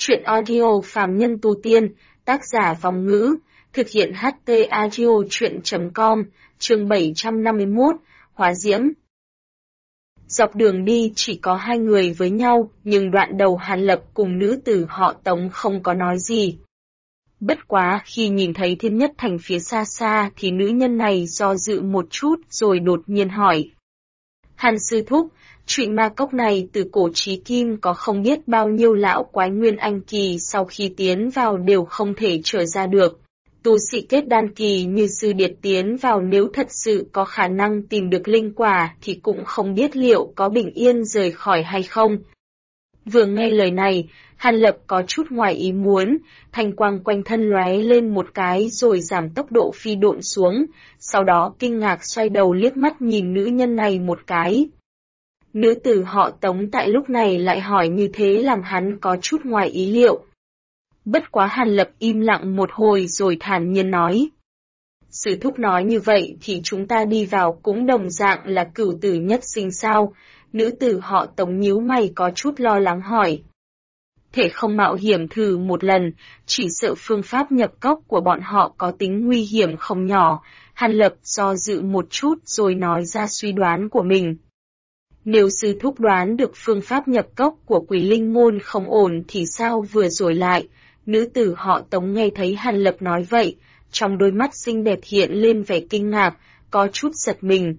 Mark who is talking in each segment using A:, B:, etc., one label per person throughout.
A: Chuyện audio phàm nhân tu tiên, tác giả Vòng Ngữ, thực hiện HT Audio Chuyện.com, chương 751, Hóa Diễm. Dọc đường đi chỉ có hai người với nhau, nhưng đoạn đầu Hàn Lập cùng nữ tử họ Tống không có nói gì. Bất quá khi nhìn thấy Thiên Nhất Thành phía xa xa thì nữ nhân này do dự một chút rồi đột nhiên hỏi. Hàn sư thúc, trụy ma cốc này từ cổ chí kim có không biết bao nhiêu lão quái nguyên anh kỳ sau khi tiến vào đều không thể trở ra được. Tu sĩ kết đan kỳ như sư điệt tiến vào nếu thật sự có khả năng tìm được linh quả thì cũng không biết liệu có bình yên rời khỏi hay không. Vừa nghe lời này, Hàn Lập có chút ngoài ý muốn, thanh quang quanh thân lóe lên một cái rồi giảm tốc độ phi độn xuống, sau đó kinh ngạc xoay đầu liếc mắt nhìn nữ nhân này một cái. Nữ tử họ Tống tại lúc này lại hỏi như thế làm hắn có chút ngoài ý liệu. Bất quá Hàn Lập im lặng một hồi rồi thản nhiên nói. Sư thúc nói như vậy thì chúng ta đi vào cũng đồng dạng là cửu tử nhất sinh sao? Nữ tử họ Tống nhíu mày có chút lo lắng hỏi. Thể không mạo hiểm thử một lần, chỉ sợ phương pháp nhập cốc của bọn họ có tính nguy hiểm không nhỏ. Hàn Lập do dự một chút rồi nói ra suy đoán của mình. Nếu sư thúc đoán được phương pháp nhập cốc của Quỷ Linh môn không ổn thì sao vừa rồi lại? Nữ tử họ Tống nghe thấy Hàn Lập nói vậy, trong đôi mắt xinh đẹp hiện lên vẻ kinh ngạc, có chút giật mình.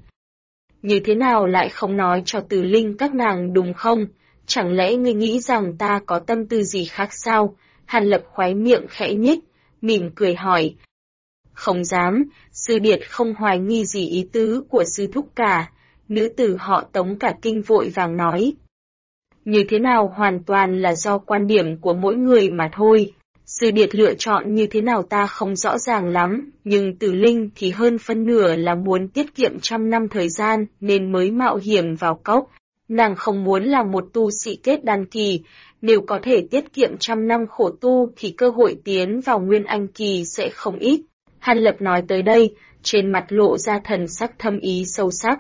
A: Như thế nào lại không nói cho Từ Linh các nàng đúng không? Chẳng lẽ ngươi nghĩ rằng ta có tâm tư gì khác sao? Hàn Lập khóe miệng khẽ nhích, mỉm cười hỏi. Không dám, sư điệt không hoài nghi gì ý tứ của sư thúc cả. Nữ tử họ Tống cả kinh vội vàng nói. Như thế nào hoàn toàn là do quan điểm của mỗi người mà thôi. Sư điệt lựa chọn như thế nào ta không rõ ràng lắm, nhưng Từ Linh thì hơn phân nửa là muốn tiết kiệm 100 năm thời gian nên mới mạo hiểm vào cốc. Nàng không muốn là một tu sĩ kết đan kỳ, nếu có thể tiết kiệm 100 năm khổ tu thì cơ hội tiến vào nguyên anh kỳ sẽ không ít. Hàn Lập nói tới đây, trên mặt lộ ra thần sắc thâm ý sâu sắc.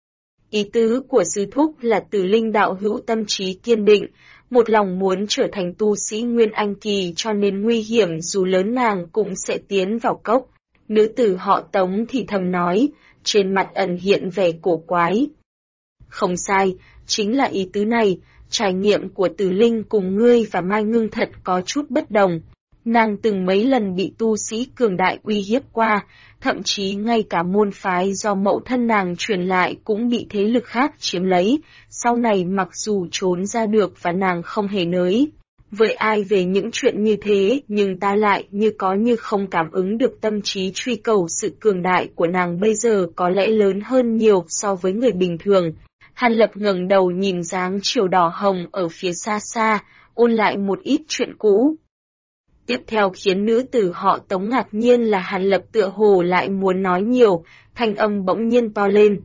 A: Ý tứ của sư thúc là Từ Linh đạo hữu tâm trí kiên định, một lòng muốn trở thành tu sĩ nguyên anh kỳ cho nên nguy hiểm dù lớn nàng cũng sẽ tiến vào cốc. Nữ tử họ Tống thì thầm nói, trên mặt ẩn hiện vẻ cổ quái. Không sai, chính là ý tứ này, trải nghiệm của Từ Linh cùng ngươi và Mai Ngưng thật có chút bất đồng. Nàng từng mấy lần bị tu sĩ cường đại uy hiếp qua, thậm chí ngay cả môn phái do mẫu thân nàng truyền lại cũng bị thế lực khác chiếm lấy, sau này mặc dù trốn ra được và nàng không hề nới với ai về những chuyện như thế, nhưng ta lại như có như không cảm ứng được tâm trí truy cầu sự cường đại của nàng bây giờ có lẽ lớn hơn nhiều so với người bình thường. Hàn Lập ngẩng đầu nhìn dáng chiều đỏ hồng ở phía xa xa, ôn lại một ít chuyện cũ. Tiếp theo khiến nữ tử họ Tống ngạc nhiên là Hàn Lập tựa hồ lại muốn nói nhiều, thanh âm bỗng nhiên to lên.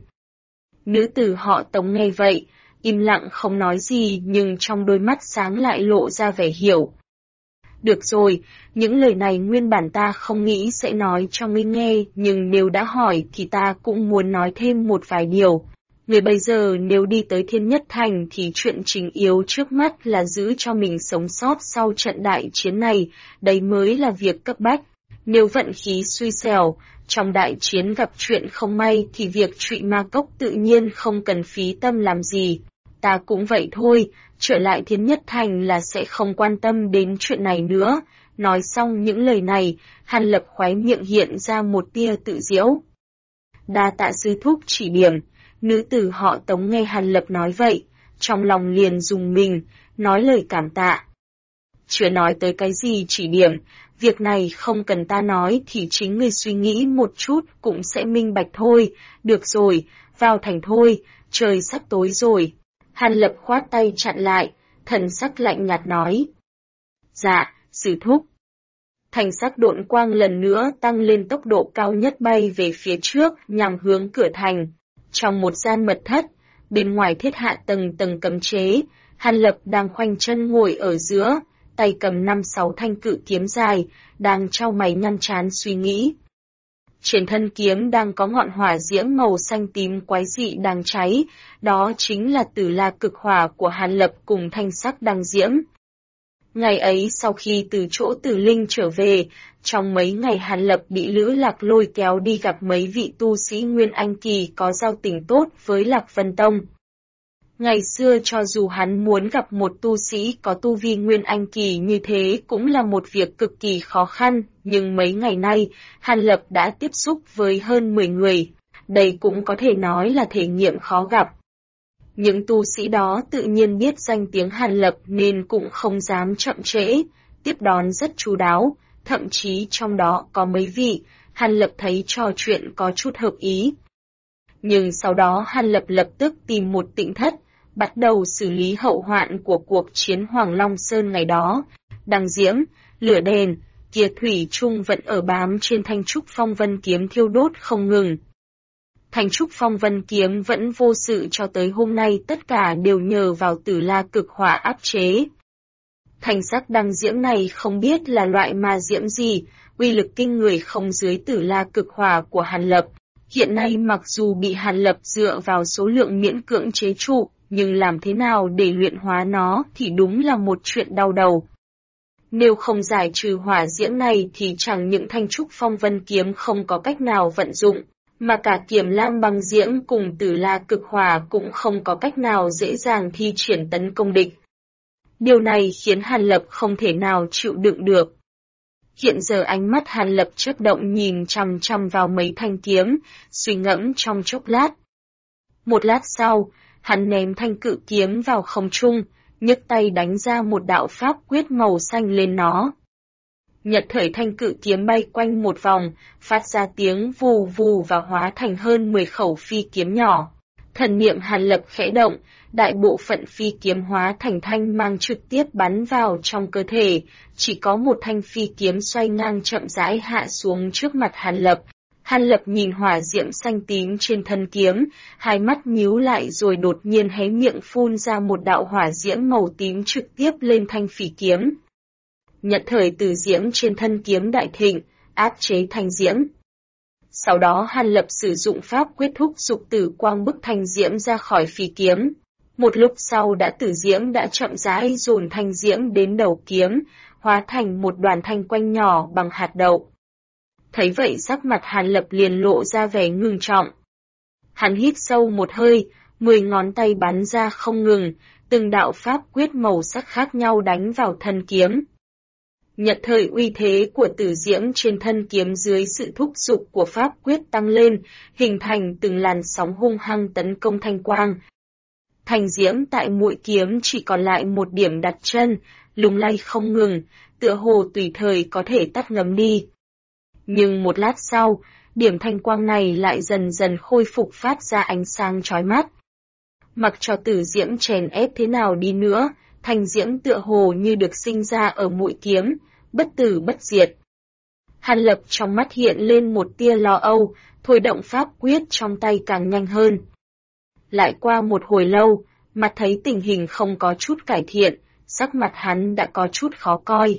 A: Nữ tử họ Tống nghe vậy, im lặng không nói gì nhưng trong đôi mắt sáng lại lộ ra vẻ hiểu. Được rồi, những lời này nguyên bản ta không nghĩ sẽ nói cho ngươi nghe, nhưng nếu đã hỏi thì ta cũng muốn nói thêm một vài điều. Người bây giờ nếu đi tới Thiên Nhất Thành thì chuyện chính yếu trước mắt là giữ cho mình sống sót sau trận đại chiến này, đấy mới là việc cấp bách. Nếu vận khí xui xẻo, trong đại chiến gặp chuyện không may thì việc trụy ma cốc tự nhiên không cần phí tâm làm gì. Ta cũng vậy thôi, trở lại Thiên Nhất Thành là sẽ không quan tâm đến chuyện này nữa. Nói xong những lời này, Hàn Lập khóe miệng hiện ra một tia tự giễu. Đa tạ sư thúc chỉ điểm. Nữ tử họ Tống nghe Hàn Lập nói vậy, trong lòng liền rùng mình, nói lời cảm tạ. Chưa nói tới cái gì chỉ điểm, việc này không cần ta nói thì chính người suy nghĩ một chút cũng sẽ minh bạch thôi, được rồi, vào thành thôi, trời sắp tối rồi. Hàn Lập khoát tay chặn lại, thần sắc lạnh nhạt nói. Dạ, sư thúc. Thành sắc độn quang lần nữa tăng lên tốc độ cao nhất bay về phía trước nhằm hướng cửa thành. Trong một gian mật thất, bên ngoài thiết hạ tầng tầng cấm chế, Hàn Lập đang khoanh chân ngồi ở giữa, tay cầm 5-6 thanh cự kiếm dài, đang chau mày nhăn trán suy nghĩ. Trên thân kiếm đang có ngọn hỏa diễm màu xanh tím quái dị đang cháy, đó chính là Tử La cực hỏa của Hàn Lập cùng thanh sắc đăng diễm. Ngày ấy sau khi từ chỗ Tử Linh trở về, trong mấy ngày Hàn Lập bị Lữ Lạc lôi kéo đi gặp mấy vị tu sĩ Nguyên Anh Kỳ có giao tình tốt với Lạc Vân Tông. Ngày xưa cho dù hắn muốn gặp một tu sĩ có tu vi Nguyên Anh Kỳ như thế cũng là một việc cực kỳ khó khăn, nhưng mấy ngày nay, Hàn Lập đã tiếp xúc với hơn 10 người, đây cũng có thể nói là thể nghiệm khó gặp. Những tu sĩ đó tự nhiên biết danh tiếng Hàn Lập nên cũng không dám chậm trễ, tiếp đón rất chu đáo, thậm chí trong đó có mấy vị, Hàn Lập thấy trò chuyện có chút hợp ý. Nhưng sau đó Hàn Lập lập tức tìm một tịnh thất, bắt đầu xử lý hậu hoạn của cuộc chiến Hoàng Long Sơn ngày đó. Đằng diễm, lửa đèn, kia thủy chung vẫn ở bám trên thanh trúc phong vân kiếm thiêu đốt không ngừng. Thanh trúc phong vân kiếm vẫn vô sự cho tới hôm nay, tất cả đều nhờ vào Tử La cực hỏa áp chế. Thanh sắc đằng diễm này không biết là loại ma diễm gì, uy lực kinh người không dưới Tử La cực hỏa của Hàn Lập. Hiện nay mặc dù bị Hàn Lập dựa vào số lượng miễn cưỡng chế trụ, nhưng làm thế nào để luyện hóa nó thì đúng là một chuyện đau đầu. Nếu không giải trừ hỏa diễm này thì chẳng những thanh trúc phong vân kiếm không có cách nào vận dụng, mà cả Kiểm Lam băng diễm cùng Tử La cực hỏa cũng không có cách nào dễ dàng thi triển tấn công địch. Điều này khiến Hàn Lập không thể nào chịu đựng được. Hiện giờ ánh mắt Hàn Lập chớp động nhìn chằm chằm vào mấy thanh kiếm, suy ngẫm trong chốc lát. Một lát sau, hắn ném thanh cự kiếm vào không trung, nhấc tay đánh ra một đạo pháp quyết màu xanh lên nó. Nhật thời thanh cự kiếm bay quanh một vòng, phát ra tiếng vù vù và hóa thành hơn 10 khẩu phi kiếm nhỏ. Thần niệm Hàn Lập khẽ động, đại bộ phận phi kiếm hóa thành thanh mang trực tiếp bắn vào trong cơ thể, chỉ có một thanh phi kiếm xoay ngang chậm rãi hạ xuống trước mặt Hàn Lập. Hàn Lập nhìn hỏa diễm xanh tím trên thân kiếm, hai mắt nhíu lại rồi đột nhiên hé miệng phun ra một đạo hỏa diễm màu tím trực tiếp lên thanh phi kiếm. Nhật thời tử diễm trên thân kiếm đại thịnh, áp chế thanh diễm. Sau đó Hàn Lập sử dụng pháp quyết thúc dục tử quang bức thanh diễm ra khỏi phi kiếm. Một lúc sau tử diễm đã chậm rãi dồn thanh diễm đến đầu kiếm, hóa thành một đoàn thanh quanh nhỏ bằng hạt đậu. Thấy vậy sắc mặt Hàn Lập liền lộ ra vẻ ngưng trọng. Hắn hít sâu một hơi, 10 ngón tay bắn ra không ngừng, từng đạo pháp quyết màu sắc khác nhau đánh vào thân kiếm. Nhật thời uy thế của tử diễm trên thân kiếm dưới sự thúc giục của pháp quyết tăng lên, hình thành từng làn sóng hung hăng tấn công thanh quang. Thanh diễm tại mũi kiếm chỉ còn lại một điểm đặt chân, lung lay không ngừng, tựa hồ tùy thời có thể tắt ngấm đi. Nhưng một lát sau, điểm thanh quang này lại dần dần khôi phục phát ra ánh sáng chói mắt. Mặc cho tử diễm chèn ép thế nào đi nữa, thanh diễm tựa hồ như được sinh ra ở mũi kiếm, bất tử bất diệt. Hàn Lập trong mắt hiện lên một tia lo âu, thôi động pháp quyết trong tay càng nhanh hơn. Lại qua một hồi lâu, mặt thấy tình hình không có chút cải thiện, sắc mặt hắn đã có chút khó coi.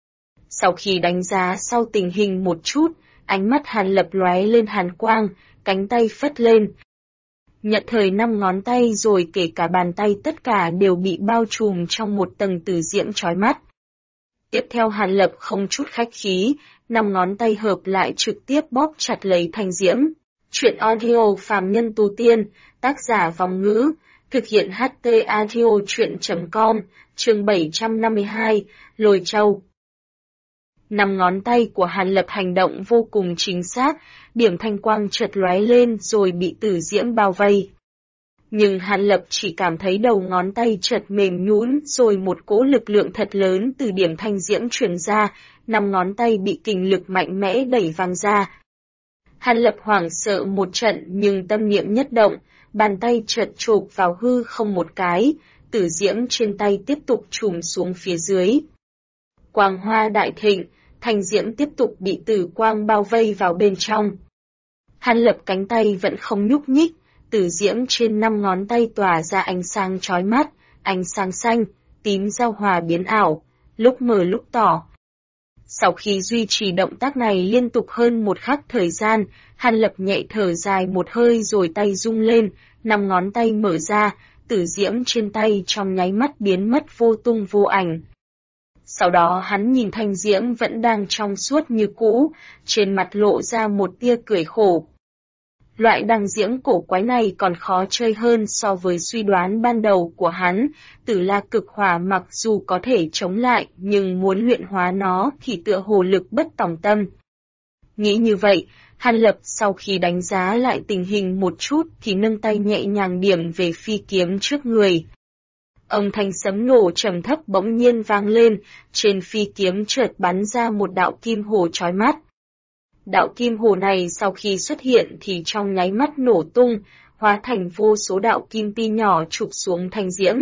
A: Sau khi đánh giá sau tình hình một chút, ánh mắt Hàn Lập lóe lên hàn quang, cánh tay phất lên. Nhật thời 5 ngón tay rồi kể cả bàn tay tất cả đều bị bao trùm trong một tầng tử diễm chói mắt. Tiếp theo Hàn Lập không chút khách khí, 5 ngón tay hợp lại trực tiếp bóp chặt lấy thanh diễm. Chuyện audio phàm nhân tu tiên, tác giả Vong Ngữ, thực hiện HT audio chuyện.com, chương 752, Lôi Châu. 5 ngón tay của Hàn Lập hành động vô cùng chính xác, điểm thanh quang chợt lóe lên rồi bị tử diễm bao vây. Nhưng Hàn Lập chỉ cảm thấy đầu ngón tay chợt mềm nhũn rồi một cỗ lực lượng thật lớn từ điểm thanh diễm truyền ra, 5 ngón tay bị kình lực mạnh mẽ đẩy văng ra. Hàn Lập hoảng sợ một trận nhưng tâm niệm nhất động, bàn tay chợt chộp vào hư không một cái, tử diễm trên tay tiếp tục trùm xuống phía dưới. Quang hoa đại thịnh, thanh diễm tiếp tục bị tử quang bao vây vào bên trong. Hàn Lập cánh tay vẫn không nhúc nhích, tử diễm trên 5 ngón tay tỏa ra ánh sáng chói mắt, ánh sáng xanh, tím giao hòa biến ảo, lúc mờ lúc tỏ. Sau khi duy trì động tác này liên tục hơn một khắc thời gian, Hàn Lập nhẹ thở dài một hơi rồi tay rung lên, 5 ngón tay mở ra, tử diễm trên tay trong nháy mắt biến mất vô tung vô ảnh. Sau đó hắn nhìn thanh diễm vẫn đang trong suốt như cũ, trên mặt lộ ra một tia cười khổ. Loại đằng diễm cổ quái này còn khó chơi hơn so với suy đoán ban đầu của hắn, Tử La Cực Hỏa mặc dù có thể chống lại nhưng muốn luyện hóa nó thì tựa hồ lực bất tòng tâm. Nghĩ như vậy, Hàn Lập sau khi đánh giá lại tình hình một chút thì nâng tay nhẹ nhàng điểm về phi kiếm trước người. Âm thanh sấm nổ trầm thấp bỗng nhiên vang lên, trên phi kiếm chợt bắn ra một đạo kim hồ chói mắt. Đạo kim hồ này sau khi xuất hiện thì trong nháy mắt nổ tung, hóa thành vô số đạo kim ti nhỏ chụp xuống thanh diễm.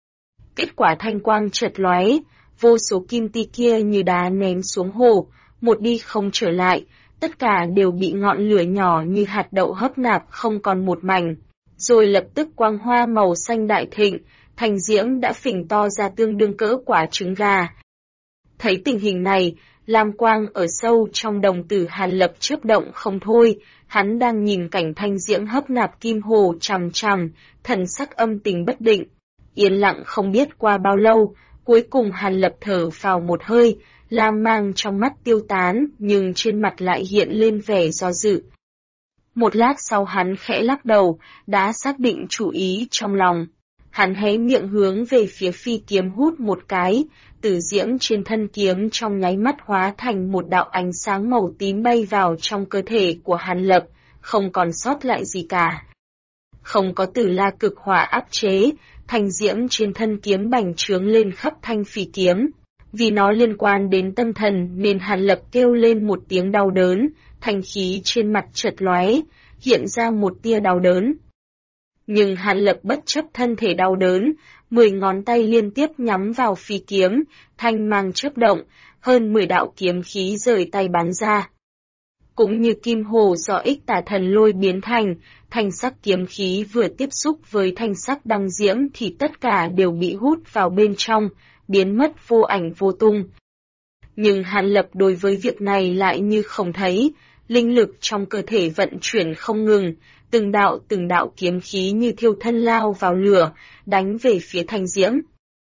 A: Kết quả thanh quang chợt lóe, vô số kim ti kia như đá ném xuống hồ, một đi không trở lại, tất cả đều bị ngọn lửa nhỏ như hạt đậu hấp nạp không còn một mảnh. Rồi lập tức quang hoa màu xanh đại thịnh, thanh diễm đã phình to ra tương đương cỡ quả trứng gà. Thấy tình hình này, lam quang ở sâu trong đồng tử Hàn Lập chớp động không thôi, hắn đang nhìn cảnh thanh diễm hấp nạp kim hồ chằm chằm, thần sắc âm tình bất định. Yên lặng không biết qua bao lâu, cuối cùng Hàn Lập thở phào một hơi, lam mang trong mắt tiêu tán, nhưng trên mặt lại hiện lên vẻ do dự. Một lát sau hắn khẽ lắc đầu, đã xác định chủ ý trong lòng. Hắn hé miệng hướng về phía phi kiếm hút một cái, tử diễm trên thân kiếm trong nháy mắt hóa thành một đạo ánh sáng màu tím bay vào trong cơ thể của Hàn Lập, không còn sót lại gì cả. Không có Tử La Cực Hỏa áp chế, thanh diễm trên thân kiếm bành trướng lên khắp thanh phi kiếm. Vì nó liên quan đến tâm thần nên Hàn Lập kêu lên một tiếng đau đớn, thanh khí trên mặt chợt lóe, hiện ra một tia đau đớn. Nhưng Hàn Lập bất chấp thân thể đau đớn, 10 ngón tay liên tiếp nhắm vào phi kiếm, thanh mang chớp động, hơn 10 đạo kiếm khí rời tay bắn ra. Cũng như kim hồ do ích tà thần lôi biến thành, thanh sắc kiếm khí vừa tiếp xúc với thanh sắc đăng diễm thì tất cả đều bị hút vào bên trong, biến mất vô ảnh vô tung. Nhưng Hàn Lập đối với việc này lại như không thấy, linh lực trong cơ thể vận chuyển không ngừng, từng đạo kiếm khí như thiêu thân lao vào lửa, đánh về phía thanh diễm.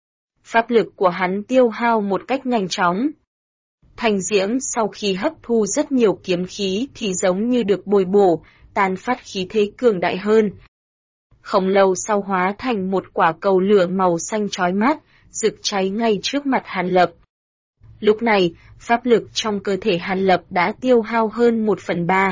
A: Pháp lực của hắn tiêu hao một cách nhanh chóng. Thanh diễm sau khi hấp thu rất nhiều kiếm khí thì giống như được bồi bổ, tàn phát khí thế cường đại hơn. Không lâu sau hóa thành một quả cầu lửa màu xanh chói mắt, rực cháy ngay trước mặt Hàn Lập. Lúc này, pháp lực trong cơ thể Hàn Lập đã tiêu hao hơn 1/3.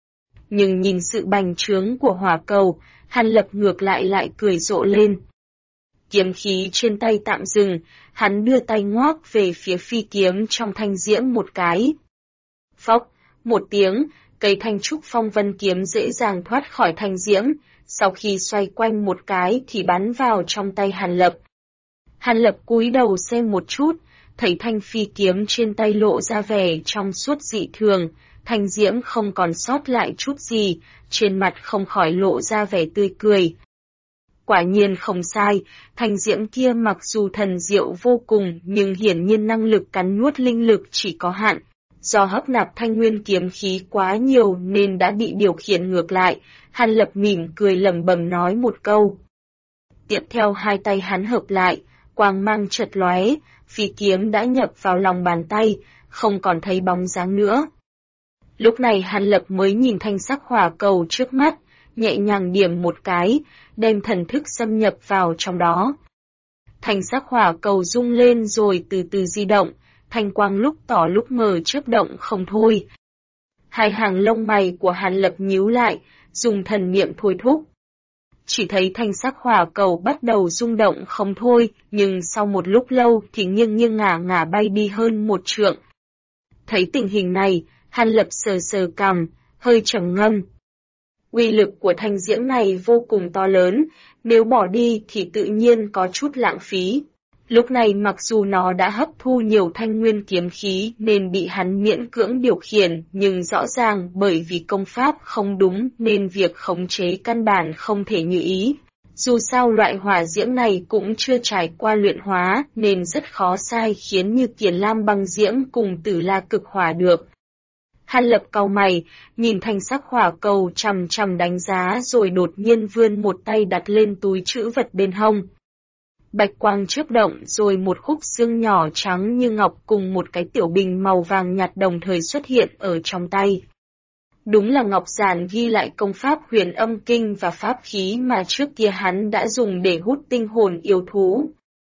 A: Nhưng nhìn sự bành trướng của hỏa cầu, Hàn Lập ngược lại cười rộ lên. Kiếm khí trên tay tạm dừng, hắn đưa tay ngoác về phía phi kiếm trong thanh diễm một cái. Phốc, một tiếng, cây thanh trúc phong vân kiếm dễ dàng thoát khỏi thanh diễm, sau khi xoay quanh một cái thì bắn vào trong tay Hàn Lập. Hàn Lập cúi đầu xem một chút, thấy thanh phi kiếm trên tay lộ ra vẻ trong suốt dị thường, thanh diễm không còn sót lại chút gì, trên mặt không khỏi lộ ra vẻ tươi cười. Quả nhiên không sai, thanh diễm kia mặc dù thần diệu vô cùng nhưng hiển nhiên năng lực cắn nuốt linh lực chỉ có hạn. Do hấp nạp thanh nguyên kiếm khí quá nhiều nên đã bị điều khiển ngược lại, Hàn Lập mỉm cười lẩm bẩm nói một câu. Tiếp theo hai tay hắn hợp lại, quang mang chợt lóe, phi kiếm đã nhập vào lòng bàn tay, không còn thấy bóng dáng nữa. Lúc này Hàn Lập mới nhìn thanh sắc hỏa cầu trước mắt, nhẹ nhàng điểm một cái, đem thần thức xâm nhập vào trong đó. Thanh sắc hỏa cầu rung lên rồi từ từ di động, thanh quang lúc tỏ lúc mờ chớp động không thôi. Hai hàng lông mày của Hàn Lập nhíu lại, dùng thần niệm thôi thúc. Chỉ thấy thanh sắc hỏa cầu bắt đầu rung động không thôi, nhưng sau một lúc lâu thì nghiêng ngả bay đi hơn 1 trượng. Thấy tình hình này, Hàn Lập sờ cằm, hơi trầm ngâm. Uy lực của thanh diễm này vô cùng to lớn, nếu bỏ đi thì tự nhiên có chút lãng phí. Lúc này mặc dù nó đã hấp thu nhiều thanh nguyên kiếm khí nên bị hắn miễn cưỡng điều khiển, nhưng rõ ràng bởi vì công pháp không đúng nên việc khống chế căn bản không thể như ý. Dù sao loại hỏa diễm này cũng chưa trải qua luyện hóa nên rất khó sai khiến như Kiền Lam băng diễm cùng Tử La Cực Hỏa được. Hàn Lập cau mày, nhìn thanh sắc hỏa cầu chằm đánh giá rồi đột nhiên vươn một tay đặt lên túi trữ vật bên hông. Bạch quang chớp động rồi một khúc xương nhỏ trắng như ngọc cùng một cái tiểu bình màu vàng nhạt đồng thời xuất hiện ở trong tay. Đúng là ngọc giản ghi lại công pháp Huyền Âm Kinh và pháp khí mà trước kia hắn đã dùng để hút tinh hồn yêu thú.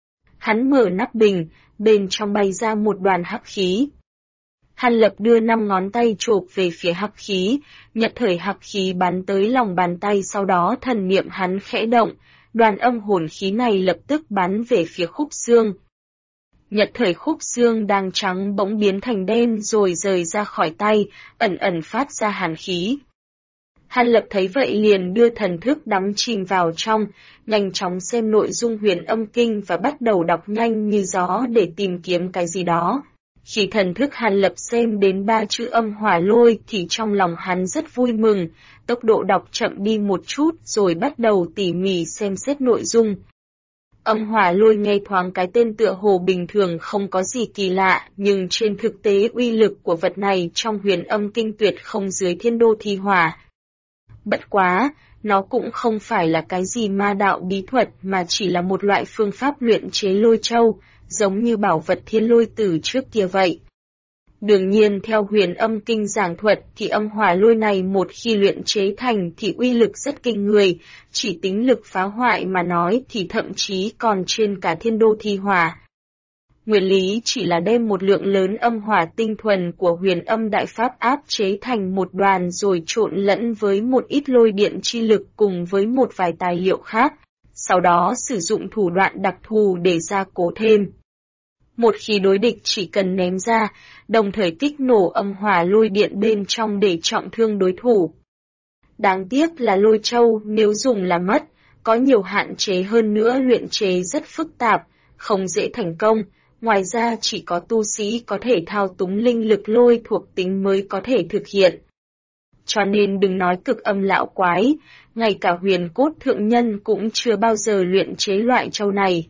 A: Hắn mở nắp bình, bên trong bay ra một đoàn hắc khí. Hàn Lập đưa 5 ngón tay chộp về phía hắc khí, nhất thời hắc khí bắn tới lòng bàn tay, sau đó thần niệm hắn khẽ động, đoàn âm hồn khí này lập tức bắn về phía khúc xương. Nhất thời khúc xương đang trắng bỗng biến thành đen rồi rời ra khỏi tay, ẩn ẩn phát ra hàn khí. Hàn Lập thấy vậy liền đưa thần thức đắm chìm vào trong, nhanh chóng xem nội dung Huyền Âm Kinh và bắt đầu đọc nhanh như gió để tìm kiếm cái gì đó. Khi thần thức Hàn Lập xem đến 3 chữ Âm Hỏa Lôi thì trong lòng hắn rất vui mừng, tốc độ đọc chậm đi một chút rồi bắt đầu tỉ mỉ xem xét nội dung. Âm Hỏa Lôi nghe thoáng cái tên tựa hồ bình thường không có gì kỳ lạ, nhưng trên thực tế uy lực của vật này trong Huyền Âm Kinh tuyệt không dưới Thiên Đô Thi Hỏa. Bất quá, nó cũng không phải là cái gì ma đạo bí thuật mà chỉ là một loại phương pháp luyện chế lôi châu, giống như bảo vật Thiên Lôi Tử trước kia vậy. Đương nhiên theo Huyền Âm Kinh giảng thuật thì âm hỏa lôi này một khi luyện chế thành thì uy lực rất kinh người, chỉ tính lực phá hoại mà nói thì thậm chí còn trên cả Thiên Đô Thi Hỏa. Nguyên lý chỉ là đem một lượng lớn âm hỏa tinh thuần của Huyền Âm Đại Pháp áp chế thành một đoàn rồi trộn lẫn với một ít lôi điện chi lực cùng với một vài tài liệu khác, sau đó sử dụng thủ đoạn đặc thù để gia cố thêm. Một khi đối địch chỉ cần ném ra, đồng thời kích nổ âm hỏa lôi điện bên trong để trọng thương đối thủ. Đáng tiếc là lôi châu nếu dùng là mất, có nhiều hạn chế hơn nữa, luyện chế rất phức tạp, không dễ thành công, ngoài ra chỉ có tu sĩ có thể thao túng linh lực lôi thuộc tính mới có thể thực hiện. Cho nên đừng nói cực âm lão quái, ngay cả Huyền Cốt Thượng Nhân cũng chưa bao giờ luyện chế loại châu này.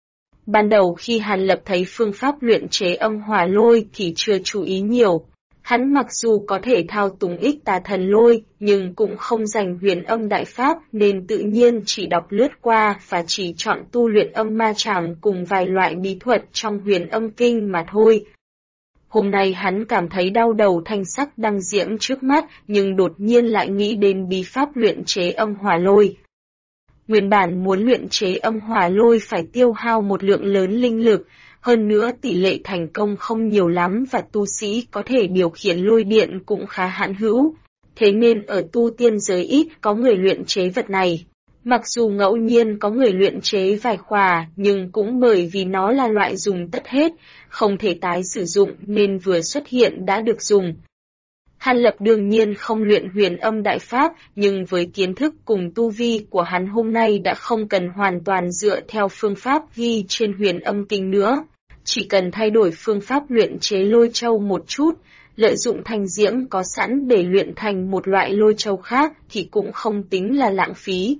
A: Ban đầu khi Hàn Lập thấy phương pháp luyện chế âm hỏa lôi thì chưa chú ý nhiều. Hắn mặc dù có thể thao túng ích tà thần lôi, nhưng cũng không dành Huyền Âm Đại Pháp nên tự nhiên chỉ đọc lướt qua và chỉ chọn tu luyện âm ma trảm cùng vài loại bí thuật trong Huyền Âm Kinh mà thôi. Hôm nay hắn cảm thấy đau đầu thanh sắc đang diễm trước mắt, nhưng đột nhiên lại nghĩ đến bí pháp luyện chế âm hỏa lôi. Nguyên bản muốn luyện chế âm hỏa lôi phải tiêu hao một lượng lớn linh lực, hơn nữa tỷ lệ thành công không nhiều lắm và tu sĩ có thể điều khiển lôi điện cũng khá hạn hữu. Thế nên ở tu tiên giới ít có người luyện chế vật này. Mặc dù ngẫu nhiên có người luyện chế vài khỏa, nhưng cũng bởi vì nó là loại dùng tất hết, không thể tái sử dụng nên vừa xuất hiện đã được dùng. Hàn Lập đương nhiên không luyện Huyền Âm Đại Pháp, nhưng với kiến thức cùng tu vi của hắn hôm nay đã không cần hoàn toàn dựa theo phương pháp ghi trên Huyền Âm Kinh nữa. Chỉ cần thay đổi phương pháp luyện chế lôi châu một chút, lợi dụng thanh diễm có sẵn để luyện thành một loại lôi châu khác thì cũng không tính là lãng phí.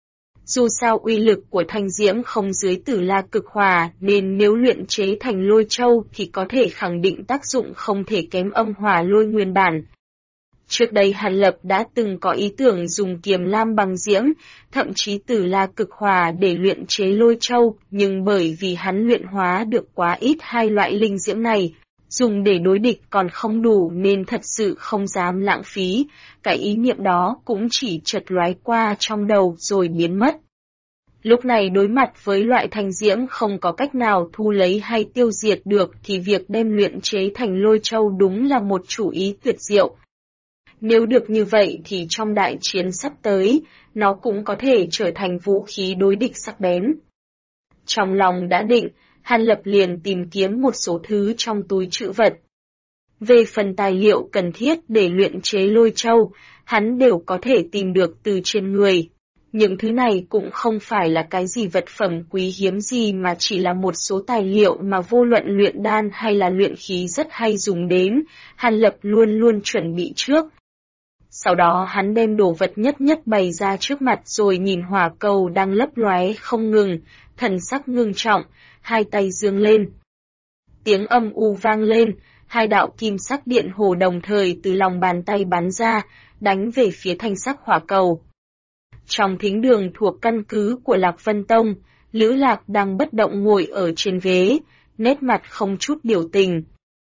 A: Dù sao uy lực của thanh diễm không dưới Tử La Cực Hỏa nên nếu luyện chế thành lôi châu thì có thể khẳng định tác dụng không thể kém âm hỏa lôi nguyên bản. Trước đây Hàn Lập đã từng có ý tưởng dùng kiềm lam bằng diễm, thậm chí Tử La Cực Hỏa để luyện chế lôi châu, nhưng bởi vì hắn luyện hóa được quá ít hai loại linh diễm này, dùng để đối địch còn không đủ nên thật sự không dám lãng phí, cái ý niệm đó cũng chỉ chợt lóe qua trong đầu rồi biến mất. Lúc này đối mặt với loại thanh diễm không có cách nào thu lấy hay tiêu diệt được thì việc đem luyện chế thành lôi châu đúng là một chủ ý tuyệt diệu. Nếu được như vậy thì trong đại chiến sắp tới, nó cũng có thể trở thành vũ khí đối địch sắc bén. Trong lòng đã định, Hàn Lập liền tìm kiếm một số thứ trong túi trữ vật. Về phần tài liệu cần thiết để luyện chế lôi châu, hắn đều có thể tìm được từ trên người. Những thứ này cũng không phải là cái gì vật phẩm quý hiếm gì mà chỉ là một số tài liệu mà vô luận luyện đan hay là luyện khí rất hay dùng đến, Hàn Lập luôn luôn chuẩn bị trước. Sau đó hắn đem đồ vật nhất nhất bày ra trước mặt rồi nhìn hỏa cầu đang lấp lóe không ngừng, thần sắc ngưng trọng, hai tay giương lên. Tiếng âm u vang lên, hai đạo kim sắc điện hồ đồng thời từ lòng bàn tay bắn ra, đánh về phía thanh sắc hỏa cầu. Trong thính đường thuộc căn cứ của Lạc Vân Tông, Lữ Lạc đang bất động ngồi ở trên ghế, nét mặt không chút biểu tình.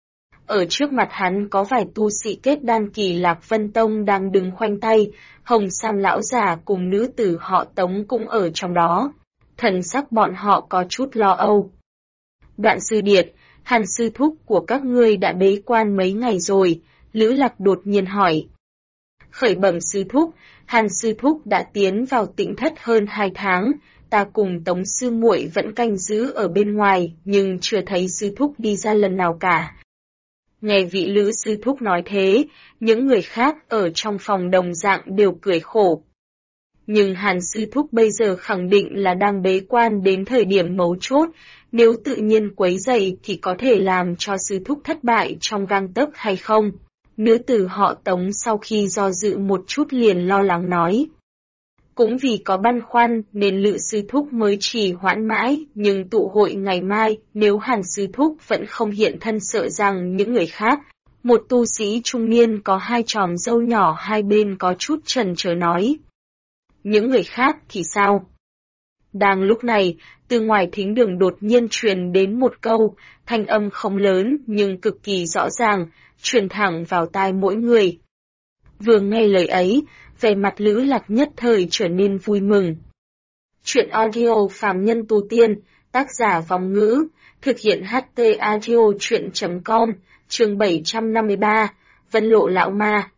A: Ở trước mặt hắn có vài tu sĩ kết đan kỳ Lạc Vân Tông đang đứng khoanh tay, Hồng Sam lão già cùng nữ tử họ Tống cũng ở trong đó. Thần sắc bọn họ có chút lo âu. Đoạn sư điệt, Hàn sư thúc của các ngươi đã bế quan mấy ngày rồi, Lữ Lạc đột nhiên hỏi. Khởi bẩm sư thúc, Hàn sư thúc đã tiến vào tịnh thất hơn 2 tháng, ta cùng Tống sư muội vẫn canh giữ ở bên ngoài, nhưng chưa thấy sư thúc đi ra lần nào cả. Nghe vị Lữ sư thúc nói thế, những người khác ở trong phòng đồng dạng đều cười khổ. Nhưng Hàn sư thúc bây giờ khẳng định là đang bế quan đến thời điểm mấu chốt, nếu tự nhiên quấy rầy thì có thể làm cho sư thúc thất bại trong gang tấc hay không? Nữ tử họ Tống sau khi do dự một chút liền lo lắng nói. Cũng vì có băn khoăn nên Lữ sư thúc mới trì hoãn mãi, nhưng tụ hội ngày mai nếu Hàn sư thúc vẫn không hiện thân sợ rằng những người khác. Một tu sĩ trung niên có 2 chòm râu nhỏ hai bên có chút chần chờ nói. Những người khác thì sao? Đang lúc này, từ ngoài thính đường đột nhiên truyền đến một câu, thanh âm không lớn nhưng cực kỳ rõ ràng, truyền thẳng vào tai mỗi người. Vừa nghe lời ấy, vẻ mặt Lữ Lạc nhất thời trở nên vui mừng. Chuyện audio phàm nhân tu tiên, tác giả Vong Ngữ, thực hiện HT audio chuyện.com, chương 753, Vân Lộ Lão Ma.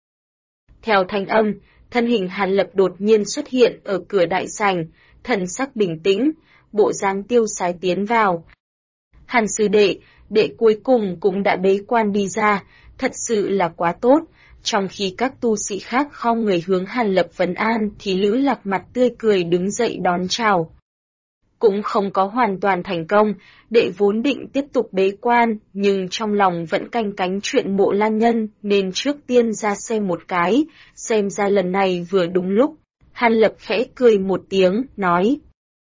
A: Theo thanh âm, thân hình Hàn Lập đột nhiên xuất hiện ở cửa đại sảnh, thần sắc bình tĩnh, bộ dáng tiêu sái tiến vào. Hàn sư đệ, đệ cuối cùng cũng đã bế quan đi ra, thật sự là quá tốt. Trong khi các tu sĩ khác khom người hướng Hàn Lập vấn an thì Lữ Lạc mặt tươi cười đứng dậy đón chào. Cũng không có hoàn toàn thành công, đệ vốn định tiếp tục bế quan, nhưng trong lòng vẫn canh cánh chuyện Mộ Lan Nhân nên trước tiên ra xem một cái, xem ra lần này vừa đúng lúc. Hàn Lập khẽ cười một tiếng, nói.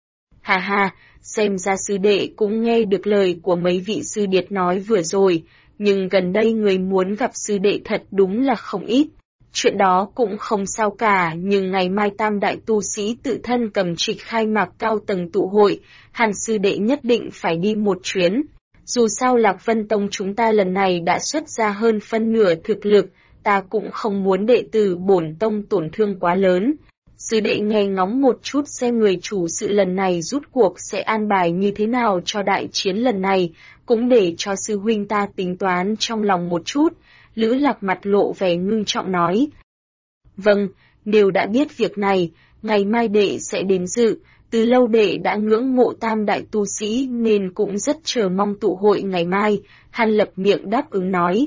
A: Hà hà, xem ra sư đệ cũng nghe được lời của mấy vị sư điệt nói vừa rồi, nhưng gần đây người muốn gặp sư đệ thật đúng là không ít. Chuyện đó cũng không sao cả, nhưng ngày mai tam đại tu sĩ tự thân cầm trịch khai mạc cao tầng tụ hội, Hàn sư đệ nhất định phải đi một chuyến. Dù sao Lạc Vân Tông chúng ta lần này đã xuất ra hơn phân nửa thực lực, ta cũng không muốn đệ tử bổn tông tổn thương quá lớn. Sư đệ nghe ngóng một chút xem người chủ sự lần này rút cuộc sẽ an bài như thế nào cho đại chiến lần này, cũng để cho sư huynh ta tính toán trong lòng một chút. Lữ Lạc mặt lộ vẻ ngưng trọng nói. Vâng, nếu đã biết việc này, ngày mai đệ sẽ đến dự, từ lâu đệ đã ngưỡng mộ tam đại tu sĩ nên cũng rất chờ mong tụ hội ngày mai, Hàn Lập miệng đáp ứng nói.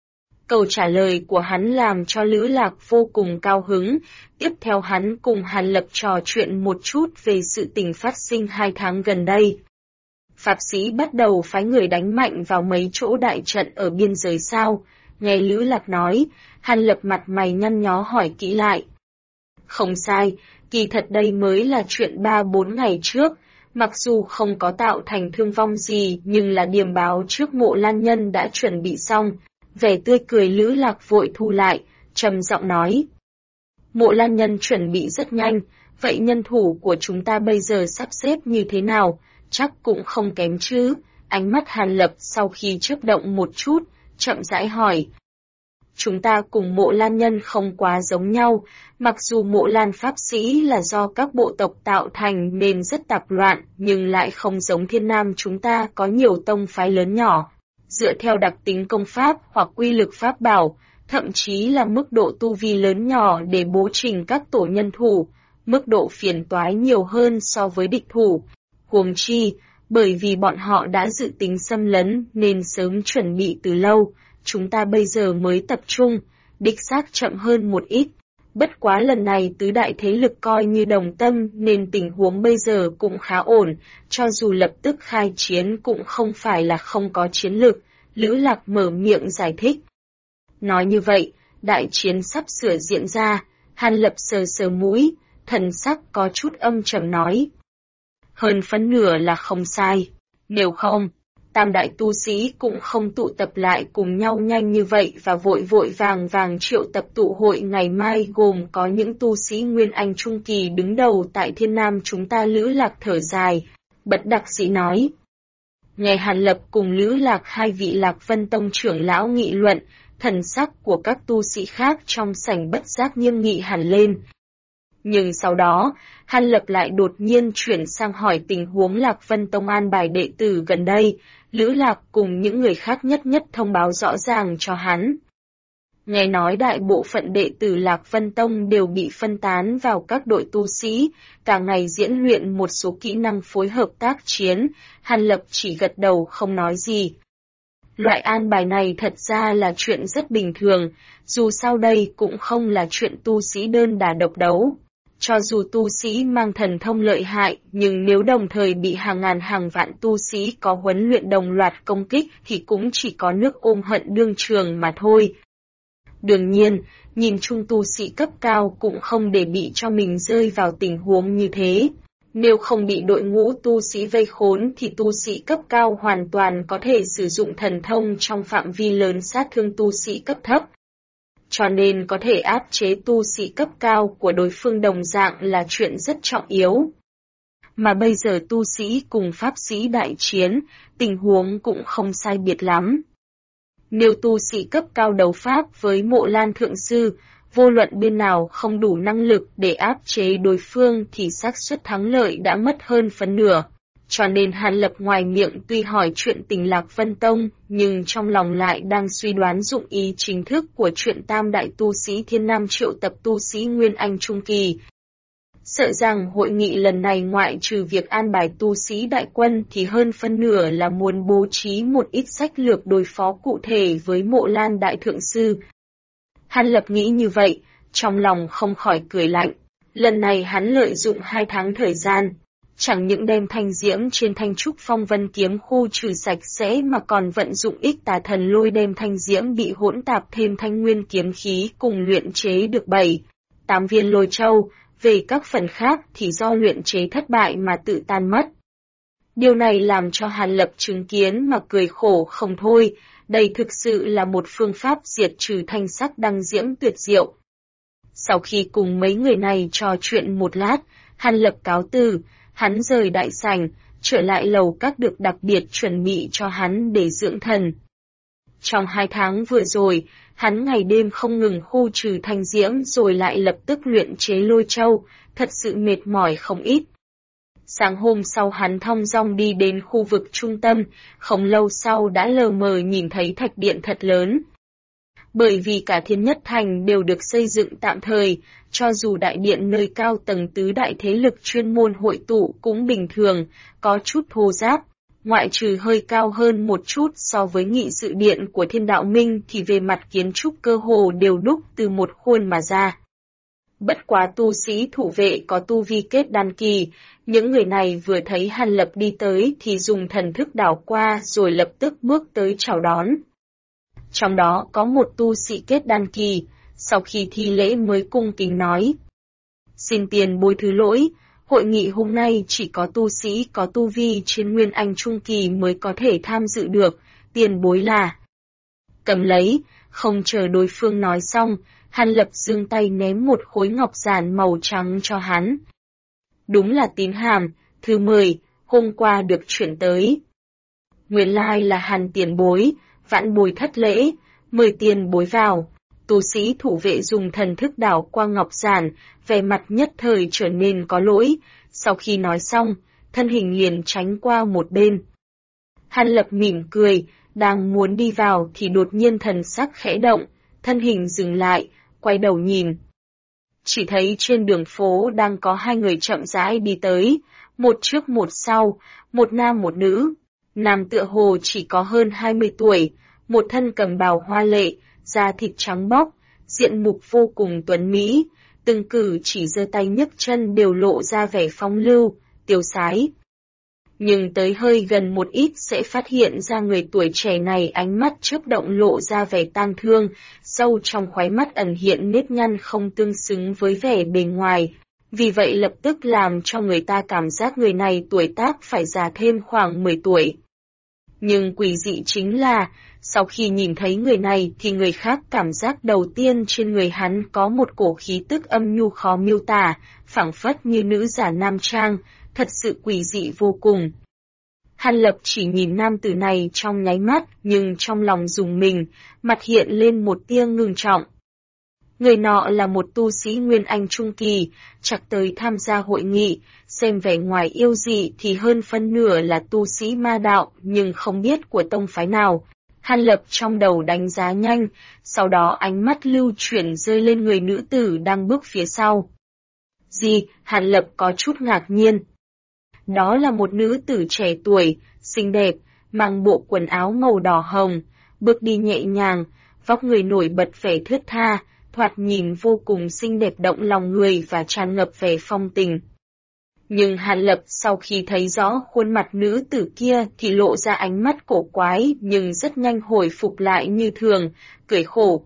A: Câu trả lời của hắn làm cho Lữ Lạc vô cùng cao hứng, tiếp theo hắn cùng Hàn Lập trò chuyện một chút về sự tình phát sinh 2 tháng gần đây. Pháp sĩ bắt đầu phái người đánh mạnh vào mấy chỗ đại trận ở biên giới sao, nghe Lữ Lạc nói, Hàn Lập mặt mày nhăn nhó hỏi kỹ lại. Không sai, kỳ thật đây mới là chuyện 3-4 ngày trước, mặc dù không có tạo thành thương vong gì nhưng là điềm báo trước Mộ Lan Nhân đã chuẩn bị xong. Vẻ tươi cười Lữ Lạc vội thu lại, trầm giọng nói. Mộ Lan Nhân chuẩn bị rất nhanh, vậy nhân thủ của chúng ta bây giờ sắp xếp như thế nào, chắc cũng không kém chứ, ánh mắt Hàn Lập sau khi chớp động một chút, chậm rãi hỏi. Chúng ta cùng Mộ Lan Nhân không quá giống nhau, mặc dù Mộ Lan Pháp Sĩ là do các bộ tộc tạo thành nên rất tạp loạn, nhưng lại không giống Thiên Nam chúng ta có nhiều tông phái lớn nhỏ. Dựa theo đặc tính công pháp hoặc uy lực pháp bảo, thậm chí là mức độ tu vi lớn nhỏ để bố trình các tổ nhân thủ, mức độ phiền toái nhiều hơn so với địch thủ. Huống chi, bởi vì bọn họ đã dự tính xâm lấn nên sớm chuẩn bị từ lâu, chúng ta bây giờ mới tập trung, đích xác chậm hơn một ít. Bất quá lần này tứ đại thế lực coi như đồng tâm nên tình huống bây giờ cũng khá ổn, cho dù lập tức khai chiến cũng không phải là không có chiến lực, Lữ Lạc mở miệng giải thích. Nói như vậy, đại chiến sắp sửa diễn ra, Hàn Lập sờ sờ mũi, thần sắc có chút âm trầm nói. Hơn phân nửa là không sai, nếu không, tam đại tu sĩ cũng không tụ tập lại cùng nhau nhanh như vậy và vội vội vàng vàng triệu tập tụ hội ngày mai, gồm có những tu sĩ Nguyên Anh Trung Kỳ đứng đầu tại Thiên Nam chúng ta. Lữ Lạc thở dài, bất đắc dĩ nói. Nghe Hàn Lập cùng Lữ Lạc, hai vị Lạc Vân Tông trưởng lão nghị luận, thần sắc của các tu sĩ khác trong sảnh bất giác nghiêm nghị hẳn lên. Nhưng sau đó, Hàn Lập lại đột nhiên chuyển sang hỏi tình huống Lạc Vân Tông an bài đệ tử gần đây. Lữ Lạc cùng những người khác nhất nhất thông báo rõ ràng cho hắn. Nghe nói đại bộ phận đệ tử Lạc Vân Tông đều bị phân tán vào các đội tu sĩ, cả ngày diễn luyện một số kỹ năng phối hợp tác chiến. Hàn Lập chỉ gật đầu không nói gì. Loại an bài này thật ra là chuyện rất bình thường, dù sao đây cũng không là chuyện tu sĩ đơn đả độc đấu. Cho dù tu sĩ mang thần thông lợi hại, nhưng nếu đồng thời bị hàng ngàn hàng vạn tu sĩ có huấn luyện đồng loạt công kích thì cũng chỉ có nước ôm hận đương trường mà thôi. Đương nhiên, nhìn chung tu sĩ cấp cao cũng không để bị cho mình rơi vào tình huống như thế. Nếu không bị đội ngũ tu sĩ vây khốn thì tu sĩ cấp cao hoàn toàn có thể sử dụng thần thông trong phạm vi lớn sát thương tu sĩ cấp thấp. Cho nên có thể áp chế tu sĩ cấp cao của đối phương đồng dạng là chuyện rất trọng yếu. Mà bây giờ tu sĩ cùng pháp sĩ đại chiến, tình huống cũng không sai biệt lắm. Nếu tu sĩ cấp cao đấu pháp với Mộ Lan Thượng Sư, vô luận bên nào không đủ năng lực để áp chế đối phương thì xác suất thắng lợi đã mất hơn phân nửa. Cho nên Hàn Lập ngoài miệng tuy hỏi chuyện tình Lạc Vân Tông, nhưng trong lòng lại đang suy đoán dụng ý chính thức của chuyện tam đại tu sĩ Thiên Nam triệu tập tu sĩ Nguyên Anh Trung Kỳ. Sợ rằng hội nghị lần này ngoại trừ việc an bài tu sĩ đại quân thì hơn phân nửa là muốn bố trí một ít sách lược đối phó cụ thể với Mộ Lan Đại Thượng Sư. Hàn Lập nghĩ như vậy, trong lòng không khỏi cười lạnh. Lần này hắn lợi dụng 2 tháng thời gian, chẳng những đem thanh diễm trên thanh trúc phong vân kiếm khu trừ sạch sẽ mà còn vận dụng ích tà thần lôi đem thanh diễm bị hỗn tạp thêm thanh nguyên kiếm khí cùng luyện chế được 7-8 viên lôi châu, về các phần khác thì do luyện chế thất bại mà tự tan mất. Điều này làm cho Hàn Lập chứng kiến mà cười khổ không thôi, đây thực sự là một phương pháp diệt trừ thanh sắc đăng diễm tuyệt diệu. Sau khi cùng mấy người này trò chuyện một lát, Hàn Lập cáo từ, hắn rời đại sảnh, trở lại lầu các được đặc biệt chuẩn bị cho hắn để dưỡng thần. Trong 2 tháng vừa rồi, hắn ngày đêm không ngừng khu trừ thanh diễm rồi lại lập tức luyện chế lôi châu, thật sự mệt mỏi không ít. Sáng hôm sau hắn thong dong đi đến khu vực trung tâm, không lâu sau đã lờ mờ nhìn thấy thạch điện thật lớn. Bởi vì cả Thiên Nhất Thành đều được xây dựng tạm thời, cho dù đại điện nơi cao tầng tứ đại thế lực chuyên môn hội tụ cũng bình thường, có chút thô ráp. Ngoại trừ hơi cao hơn một chút so với nghị sự điện của Thiên Đạo Minh thì về mặt kiến trúc cơ hồ đều đúc từ một khuôn mà ra. Bất quá tu sĩ thủ vệ có tu vi kết đan kỳ, những người này vừa thấy Hàn Lập đi tới thì dùng thần thức đảo qua rồi lập tức bước tới chào đón. Trong đó có một tu sĩ kết đan kỳ, sau khi thi lễ mới cung kính nói. Xin tiền bối thứ lỗi, hội nghị hôm nay chỉ có tu sĩ có tu vi trên Nguyên Anh Trung Kỳ mới có thể tham dự được, tiền bối là. Cầm lấy, không chờ đối phương nói xong, Hàn Lập giương tay ném một khối ngọc giản màu trắng cho hắn. Đúng là tín hàm, thư 10, hôm qua được chuyển tới. Nguyên lai là Hàn tiền bối, vãn bối thất lễ, mời tiền bối vào. Tu sĩ thủ vệ dùng thần thức đảo qua ngọc giản, vẻ mặt nhất thời trở nên có lỗi, sau khi nói xong, thân hình liền tránh qua một bên. Hàn Lập mỉm cười, đang muốn đi vào thì đột nhiên thần sắc khẽ động, thân hình dừng lại, quay đầu nhìn. Chỉ thấy trên đường phố đang có 2 người chậm rãi đi tới, một trước một sau, một nam một nữ. Nam tựa hồ chỉ có hơn 20 tuổi, một thân cầm bào hoa lệ, da thịt trắng bóc, diện mục vô cùng tuấn mỹ, từng cử chỉ giơ tay nhấc chân đều lộ ra vẻ phong lưu, tiêu sái. Nhưng tới hơi gần một ít sẽ phát hiện ra người tuổi trẻ này ánh mắt chớp động lộ ra vẻ tang thương, sâu trong khóe mắt ẩn hiện nếp nhăn không tương xứng với vẻ bề ngoài. Vì vậy lập tức làm cho người ta cảm giác người này tuổi tác phải già thêm khoảng 10 tuổi. Nhưng quỷ dị chính là, sau khi nhìn thấy người này thì người khác cảm giác đầu tiên trên người hắn có một cổ khí tức âm nhu khó miêu tả, phảng phất như nữ giả nam trang, thật sự quỷ dị vô cùng. Hàn Lập chỉ nhìn nam tử này trong nháy mắt, nhưng trong lòng rùng mình, mặt hiện lên một tia ngưng trọng. Người nọ là một tu sĩ Nguyên Anh Trung Kỳ, chắc tới tham gia hội nghị, xem vẻ ngoài yêu dị thì hơn phân nửa là tu sĩ ma đạo, nhưng không biết của tông phái nào. Hàn Lập trong đầu đánh giá nhanh, sau đó ánh mắt lưu chuyển rơi lên người nữ tử đang bước phía sau. Gì? Hàn Lập có chút ngạc nhiên. Đó là một nữ tử trẻ tuổi, xinh đẹp, mang bộ quần áo màu đỏ hồng, bước đi nhẹ nhàng, vóc người nổi bật vẻ thướt tha, thoạt nhìn vô cùng xinh đẹp động lòng người và tràn ngập vẻ phong tình. Nhưng Hàn Lập sau khi thấy rõ khuôn mặt nữ tử kia thì lộ ra ánh mắt cổ quái nhưng rất nhanh hồi phục lại như thường, cười khổ.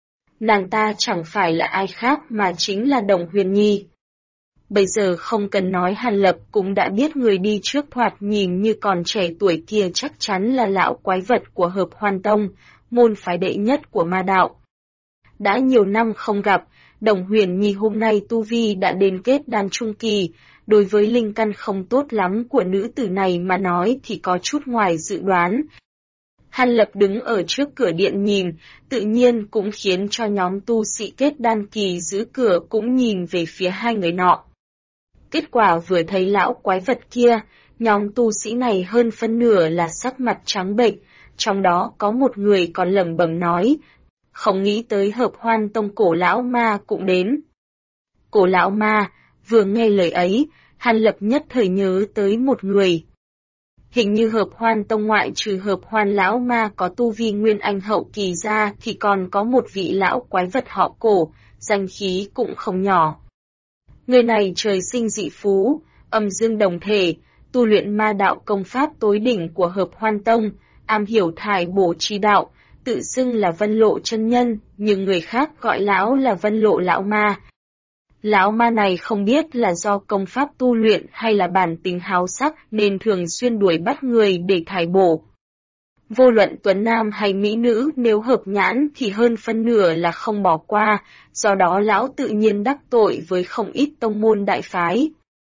A: Nàng ta chẳng phải là ai khác mà chính là Đồng Huyền Nhi. Bây giờ không cần nói Hàn Lập cũng đã biết người đi trước thoạt nhìn như còn trẻ tuổi kia chắc chắn là lão quái vật của Hợp Hoan Tông, môn phái đệ nhất của ma đạo. Đã nhiều năm không gặp, Đồng Huyền Nhi hôm nay tu vi đã đến kết đan trung kỳ, đối với linh căn không tốt lắm của nữ tử này mà nói thì có chút ngoài dự đoán. Hàn Lập đứng ở trước cửa điện nhìn, tự nhiên cũng khiến cho nhóm tu sĩ kết đan kỳ giữ cửa cũng nhìn về phía hai người nọ. Kết quả vừa thấy lão quái vật kia, nhóm tu sĩ này hơn phân nửa là sắc mặt trắng bệch, trong đó có một người còn lẩm bẩm nói, không nghĩ tới Hợp Hoan Tông cổ lão ma cũng đến. Cổ lão ma, vừa nghe lời ấy, Hàn Lập nhất thời nhớ tới một người. Hình như Hợp Hoan Tông ngoại trừ Hợp Hoan lão ma có tu vi Nguyên Anh hậu kỳ ra thì còn có một vị lão quái vật họ Cổ, danh khí cũng không nhỏ. Người này trời sinh dị phú, âm dương đồng thể, tu luyện ma đạo công pháp tối đỉnh của Hợp Hoan Tông, am hiểu thải bổ chi đạo, tự xưng là Vân Lộ chân nhân, nhưng người khác gọi lão là Vân Lộ lão ma. Lão ma này không biết là do công pháp tu luyện hay là bản tính háo sắc nên thường xuyên đuổi bắt người để thải bổ. Vô luận tuấn nam hay mỹ nữ nếu hợp nhãn thì hơn phân nửa là không bỏ qua, do đó lão tự nhiên đắc tội với không ít tông môn đại phái.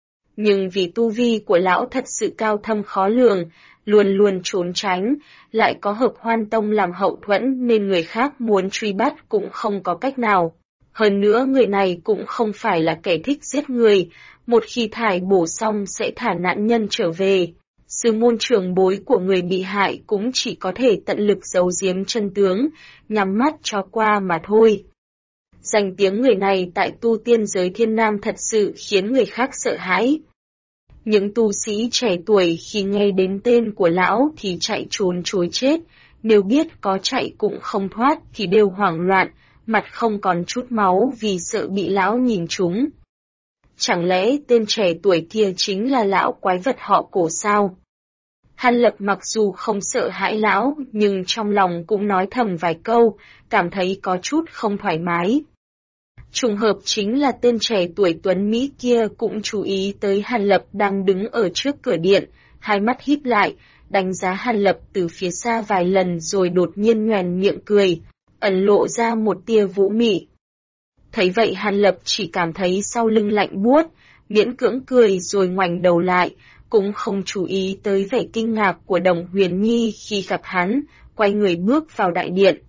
A: Nhưng vì tu vi của lão thật sự cao thâm khó lường, luôn luôn trốn tránh, lại có Hợp Hoan Tông làm hậu thuẫn nên người khác muốn truy bắt cũng không có cách nào. Hơn nữa người này cũng không phải là kẻ thích giết người, một khi thải bổ xong sẽ thả nạn nhân trở về. Sư môn trưởng bối của người bị hại cũng chỉ có thể tận lực giấu giếm chân tướng, nhắm mắt cho qua mà thôi. Danh tiếng người này tại tu tiên giới Thiên Nam thật sự khiến người khác sợ hãi. Những tu sĩ trẻ tuổi khi nghe đến tên của lão thì chạy trốn trối chết, nếu biết có chạy cũng không thoát thì đều hoảng loạn, mặt không còn chút máu vì sợ bị lão nhìn trúng. Chẳng lẽ tên trẻ tuổi kia chính là lão quái vật họ Cổ sao? Hàn Lập mặc dù không sợ hãi lão, nhưng trong lòng cũng nói thầm vài câu, cảm thấy có chút không thoải mái. Trùng hợp chính là tên trẻ tuổi tuấn Mỹ kia cũng chú ý tới Hàn Lập đang đứng ở trước cửa điện, hai mắt híp lại, đánh giá Hàn Lập từ phía xa vài lần rồi đột nhiên nhoẻn miệng cười, ẩn lộ ra một tia vũ mị. Thấy vậy Hàn Lập chỉ cảm thấy sau lưng lạnh buốt, miễn cưỡng cười rồi ngoảnh đầu lại, cũng không chú ý tới vẻ kinh ngạc của Đồng Huyền Nhi khi gặp hắn, quay người bước vào đại điện.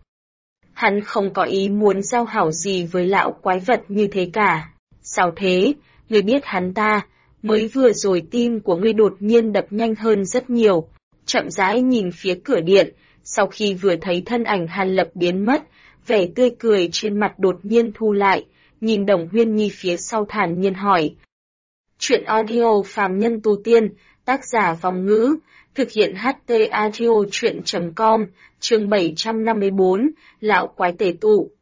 A: Hắn không có ý muốn giao hảo gì với lão quái vật như thế cả. Sao thế, ngươi biết hắn ta, mới vừa rồi tim của ngươi đột nhiên đập nhanh hơn rất nhiều, chậm rãi nhìn phía cửa điện, sau khi vừa thấy thân ảnh Hàn Lập biến mất, vẻ tươi cười trên mặt đột nhiên thu lại, nhìn Đồng Huyền Nhi phía sau thản nhiên hỏi. Chuyện audio phàm nhân tu tiên, tác giả Vòng Ngữ, thực hiện HT audio chuyện.com, chương 754, Lão Quái Tể Tụ.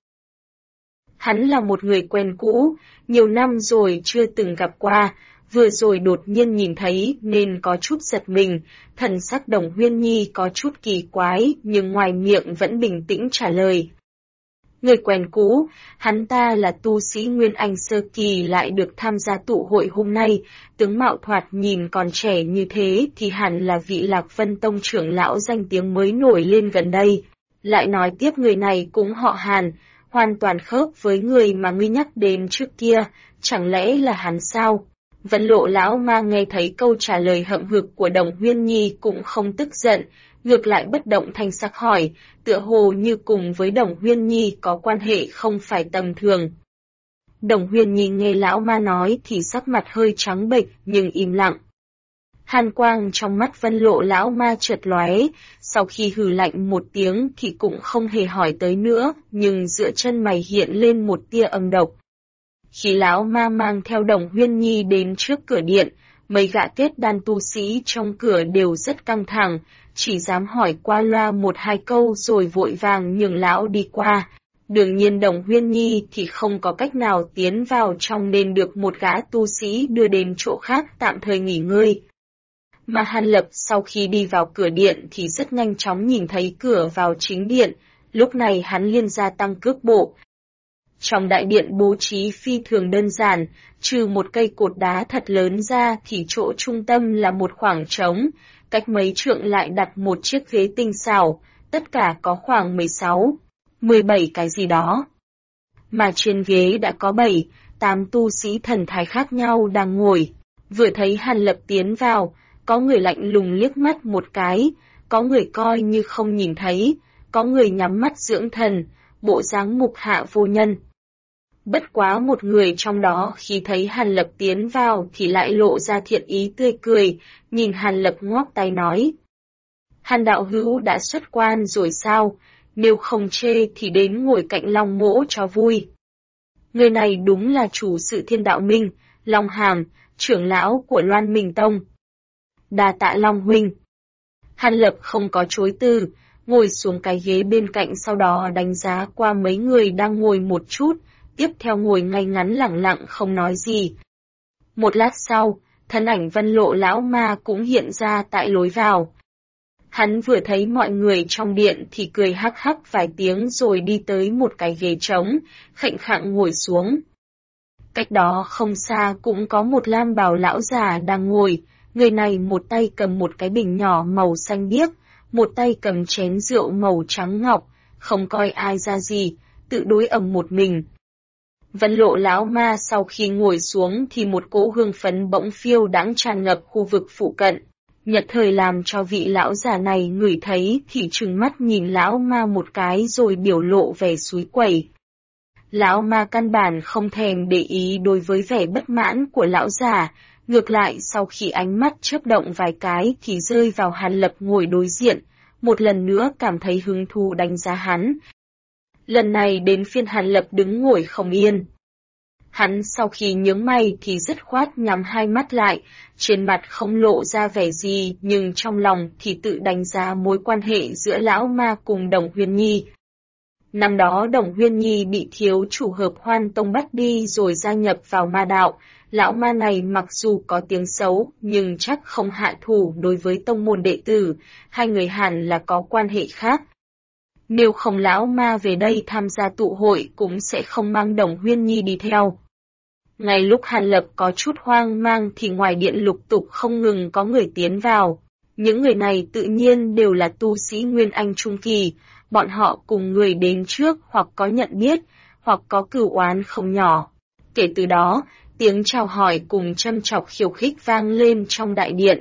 A: Hắn là một người quen cũ, nhiều năm rồi chưa từng gặp qua, vừa rồi đột nhiên nhìn thấy nên có chút giật mình, thần sắc Đồng Huyền Nhi có chút kỳ quái nhưng ngoài miệng vẫn bình tĩnh trả lời. Người quen cũ, hắn ta là tu sĩ Nguyên Anh sơ kỳ lại được tham gia tụ hội hôm nay, tướng mạo thoạt nhìn còn trẻ như thế thì hẳn là vị Lạc Vân Tông trưởng lão danh tiếng mới nổi lên gần đây. Lại nói tiếp người này cũng họ Hàn, hoàn toàn khớp với người mà ngươi nhắc đến trước kia, chẳng lẽ là hắn sao? Vân Lộ lão ma nghe thấy câu trả lời hậm hực của Đồng Huyên Nhi cũng không tức giận, ngược lại bất động thanh sắc hỏi, tựa hồ như cùng với Đồng Huyên Nhi có quan hệ không phải tầm thường. Đồng Huyên Nhi nghe lão ma nói thì sắc mặt hơi trắng bệch nhưng im lặng. Hàn quang trong mắt Vân Lộ lão ma chợt lóe, sau khi hừ lạnh một tiếng thì cũng không hề hỏi tới nữa, nhưng giữa chân mày hiện lên một tia âm độc. Khi lão ma mang theo Đồng Huyên Nhi đến trước cửa điện, mấy gã kết đan tu sĩ trong cửa đều rất căng thẳng, chỉ dám hỏi qua loa một hai câu rồi vội vàng nhường lão đi qua. Đương nhiên Đồng Huyên Nhi thì không có cách nào tiến vào trong nên được một gã tu sĩ đưa đến chỗ khác tạm thời nghỉ ngơi. Mà Hàn Lập sau khi đi vào cửa điện thì rất nhanh chóng nhìn thấy cửa vào chính điện, lúc này hắn liền gia tăng cước bộ. Trong đại điện bố trí phi thường đơn giản, trừ một cây cột đá thật lớn ra thì chỗ trung tâm là một khoảng trống, cách mấy trượng lại đặt một chiếc ghế tinh xảo, tất cả có khoảng 16, 17 cái gì đó. Mà trên ghế đã có 7, 8 tu sĩ thần thái khác nhau đang ngồi. Vừa thấy Hàn Lập tiến vào, có người lạnh lùng liếc mắt một cái, có người coi như không nhìn thấy, có người nhắm mắt dưỡng thần, bộ dáng mục hạ vô nhân. Bất quá một người trong đó khi thấy Hàn Lập tiến vào thì lại lộ ra thiện ý tươi cười, nhìn Hàn Lập ngoắc tay nói. Hàn đạo hữu đã xuất quan rồi sao, nếu không chê thì đến ngồi cạnh Long Mỗ cho vui. Người này đúng là chủ sự Thiên Đạo Minh, Long Hàm, trưởng lão của Loan Minh Tông. Đa tạ Long huynh. Hàn Lập không có chối từ, ngồi xuống cái ghế bên cạnh sau đó đánh giá qua mấy người đang ngồi một chút, tiếp theo ngồi ngay ngắn lẳng lặng không nói gì. Một lát sau, thân ảnh Vân Lộ lão ma cũng hiện ra tại lối vào. Hắn vừa thấy mọi người trong điện thì cười hắc hắc vài tiếng rồi đi tới một cái ghế trống, khệnh khạng ngồi xuống. Cách đó không xa cũng có một lam bào lão già đang ngồi, người này một tay cầm một cái bình nhỏ màu xanh biếc, một tay cầm chén rượu màu trắng ngọc, không coi ai ra gì, tự đối ẩm một mình. Vân Lộ lão ma sau khi ngồi xuống thì một cỗ hương phấn bỗng phiêu đãng tràn ngập khu vực phụ cận, nhất thời làm cho vị lão già này ngửi thấy thì trừng mắt nhìn lão ma một cái rồi biểu lộ vẻ suối quẩy. Lão ma căn bản không thèm để ý đối với vẻ bất mãn của lão già, ngược lại sau khi ánh mắt chớp động vài cái thì rơi vào Hàn Lập ngồi đối diện, một lần nữa cảm thấy hứng thú đánh giá hắn. Lần này đến phiên Hàn Lập đứng ngồi không yên. Hắn sau khi nhướng mày thì dứt khoát nhắm hai mắt lại, trên mặt không lộ ra vẻ gì nhưng trong lòng thì tự đánh giá mối quan hệ giữa lão ma cùng Đồng Huyên Nhi. Năm đó Đồng Huyên Nhi bị thiếu chủ Hợp Hoan Tông bắt đi rồi gia nhập vào ma đạo, lão ma này mặc dù có tiếng xấu nhưng chắc không hạ thủ đối với tông môn đệ tử, hai người hẳn là có quan hệ khác. Nếu không lão ma về đây tham gia tụ hội cũng sẽ không mang Đồng Huyên Nhi đi theo. Ngay lúc Hàn Lập có chút hoang mang thì ngoài điện lục tục không ngừng có người tiến vào. Những người này tự nhiên đều là tu sĩ Nguyên Anh Trung Kỳ, bọn họ cùng người đến trước hoặc có nhận biết, hoặc có cửu oán không nhỏ. Kể từ đó, tiếng chào hỏi cùng châm chọc khiêu khích vang lên trong đại điện.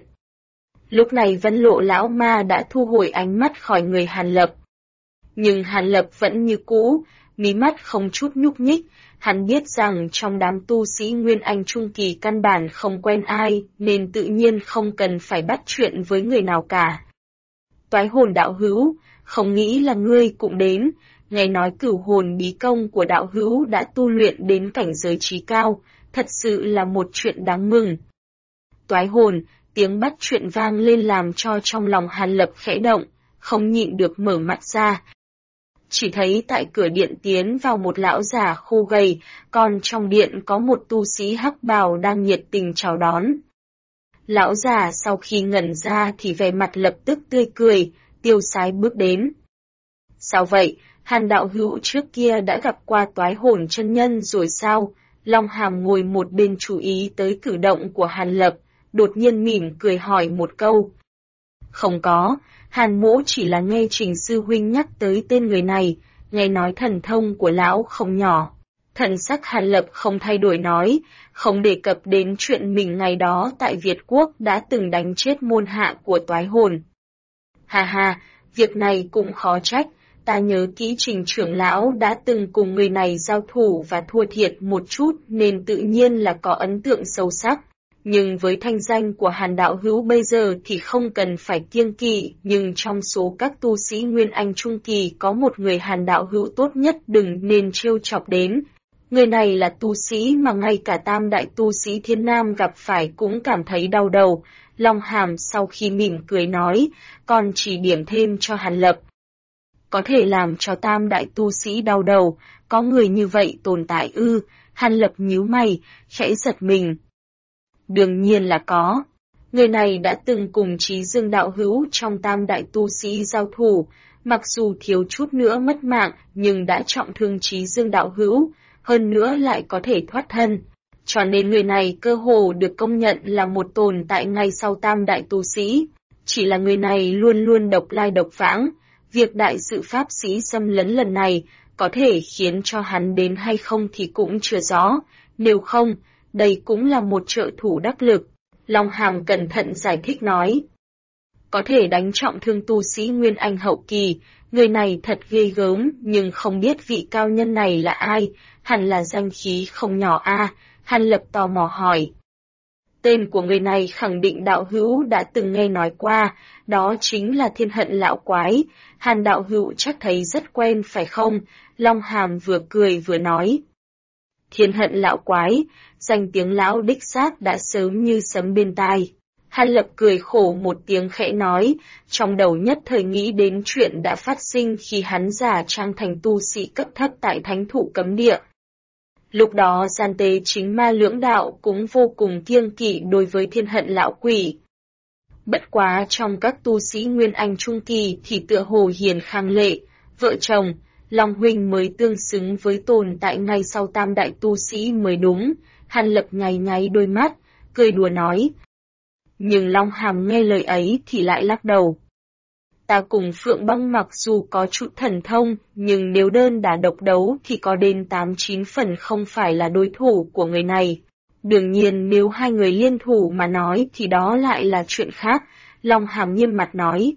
A: Lúc này Vân Lộ lão ma đã thu hồi ánh mắt khỏi người Hàn Lập. Nhưng Hàn Lập vẫn như cũ, mí mắt không chút nhúc nhích, hắn biết rằng trong đám tu sĩ Nguyên Anh Trung Kỳ căn bản không quen ai, nên tự nhiên không cần phải bắt chuyện với người nào cả. Toái hồn đạo hữu, không nghĩ là ngươi cũng đến, nghe nói cửu hồn bí công của đạo hữu đã tu luyện đến cảnh giới trí cao, thật sự là một chuyện đáng mừng. Toái hồn, tiếng bắt chuyện vang lên làm cho trong lòng Hàn Lập khẽ động, không nhịn được mở mắt ra. Chỉ thấy tại cửa điện tiến vào một lão già khô gầy, còn trong điện có một tu sĩ hắc bào đang nhiệt tình chào đón. Lão già sau khi ngẩn ra thì vẻ mặt lập tức tươi cười, tiêu sái bước đến. Sao vậy, Hàn đạo hữu trước kia đã gặp qua Toái Hồn chân nhân rồi sao? Long Hàm ngồi một bên chú ý tới cử động của Hàn Lập, đột nhiên mỉm cười hỏi một câu. Không có, Hàn mỗ chỉ là nghe Trình sư huynh nhắc tới tên người này, nghe nói thần thông của lão không nhỏ. Thần sắc Hàn Lập không thay đổi nói, không đề cập đến chuyện mình ngày đó tại Việt Quốc đã từng đánh chết môn hạ của Toái Hồn. Ha ha, việc này cũng khó trách, ta nhớ kỹ Trình trưởng lão đã từng cùng người này giao thủ và thua thiệt một chút nên tự nhiên là có ấn tượng sâu sắc. Nhưng với thanh danh của Hàn đạo hữu bây giờ thì không cần phải kiêng kỵ, nhưng trong số các tu sĩ Nguyên Anh Trung Kỳ có một người Hàn đạo hữu tốt nhất đừng nên trêu chọc đến. Người này là tu sĩ mà ngay cả tam đại tu sĩ Thiên Nam gặp phải cũng cảm thấy đau đầu. Long Hàm sau khi mỉm cười nói, còn chỉ điểm thêm cho Hàn Lập. Có thể làm cho tam đại tu sĩ đau đầu, có người như vậy tồn tại ư? Hàn Lập nhíu mày, khẽ giật mình. Đương nhiên là có. Người này đã từng cùng Chí Dương đạo hữu trong tam đại tu sĩ giao thủ, mặc dù thiếu chút nữa mất mạng nhưng đã trọng thương Chí Dương đạo hữu, hơn nữa lại có thể thoát thân. Cho nên người này cơ hồ được công nhận là một tồn tại ngay sau tam đại tu sĩ. Chỉ là người này luôn luôn độc lai độc vãng. Việc đại sự pháp sĩ xâm lấn lần này có thể khiến cho hắn đến hay không thì cũng chưa rõ. Nếu không, đây cũng là một trợ thủ đắc lực. Long Hàm cẩn thận giải thích nói. Có thể đánh trọng thương tu sĩ Nguyên Anh hậu kỳ, người này thật ghê gớm, nhưng không biết vị cao nhân này là ai, hẳn là danh khí không nhỏ a. Hàn Lập tò mò hỏi. Tên của người này khẳng định đạo hữu đã từng nghe nói qua, đó chính là Thiên Hận lão quái. Hàn đạo hữu chắc thấy rất quen phải không? Long Hàm vừa cười vừa nói. Thiên Hận lão quái, danh tiếng lão đích xác đã sớm như sấm bên tai. Hàn Lập cười khổ một tiếng khẽ nói, trong đầu nhất thời nghĩ đến chuyện đã phát sinh khi hắn giả trang thành tu sĩ cấp thấp tại Thánh Thụ Cấm Địa. Lúc đó gian tế chính ma lưỡng đạo cũng vô cùng kiêng kỵ đối với Thiên Hận lão quỷ. Bất quá trong các tu sĩ Nguyên Anh Trung Kỳ thì tựa hồ hiền khang lệ, vợ chồng, Long huynh mới tương xứng với tồn tại ngay sau tam đại tu sĩ mới đúng. Hàn Lập nháy nháy đôi mắt, cười đùa nói. Nhưng Long Hàm nghe lời ấy thì lại lắc đầu. Ta cùng Phượng Băng mặc dù có chút thần thông, nhưng nếu đơn đả độc đấu thì có đến 8-9 phần không phải là đối thủ của người này. Đương nhiên nếu hai người liên thủ mà nói thì đó lại là chuyện khác, Long Hàm nghiêm mặt nói.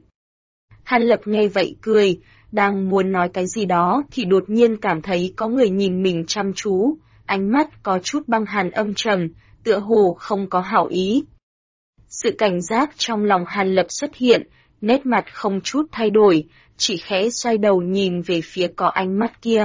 A: Hàn Lập nghe vậy cười, đang muốn nói cái gì đó thì đột nhiên cảm thấy có người nhìn mình chăm chú, ánh mắt có chút băng hàn âm trầm, tựa hồ không có hảo ý. Sự cảnh giác trong lòng Hàn Lập xuất hiện, nét mặt không chút thay đổi, chỉ khẽ xoay đầu nhìn về phía có ánh mắt kia.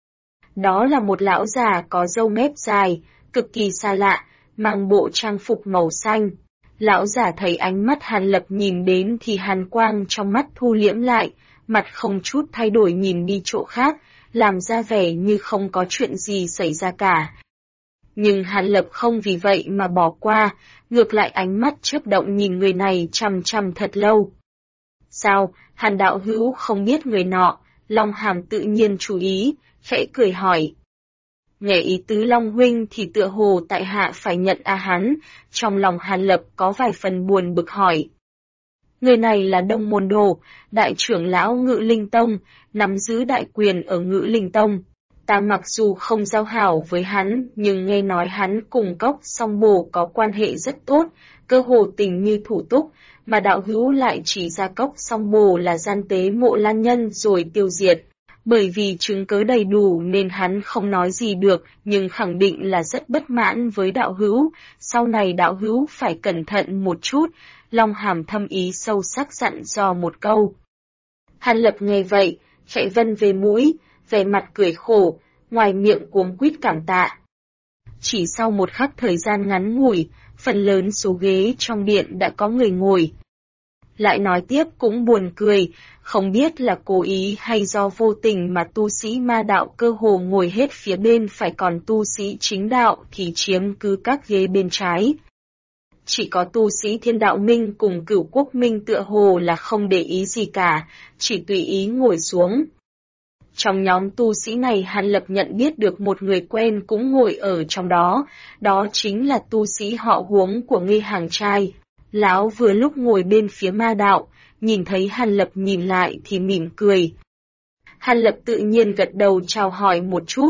A: Đó là một lão già có râu mép dài, cực kỳ xa lạ, mang bộ trang phục màu xanh. Lão già thấy ánh mắt Hàn Lập nhìn đến thì hàn quang trong mắt thu liễm lại, mặt không chút thay đổi nhìn đi chỗ khác, làm ra vẻ như không có chuyện gì xảy ra cả. Nhưng Hàn Lập không vì vậy mà bỏ qua, ngược lại ánh mắt chớp động nhìn người này chằm chằm thật lâu. Sao, Hàn đạo hữu không biết người nọ? Long Hàm tự nhiên chú ý, khẽ cười hỏi. Nghe ý tứ Long huynh thì tựa hồ tại hạ phải nhận hắn, trong lòng Hàn Lập có vài phần buồn bực hỏi. Người này là Đông Môn Đồ, đại trưởng lão Ngự Linh Tông, nắm giữ đại quyền ở Ngự Linh Tông. Ta mặc dù không giao hảo với hắn, nhưng nghe nói hắn cùng Cốc Song Bồ có quan hệ rất tốt, cơ hồ tình như thủ túc, mà đạo hữu lại chỉ ra Cốc Song Bồ là gian tế Mộ Lan Nhân rồi tiêu diệt. Bởi vì chứng cớ đầy đủ nên hắn không nói gì được, nhưng khẳng định là rất bất mãn với đạo hữu, sau này đạo hữu phải cẩn thận một chút. Long Hàm thâm ý sâu sắc dặn dò một câu. Hàn Lập nghe vậy, khẽ vân về mũi, vẻ mặt cười khổ, ngoài miệng cuống quýt cảm tạ. Chỉ sau một khắc thời gian ngắn ngủi, phần lớn số ghế trong điện đã có người ngồi. Lại nói tiếp cũng buồn cười, không biết là cố ý hay do vô tình mà tu sĩ ma đạo cơ hồ ngồi hết phía bên phải còn tu sĩ chính đạo thì chiếm cứ các ghế bên trái. Chỉ có tu sĩ Thiên Đạo Minh cùng Cửu Quốc Minh tựa hồ là không để ý gì cả, chỉ tùy ý ngồi xuống. Trong nhóm tu sĩ này Hàn Lập nhận biết được một người quen cũng ngồi ở trong đó, đó chính là tu sĩ họ Huống của Nghi Hàng Trai. Lão vừa lúc ngồi bên phía ma đạo, nhìn thấy Hàn Lập nhìn lại thì mỉm cười. Hàn Lập tự nhiên gật đầu chào hỏi một chút.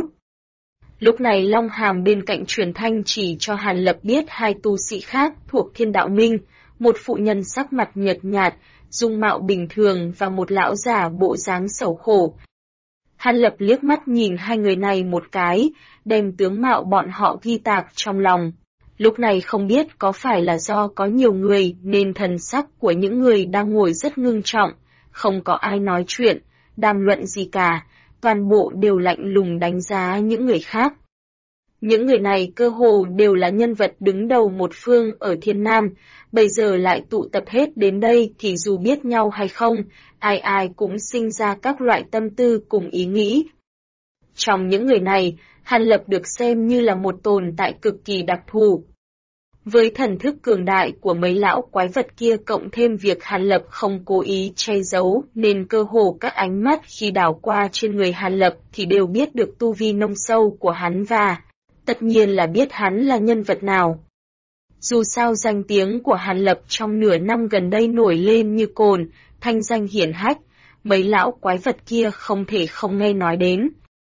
A: Lúc này Long Hàm bên cạnh truyền thanh chỉ cho Hàn Lập biết hai tu sĩ khác thuộc Thiên Đạo Minh, một phụ nhân sắc mặt nhợt nhạt, dung mạo bình thường và một lão già bộ dáng sầu khổ. Hàn Lập liếc mắt nhìn hai người này một cái, đem tướng mạo bọn họ ghi tạc trong lòng. Lúc này không biết có phải là do có nhiều người nên thần sắc của những người đang ngồi rất ngưng trọng, không có ai nói chuyện, đàm luận gì cả, toàn bộ đều lạnh lùng đánh giá những người khác. Những người này cơ hồ đều là nhân vật đứng đầu một phương ở Thiên Nam, bây giờ lại tụ tập hết đến đây thì dù biết nhau hay không, ai ai cũng sinh ra các loại tâm tư cùng ý nghĩ. Trong những người này, Hàn Lập được xem như là một tồn tại cực kỳ đặc thù. Với thần thức cường đại của mấy lão quái vật kia cộng thêm việc Hàn Lập không cố ý che giấu nên cơ hồ các ánh mắt khi đảo qua trên người Hàn Lập thì đều biết được tu vi nông sâu của hắn và tất nhiên là biết hắn là nhân vật nào. Dù sao danh tiếng của Hàn Lập trong nửa năm gần đây nổi lên như cồn, thanh danh hiển hách, mấy lão quái vật kia không thể không nghe nói đến.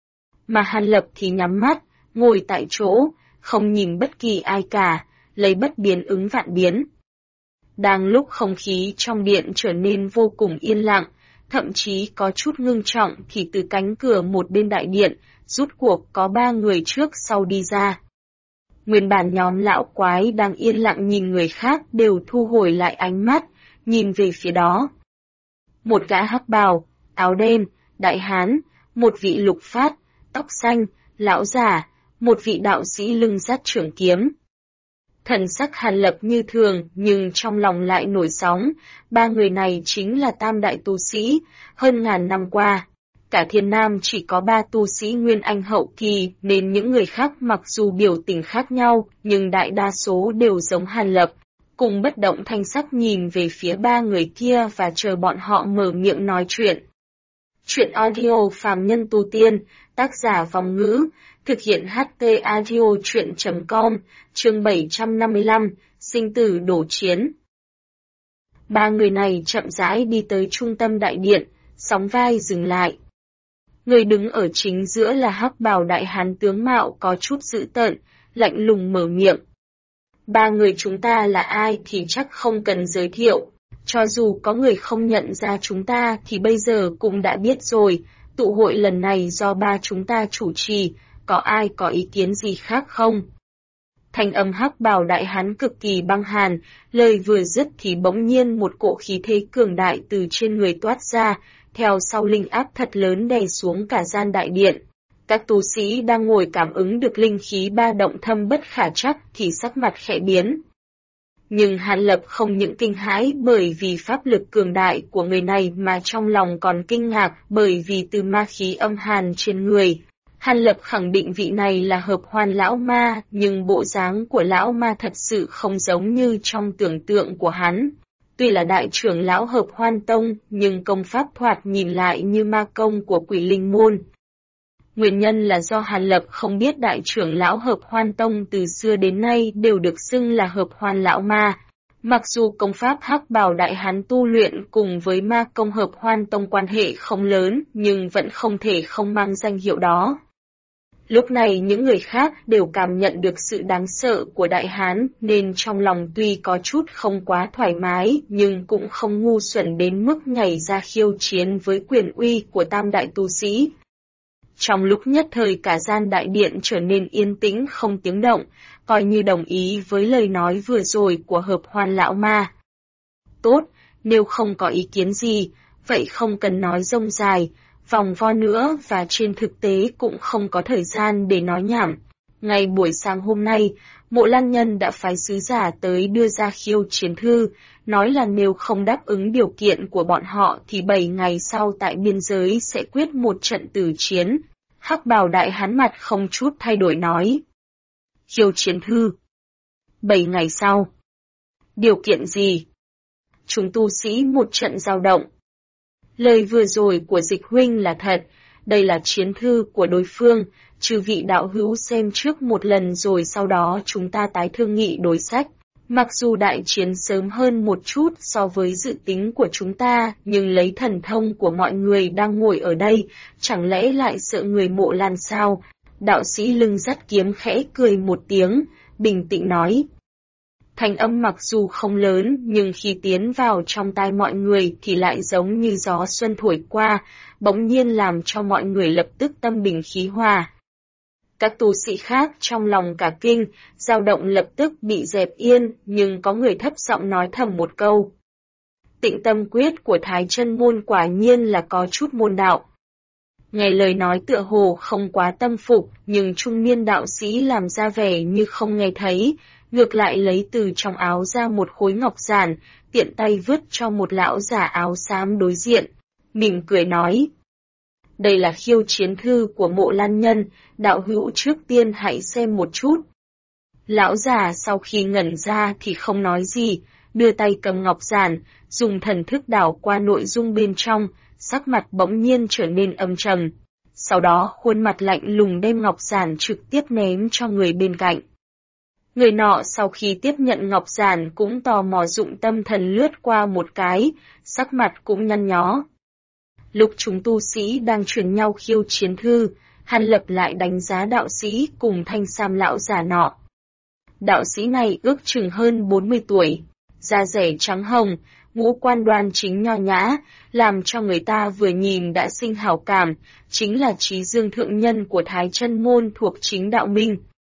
A: Mà Hàn Lập thì nhắm mắt, ngồi tại chỗ, không nhìn bất kỳ ai cả, lấy bất biến ứng vạn biến. Đang lúc không khí trong điện trở nên vô cùng yên lặng, thậm chí có chút ngưng trọng thì từ cánh cửa một bên đại điện, rút cuộc có 3 người trước sau đi ra. Nguyên bản nhóm lão quái đang yên lặng nhìn người khác đều thu hồi lại ánh mắt, nhìn về phía đó. Một gã hắc bào, áo đen, đại hán, một vị lục phát, tóc xanh, lão già, một vị đạo sĩ lưng dắt trường kiếm. Thần sắc Hàn Lập như thường nhưng trong lòng lại nổi sóng, 3 người này chính là tam đại tu sĩ, hơn ngàn năm qua. Cả Thiên Nam chỉ có 3 tu sĩ Nguyên Anh hậu kỳ nên những người khác mặc dù biểu tình khác nhau nhưng đại đa số đều giống Hàn Lập, cùng bất động thanh sắc nhìn về phía 3 người kia và chờ bọn họ mở miệng nói chuyện. Chuyện audio phàm nhân tu tiên, tác giả Vong Ngữ, thực hiện HT audio chuyện.com, chương 755, sinh tử đổ chiến. 3 người này chậm rãi đi tới trung tâm đại điện, sóng vai dừng lại. Người đứng ở chính giữa là hắc bào đại hán tướng mạo có chút dữ tợn, lạnh lùng mở miệng. 3 người chúng ta là ai thì chắc không cần giới thiệu, cho dù có người không nhận ra chúng ta thì bây giờ cũng đã biết rồi, tụ hội lần này do 3 chúng ta chủ trì, có ai có ý kiến gì khác không? Thanh âm hắc bào đại hán cực kỳ băng hàn, lời vừa dứt thì bỗng nhiên một cỗ khí thế cường đại từ trên người toát ra, theo sau linh áp thật lớn đè xuống cả gian đại điện. Các tu sĩ đang ngồi cảm ứng được linh khí ba động thâm bất khả trắc thì sắc mặt khẽ biến. Nhưng Hàn Lập không những kinh hãi bởi vì pháp lực cường đại của người này mà trong lòng còn kinh ngạc bởi vì từ ma khí âm hàn trên người. Hàn Lập khẳng định vị này là Hợp Hoan lão ma, nhưng bộ dáng của lão ma thật sự không giống như trong tưởng tượng của hắn. Tuy là đại trưởng lão Hợp Hoan Tông, nhưng công pháp thoạt nhìn lại như ma công của Quỷ Linh Môn. Nguyên nhân là do Hàn Lập không biết đại trưởng lão Hợp Hoan Tông từ xưa đến nay đều được xưng là Hợp Hoan lão ma. Mặc dù công pháp hắc bào đại hán tu luyện cùng với ma công Hợp Hoan Tông quan hệ không lớn, nhưng vẫn không thể không mang danh hiệu đó. Lúc này những người khác đều cảm nhận được sự đáng sợ của đại hán nên trong lòng tuy có chút không quá thoải mái nhưng cũng không ngu xuẩn đến mức nhảy ra khiêu chiến với quyền uy của tam đại tu sĩ. Trong lúc nhất thời cả gian đại điện trở nên yên tĩnh không tiếng động, coi như đồng ý với lời nói vừa rồi của Hợp Hoan lão ma. Tốt, nếu không có ý kiến gì, vậy không cần nói rông dài, vòng vo nữa và trên thực tế cũng không có thời gian để nói nhảm. Ngay buổi sáng hôm nay, Mộ Lan Nhân đã phái sứ giả tới đưa ra khiêu chiến thư, nói là nếu không đáp ứng điều kiện của bọn họ thì 7 ngày sau tại biên giới sẽ quyết một trận tử chiến. Hắc bào đại hán mặt không chút thay đổi nói. Khiêu chiến thư. 7 ngày sau. Điều kiện gì? Chúng tu sĩ một trận dao động. Lời vừa rồi của Dịch huynh là thật, Đây là chiến thư của đối phương, chư vị đạo hữu xem trước một lần rồi sau đó chúng ta tái thương nghị đối sách. Mặc dù đại chiến sớm hơn một chút so với dự tính của chúng ta, nhưng lấy thần thông của mọi người đang ngồi ở đây, chẳng lẽ lại sợ người Mộ Lan sao? Đạo sĩ lưng dắt kiếm khẽ cười một tiếng, bình tĩnh nói. Thanh âm mặc dù không lớn, nhưng khi tiến vào trong tai mọi người thì lại giống như gió xuân thổi qua, bỗng nhiên làm cho mọi người lập tức tâm bình khí hòa. Các tu sĩ khác trong lòng cả kinh, dao động lập tức bị dẹp yên, nhưng có người thấp giọng nói thầm một câu. Tịnh tâm quyết của Thái Chân Môn quả nhiên là có chút môn đạo. Nghe lời nói tựa hồ không quá tâm phục, nhưng trung niên đạo sĩ làm ra vẻ như không nghe thấy, ngược lại lấy từ trong áo ra một khối ngọc giản, tiện tay vứt cho một lão giả áo xám đối diện, mỉm cười nói. Đây là khiêu chiến thư của Mộ Lan Nhân, đạo hữu trước tiên hãy xem một chút. Lão già sau khi ngẩn ra thì không nói gì, đưa tay cầm ngọc giản, dùng thần thức đảo qua nội dung bên trong, sắc mặt bỗng nhiên trở nên âm trầm. Sau đó khuôn mặt lạnh lùng đem ngọc giản trực tiếp ném cho người bên cạnh. Người nọ sau khi tiếp nhận ngọc giản cũng tò mò dụng tâm thần lướt qua một cái, sắc mặt cũng nhăn nhó. Lúc chúng tu sĩ đang truyền nhau khiêu chiến thư, Hàn Lập lại đánh giá đạo sĩ cùng thanh sam lão già nọ. Đạo sĩ này ước chừng hơn 40 tuổi, da rẻ trắng hồng, ngũ quan đoan chính nho nhã, làm cho người ta vừa nhìn đã sinh hảo cảm, chính là Trí Dương thượng nhân của Thái Chân Môn thuộc chính đạo minh.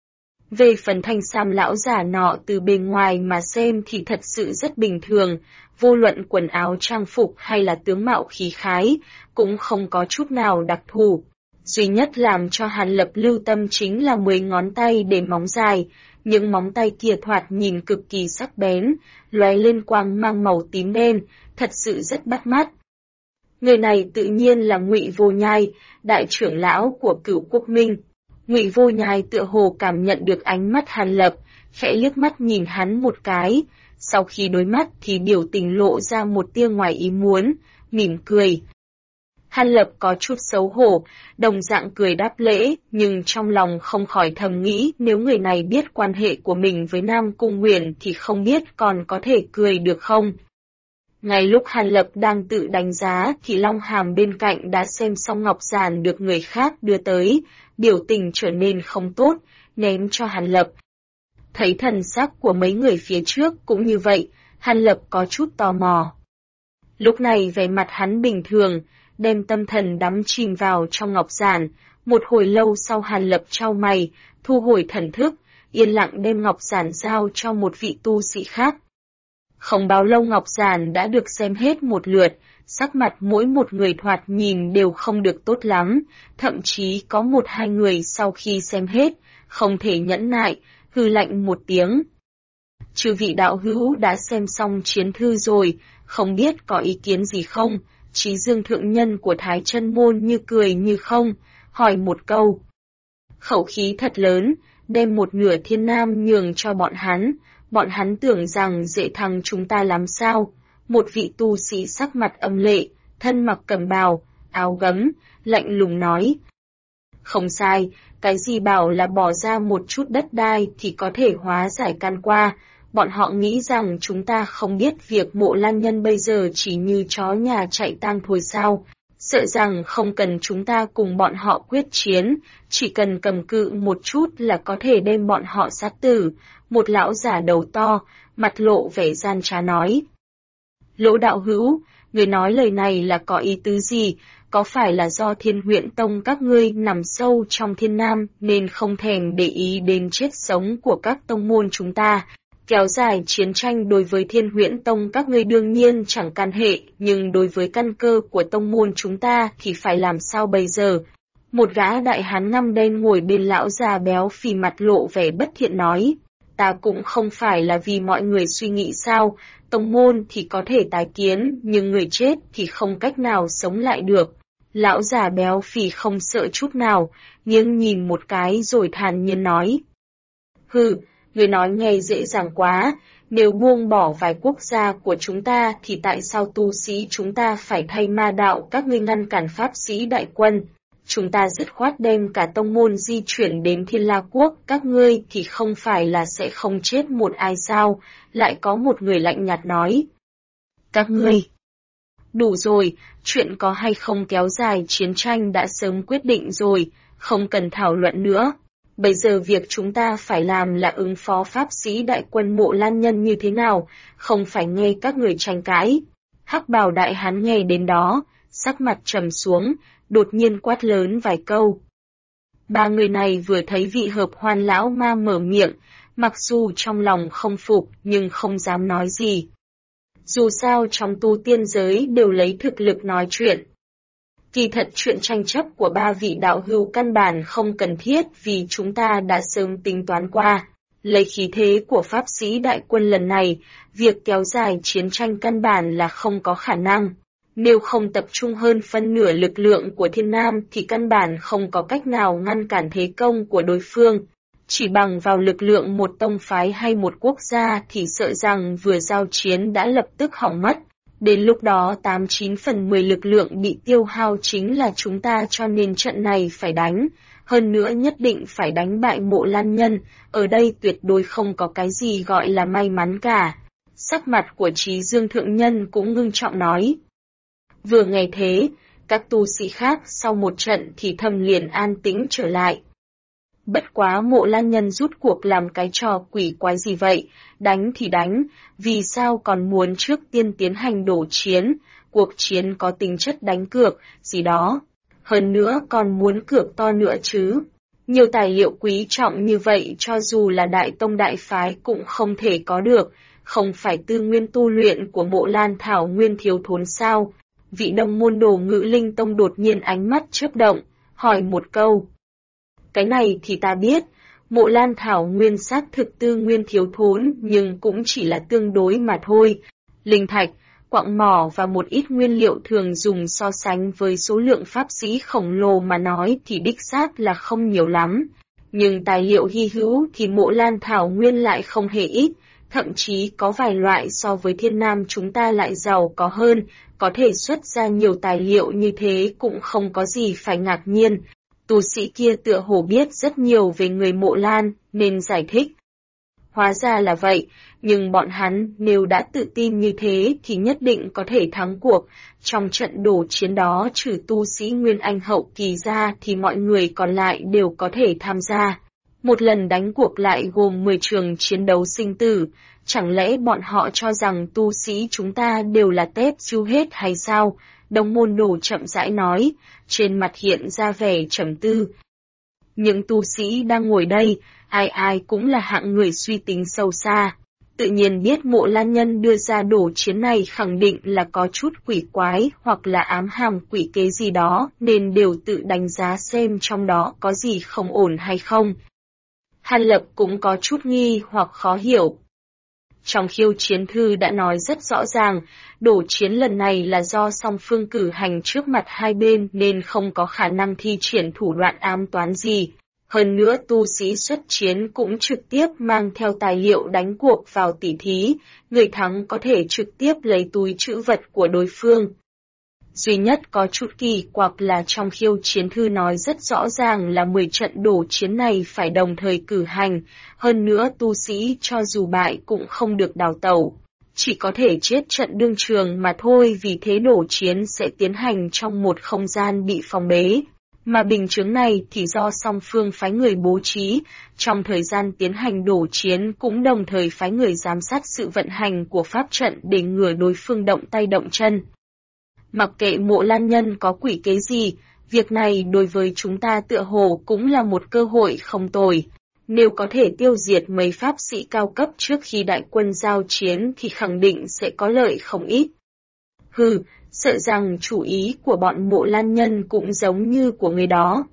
A: Về phần thanh sam lão già nọ từ bên ngoài mà xem thì thật sự rất bình thường, vô luận quần áo trang phục hay là tướng mạo khí khái, cũng không có chút nào đặc thù. Duy nhất làm cho Hàn Lập lưu tâm chính là 10 ngón tay để móng dài, những móng tay kia thoạt nhìn cực kỳ sắc bén, lóe lên quang mang màu tím đen, thật sự rất bắt mắt. Người này tự nhiên là Ngụy Vô Nhai, đại trưởng lão của Cửu Quốc Minh. Ngụy Vô Nhai tựa hồ cảm nhận được ánh mắt Hàn Lập, khẽ liếc mắt nhìn hắn một cái, sau khi đối mắt thì biểu tình lộ ra một tia ngoài ý muốn, mỉm cười. Hàn Lập có chút xấu hổ, đồng dạng cười đáp lễ, nhưng trong lòng không khỏi thầm nghĩ nếu người này biết quan hệ của mình với Nam Cung Nguyền thì không biết còn có thể cười được không. Ngay lúc Hàn Lập đang tự đánh giá thì Long Hàm bên cạnh đã xem xong ngọc giản được người khác đưa tới, biểu tình trở nên không tốt, ném cho Hàn Lập. Thấy thần sắc của mấy người phía trước cũng như vậy, Hàn Lập có chút tò mò. Lúc này vẻ mặt hắn bình thường, đem tâm thần đắm chìm vào trong ngọc giản, một hồi lâu sau Hàn Lập chau mày, thu hồi thần thức, yên lặng đem ngọc giản giao cho một vị tu sĩ khác. Không bao lâu ngọc giản đã được xem hết một lượt, sắc mặt mỗi một người thoạt nhìn đều không được tốt lắm, thậm chí có một hai người sau khi xem hết, không thể nhẫn nại, hừ lạnh một tiếng. Chư vị đạo hữu đã xem xong chiến thư rồi, không biết có ý kiến gì không? Trí Dương thượng nhân của Thái Chân Môn như cười như không, hỏi một câu. Khẩu khí thật lớn, đem một nửa thiên nam nhường cho bọn hắn tưởng rằng dễ thằng chúng ta làm sao. Một vị tu sĩ sắc mặt âm lệ, thân mặc cẩm bào, áo gấm, lạnh lùng nói. Không sai, cái gì bảo là bỏ ra một chút đất đai thì có thể hóa giải can qua. Bọn họ nghĩ rằng chúng ta không biết việc Mộ Lan Nhân bây giờ chỉ như chó nhà chạy tang thôi sao. Sợ rằng không cần chúng ta cùng bọn họ quyết chiến, chỉ cần cầm cự một chút là có thể đem bọn họ sát tử. Một lão giả đầu to, mặt lộ vẻ gian trá nói. Lỗ đạo hữu, người nói lời này là có ý tứ gì? Có phải là do Thiên Huyễn Tông các ngươi nằm sâu trong thiên nam nên không thèm để ý đến chết sống của các tông môn chúng ta? Kéo dài chiến tranh đối với Thiên Huyễn Tông các ngươi đương nhiên chẳng can hệ, nhưng đối với căn cơ của tông môn chúng ta thì phải làm sao bây giờ? Một gã đại hán ngăm đen ngồi bên lão già béo phì mặt lộ vẻ bất thiện nói. Ta cũng không phải là vì mọi người suy nghĩ sao, tông môn thì có thể tái kiến, nhưng người chết thì không cách nào sống lại được. Lão già béo phì không sợ chút nào, nghiêng nhìn một cái rồi thản nhiên nói. Hừ, người nói nghe dễ dàng quá, nếu buông bỏ vài quốc gia của chúng ta thì tại sao tu sĩ chúng ta phải thay ma đạo các ngươi ngăn cản pháp sĩ đại quân? chúng ta dứt khoát đem cả tông môn di chuyển đến Thiên La Quốc, các ngươi thì không phải là sẽ không chết một ai sao? Lại có một người lạnh nhạt nói. Các ngươi. Đủ rồi, chuyện có hay không kéo dài chiến tranh đã sớm quyết định rồi, không cần thảo luận nữa. Bây giờ việc chúng ta phải làm là ứng phó pháp sĩ đại quân Mộ Lan Nhân như thế nào, không phải nghe các người tranh cãi. Hắc bào đại hán nghe đến đó, sắc mặt trầm xuống, đột nhiên quát lớn vài câu. Ba người này vừa thấy vị hợp hoan lão ma mở miệng, mặc dù trong lòng không phục nhưng không dám nói gì. Dù sao trong tu tiên giới đều lấy thực lực nói chuyện. Kỳ thật chuyện tranh chấp của ba vị đạo hữu căn bản không cần thiết vì chúng ta đã sớm tính toán qua. Lấy khí thế của pháp sĩ đại quân lần này, việc kéo dài chiến tranh căn bản là không có khả năng. Nếu không tập trung hơn phân nửa lực lượng của Thiên Nam thì căn bản không có cách nào ngăn cản thế công của đối phương. Chỉ bằng vào lực lượng một tông phái hay một quốc gia thì sợ rằng vừa giao chiến đã lập tức hỏng mất. Đến lúc đó 89 phần 10 lực lượng bị tiêu hao chính là chúng ta, cho nên trận này phải đánh. Hơn nữa nhất định phải đánh bại Mộ Lan Nhân, ở đây tuyệt đối không có cái gì gọi là may mắn cả. Sắc mặt của Trí Dương Thượng Nhân cũng ngưng trọng nói. Vừa nghe thế, các tu sĩ khác sau một trận thì thầm liền an tĩnh trở lại. Bất quá Mộ Lan Nhân rút cuộc làm cái trò quỷ quái gì vậy, đánh thì đánh, vì sao còn muốn trước tiên tiến hành đổ chiến, cuộc chiến có tính chất đánh cược, gì đó. Hơn nữa còn muốn cược to nữa chứ. Nhiều tài liệu quý trọng như vậy cho dù là đại tông đại phái cũng không thể có được, không phải tư nguyên tu luyện của Mộ Lan Thảo Nguyên thiếu thốn sao. Vị đông môn đồ Ngự Linh Tông đột nhiên ánh mắt chớp động, hỏi một câu. Cái này thì ta biết, Mộ Lan Thảo Nguyên xác thực tư nguyên thiếu thốn nhưng cũng chỉ là tương đối mà thôi. Linh thạch, quặng mỏ và một ít nguyên liệu thường dùng so sánh với số lượng pháp sĩ khổng lồ mà nói thì đích xác là không nhiều lắm. Nhưng tài liệu hy hữu thì Mộ Lan Thảo Nguyên lại không hề ít, thậm chí có vài loại so với Thiên Nam chúng ta lại giàu có hơn, có thể xuất ra nhiều tài liệu như thế cũng không có gì phải ngạc nhiên. Tu sĩ kia tựa hồ biết rất nhiều về người Mộ Lan, nên giải thích. Hóa ra là vậy, nhưng bọn hắn nếu đã tự tin như thế thì nhất định có thể thắng cuộc. Trong trận đổ chiến đó trừ tu sĩ Nguyên Anh hậu kỳ ra thì mọi người còn lại đều có thể tham gia. Một lần đánh cuộc lại gồm 10 trường chiến đấu sinh tử, chẳng lẽ bọn họ cho rằng tu sĩ chúng ta đều là tép chu hết hay sao? Đông môn đồ chậm rãi nói, trên mặt hiện ra vẻ trầm tư. Những tu sĩ đang ngồi đây, ai ai cũng là hạng người suy tính sâu xa. Tự nhiên biết Mộ Lan Nhân đưa ra đổ chiến này khẳng định là có chút quỷ quái hoặc là ám hàm quỷ kế gì đó nên đều tự đánh giá xem trong đó có gì không ổn hay không. Hàn Lập cũng có chút nghi hoặc khó hiểu. Trong khiêu chiến thư đã nói rất rõ ràng, đổ chiến lần này là do song phương cử hành trước mặt hai bên nên không có khả năng thi triển thủ đoạn ám toán gì. Hơn nữa tu sĩ xuất chiến cũng trực tiếp mang theo tài liệu đánh cuộc vào tỉ thí, người thắng có thể trực tiếp lấy túi trữ vật của đối phương. Duy nhất có chút kỳ quặc là trong khiêu chiến thư nói rất rõ ràng là 10 trận đổ chiến này phải đồng thời cử hành, hơn nữa tu sĩ cho dù bại cũng không được đào tẩu, chỉ có thể chết trận đương trường mà thôi, vì thế đổ chiến sẽ tiến hành trong một không gian bị phong bế. Mà bình chướng này thì do song phương phái người bố trí, trong thời gian tiến hành đổ chiến cũng đồng thời phái người giám sát sự vận hành của pháp trận để ngừa đối phương động tay động chân. Mặc kệ Mộ Lan Nhân có quỷ kế gì, việc này đối với chúng ta tựa hồ cũng là một cơ hội không tồi. Nếu có thể tiêu diệt mấy pháp sĩ cao cấp trước khi đại quân giao chiến thì khẳng định sẽ có lợi không ít. Hừ, sợ rằng chủ ý của bọn Mộ Lan Nhân cũng giống như của người đó.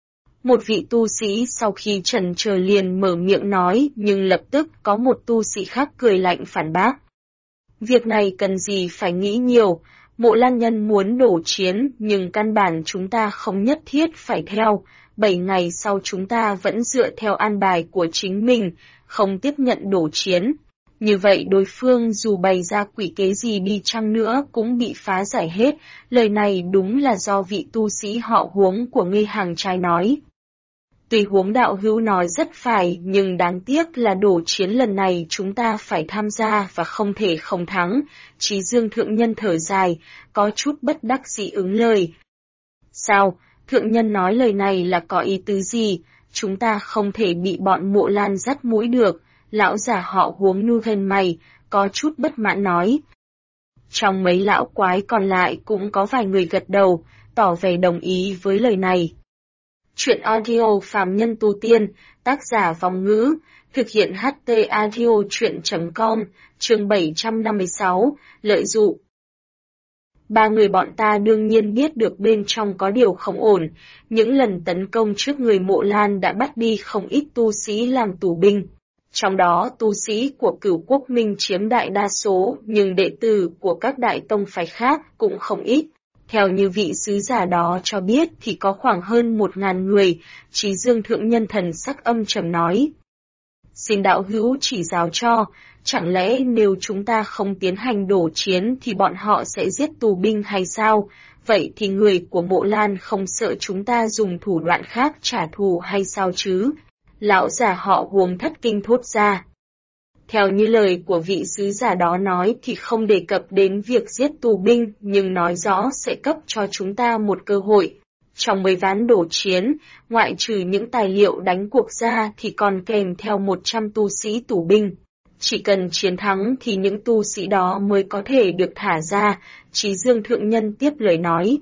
A: Một vị tu sĩ sau khi chần chờ liền mở miệng nói, nhưng lập tức có một tu sĩ khác cười lạnh phản bác. Việc này cần gì phải nghĩ nhiều, Mộ Lan Nhân muốn đổ chiến nhưng căn bản chúng ta không nhất thiết phải theo, 7 ngày sau chúng ta vẫn dựa theo an bài của chính mình, không tiếp nhận đổ chiến. Như vậy đối phương dù bày ra quỷ kế gì đi chăng nữa cũng bị phá giải hết, lời này đúng là do vị tu sĩ họ Huống của Nghi Hàng trai nói. Tuy Huống đạo hữu nói rất phải, nhưng đáng tiếc là đổ chiến lần này chúng ta phải tham gia và không thể không thắng. Chí Dương thượng nhân thở dài, có chút bất đắc dĩ ứng lời. Sao, thượng nhân nói lời này là có ý tứ gì? Chúng ta không thể bị bọn Mộ Lan dắt mũi được. Lão già họ Huống nu ghen mày, có chút bất mãn nói. Trong mấy lão quái còn lại cũng có vài người gật đầu, tỏ vẻ đồng ý với lời này. Chuyện audio Phàm Nhân Tu Tiên, tác giả Vong Ngữ, thực hiện HT Audio Chuyện.com, chương 756, lợi dụ. Ba người bọn ta đương nhiên biết được bên trong có điều không ổn, những lần tấn công trước người Mộ Lan đã bắt đi không ít tu sĩ làm tù binh. Trong đó tu sĩ của Cửu Quốc Minh chiếm đại đa số, nhưng đệ tử của các đại tông phái khác cũng không ít. Theo như vị sứ giả đó cho biết thì có khoảng hơn 1.000 người, Chí Dương thượng nhân thần sắc âm trầm nói. Xin đạo hữu chỉ giáo cho, chẳng lẽ nếu chúng ta không tiến hành đổ chiến thì bọn họ sẽ giết tù binh hay sao? Vậy thì người của Mộ Lan không sợ chúng ta dùng thủ đoạn khác trả thù hay sao chứ? Lão già họ Huống thất kinh thốt ra. Theo như lời của vị sứ giả đó nói thì không đề cập đến việc giết tù binh, nhưng nói rõ sẽ cấp cho chúng ta một cơ hội. Trong 10 ván đổ chiến, ngoại trừ những tài liệu đánh cuộc ra thì còn kèm theo 100 tu sĩ tù binh. Chỉ cần chiến thắng thì những tu sĩ đó mới có thể được thả ra, Chí Dương thượng nhân tiếp lời nói.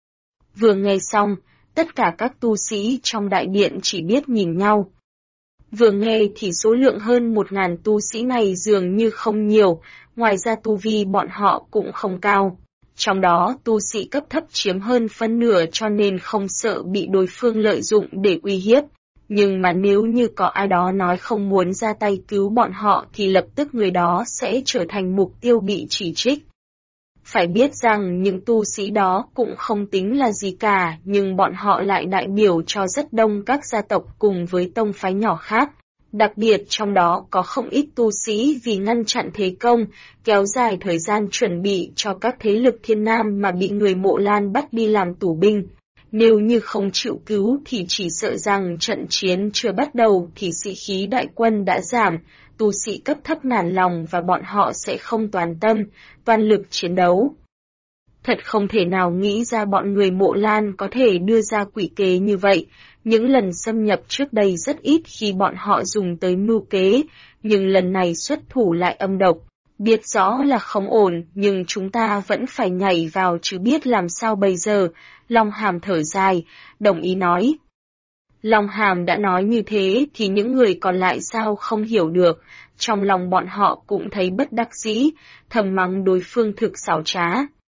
A: Vừa nghe xong, tất cả các tu sĩ trong đại điện chỉ biết nhìn nhau. Vừa nghe thì số lượng hơn 1.000 tu sĩ này dường như không nhiều, ngoài ra tu vi bọn họ cũng không cao. Trong đó tu sĩ cấp thấp chiếm hơn phân nửa cho nên không sợ bị đối phương lợi dụng để uy hiếp. Nhưng mà nếu như có ai đó nói không muốn ra tay cứu bọn họ thì lập tức người đó sẽ trở thành mục tiêu bị chỉ trích. Phải biết rằng những tu sĩ đó cũng không tính là gì cả, nhưng bọn họ lại đại biểu cho rất đông các gia tộc cùng với tông phái nhỏ khác. Đặc biệt trong đó có không ít tu sĩ vì ngăn chặn thế công, kéo dài thời gian chuẩn bị cho các thế lực thiên nam mà bị người Mộ Lan bắt đi làm tù binh. Nếu như không chịu cứu thì chỉ sợ rằng trận chiến chưa bắt đầu thì sĩ khí đại quân đã giảm, tu sĩ cấp thấp nản lòng và bọn họ sẽ không toàn tâm, toàn lực chiến đấu. Thật không thể nào nghĩ ra bọn người Mộ Lan có thể đưa ra quỷ kế như vậy. Những lần xâm nhập trước đây rất ít khi bọn họ dùng tới mưu kế, nhưng lần này xuất thủ lại âm độc. Biết rõ là không ổn, nhưng chúng ta vẫn phải nhảy vào chứ biết làm sao bây giờ. Long Hàm thở dài, đồng ý nói. Long Hàm đã nói như thế thì những người còn lại sao không hiểu được, trong lòng bọn họ cũng thấy bất đắc dĩ, thầm mắng đối phương thực xảo trá.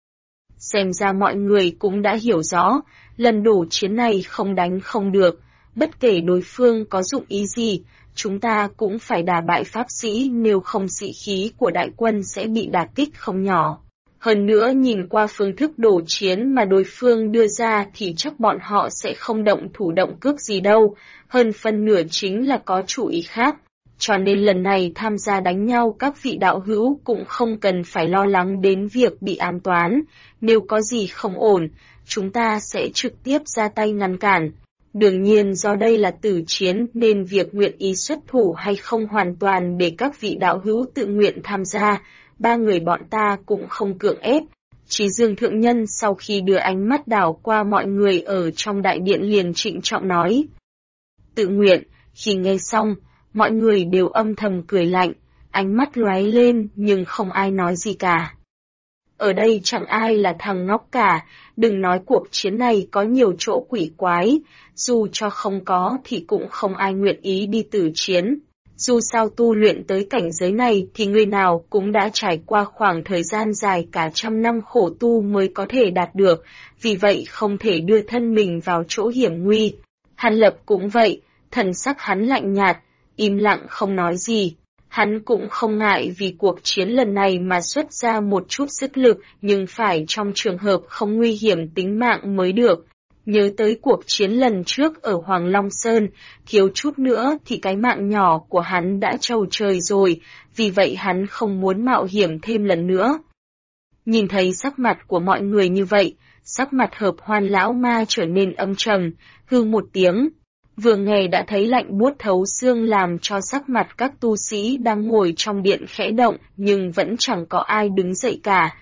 A: Xem ra mọi người cũng đã hiểu rõ, lần đổ chiến này không đánh không được, bất kể đối phương có dụng ý gì, chúng ta cũng phải đả bại pháp sĩ, nếu không sĩ khí của đại quân sẽ bị đả kích không nhỏ. Hơn nữa nhìn qua phương thức đổ chiến mà đối phương đưa ra thì chắc bọn họ sẽ không động thủ động cước gì đâu, hơn phân nửa chính là có chủ ý khác. Cho nên lần này tham gia đánh nhau các vị đạo hữu cũng không cần phải lo lắng đến việc bị ám toán, nếu có gì không ổn, chúng ta sẽ trực tiếp ra tay ngăn cản. Đương nhiên do đây là tử chiến nên việc nguyện ý xuất thủ hay không hoàn toàn để các vị đạo hữu tự nguyện tham gia, ba người bọn ta cũng không cưỡng ép. Chí Dương thượng nhân sau khi đưa ánh mắt đảo qua mọi người ở trong đại điện liền trịnh trọng nói. Tự nguyện, khi nghe xong, mọi người đều âm thầm cười lạnh, ánh mắt lóe lên nhưng không ai nói gì cả. Ở đây chẳng ai là thằng ngốc cả, đừng nói cuộc chiến này có nhiều chỗ quỷ quái, dù cho không có thì cũng không ai nguyện ý đi tử chiến. Dù sao tu luyện tới cảnh giới này thì người nào cũng đã trải qua khoảng thời gian dài cả trăm năm khổ tu mới có thể đạt được, vì vậy không thể đưa thân mình vào chỗ hiểm nguy. Hàn Lập cũng vậy, thần sắc hắn lạnh nhạt, im lặng không nói gì. Hắn cũng không ngại vì cuộc chiến lần này mà xuất ra một chút sức lực, nhưng phải trong trường hợp không nguy hiểm tính mạng mới được. Nhớ tới cuộc chiến lần trước ở Hoàng Long Sơn, thiếu chút nữa thì cái mạng nhỏ của hắn đã trầu trời rồi, vì vậy hắn không muốn mạo hiểm thêm lần nữa. Nhìn thấy sắc mặt của mọi người như vậy, sắc mặt Hợp Hoan lão ma trở nên âm trầm, hư một tiếng. Vừa nghe đã thấy lạnh buốt thấu xương làm cho sắc mặt các tu sĩ đang ngồi trong điện khẽ động, nhưng vẫn chẳng có ai đứng dậy cả.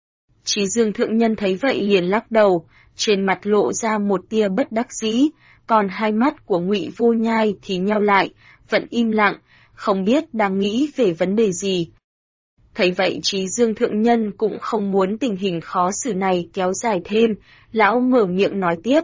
A: Chí Dương thượng nhân thấy vậy liền lắc đầu, trên mặt lộ ra một tia bất đắc dĩ, còn hai mắt của Ngụy Vô Nhai thì nheo lại, vẫn im lặng, không biết đang nghĩ về vấn đề gì. Thấy vậy Chí Dương thượng nhân cũng không muốn tình hình khó xử này kéo dài thêm, lão mở miệng nói tiếp.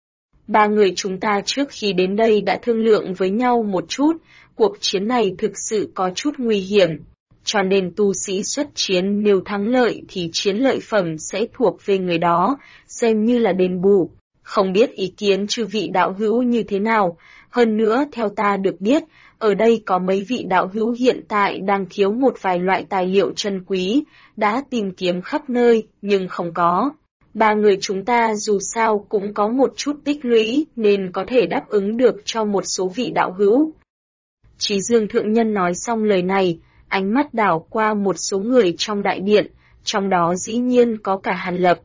A: Ba người chúng ta trước khi đến đây đã thương lượng với nhau một chút, cuộc chiến này thực sự có chút nguy hiểm, cho nên tu sĩ xuất chiến nếu thắng lợi thì chiến lợi phẩm sẽ thuộc về người đó, xem như là đền bù. Không biết ý kiến chư vị đạo hữu như thế nào, hơn nữa theo ta được biết, ở đây có mấy vị đạo hữu hiện tại đang thiếu một vài loại tài liệu chân quý, đã tìm kiếm khắp nơi nhưng không có. Ba người chúng ta dù sao cũng có một chút tích lũy nên có thể đáp ứng được cho một số vị đạo hữu. Chí Dương thượng nhân nói xong lời này, ánh mắt đảo qua một số người trong đại điện, trong đó dĩ nhiên có cả Hàn Lập.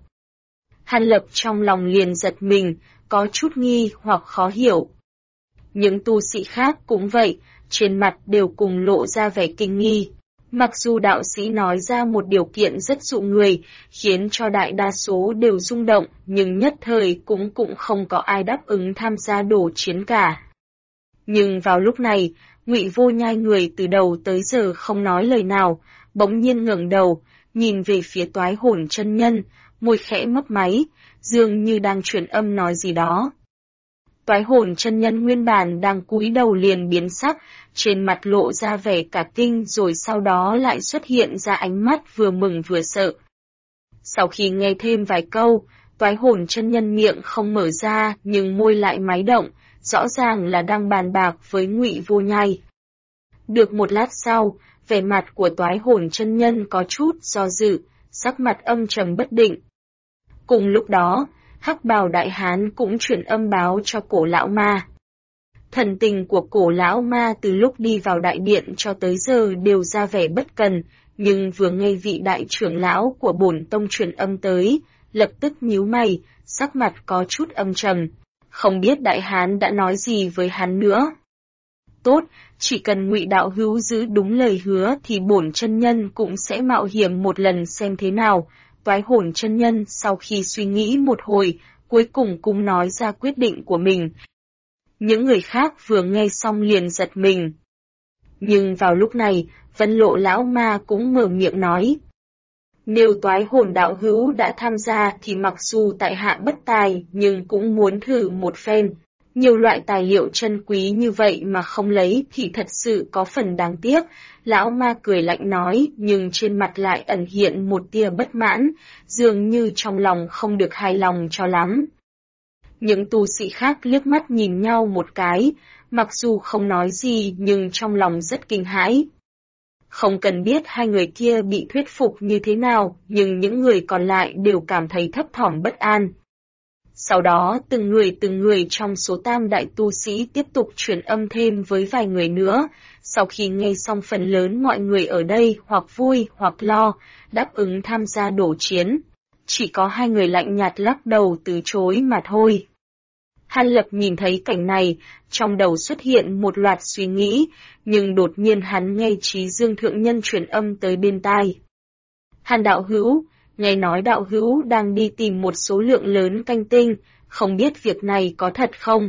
A: Hàn Lập trong lòng liền giật mình, có chút nghi hoặc khó hiểu. Những tu sĩ khác cũng vậy, trên mặt đều cùng lộ ra vẻ kinh nghi. Mặc dù đạo sĩ nói ra một điều kiện rất dụ người, khiến cho đại đa số đều rung động, nhưng nhất thời cũng không có ai đáp ứng tham gia đổ chiến cả. Nhưng vào lúc này, Ngụy Vô Nhai người từ đầu tới giờ không nói lời nào, bỗng nhiên ngẩng đầu, nhìn về phía Toái Hồn chân nhân, môi khẽ mấp máy, dường như đang truyền âm nói gì đó. Toái Hồn chân nhân nguyên bản đang cúi đầu liền biến sắc, trên mặt lộ ra vẻ cả kinh rồi sau đó lại xuất hiện ra ánh mắt vừa mừng vừa sợ. Sau khi nghe thêm vài câu, Toái Hồn chân nhân miệng không mở ra nhưng môi lại máy động, rõ ràng là đang bàn bạc với Ngụy Vô Nhai. Được một lát sau, vẻ mặt của Toái Hồn chân nhân có chút do dự, sắc mặt âm trầm bất định. Cùng lúc đó, Hắc Bào đại hán cũng chuyển âm báo cho Cổ lão ma. Thần tình của Cổ lão ma từ lúc đi vào đại điện cho tới giờ đều ra vẻ bất cần, nhưng vừa nghe vị đại trưởng lão của bổn tông truyền âm tới, lập tức nhíu mày, sắc mặt có chút âm trầm, không biết đại hán đã nói gì với hắn nữa. Tốt, chỉ cần Ngụy đạo hữu giữ đúng lời hứa thì bổn chân nhân cũng sẽ mạo hiểm một lần xem thế nào. Toái Hồn chân nhân sau khi suy nghĩ một hồi, cuối cùng cũng nói ra quyết định của mình. Những người khác vừa nghe xong liền giật mình. Nhưng vào lúc này, Vân Lộ lão ma cũng mở miệng nói. Nếu Toái Hồn đạo hữu đã tham gia thì mặc dù tại hạ bất tài nhưng cũng muốn thử một phen. Nhiều loại tài liệu chân quý như vậy mà không lấy thì thật sự có phần đáng tiếc. Lão ma cười lạnh nói nhưng trên mặt lại ẩn hiện một tia bất mãn, dường như trong lòng không được hài lòng cho lắm. Những tu sĩ khác liếc mắt nhìn nhau một cái, mặc dù không nói gì nhưng trong lòng rất kinh hãi. Không cần biết hai người kia bị thuyết phục như thế nào, nhưng những người còn lại đều cảm thấy thấp thỏm bất an. Sau đó từng người trong số tam đại tu sĩ tiếp tục truyền âm thêm với vài người nữa, sau khi nghe xong phần lớn mọi người ở đây hoặc vui hoặc lo, đáp ứng tham gia đổ chiến. Chỉ có hai người lạnh nhạt lắc đầu từ chối mà thôi. Hàn Lập nhìn thấy cảnh này, trong đầu xuất hiện một loạt suy nghĩ, nhưng đột nhiên hắn nghe Chí Dương thượng nhân truyền âm tới bên tai. Hàn đạo hữu, nghe nói đạo hữu đang đi tìm một số lượng lớn canh tinh, không biết việc này có thật không?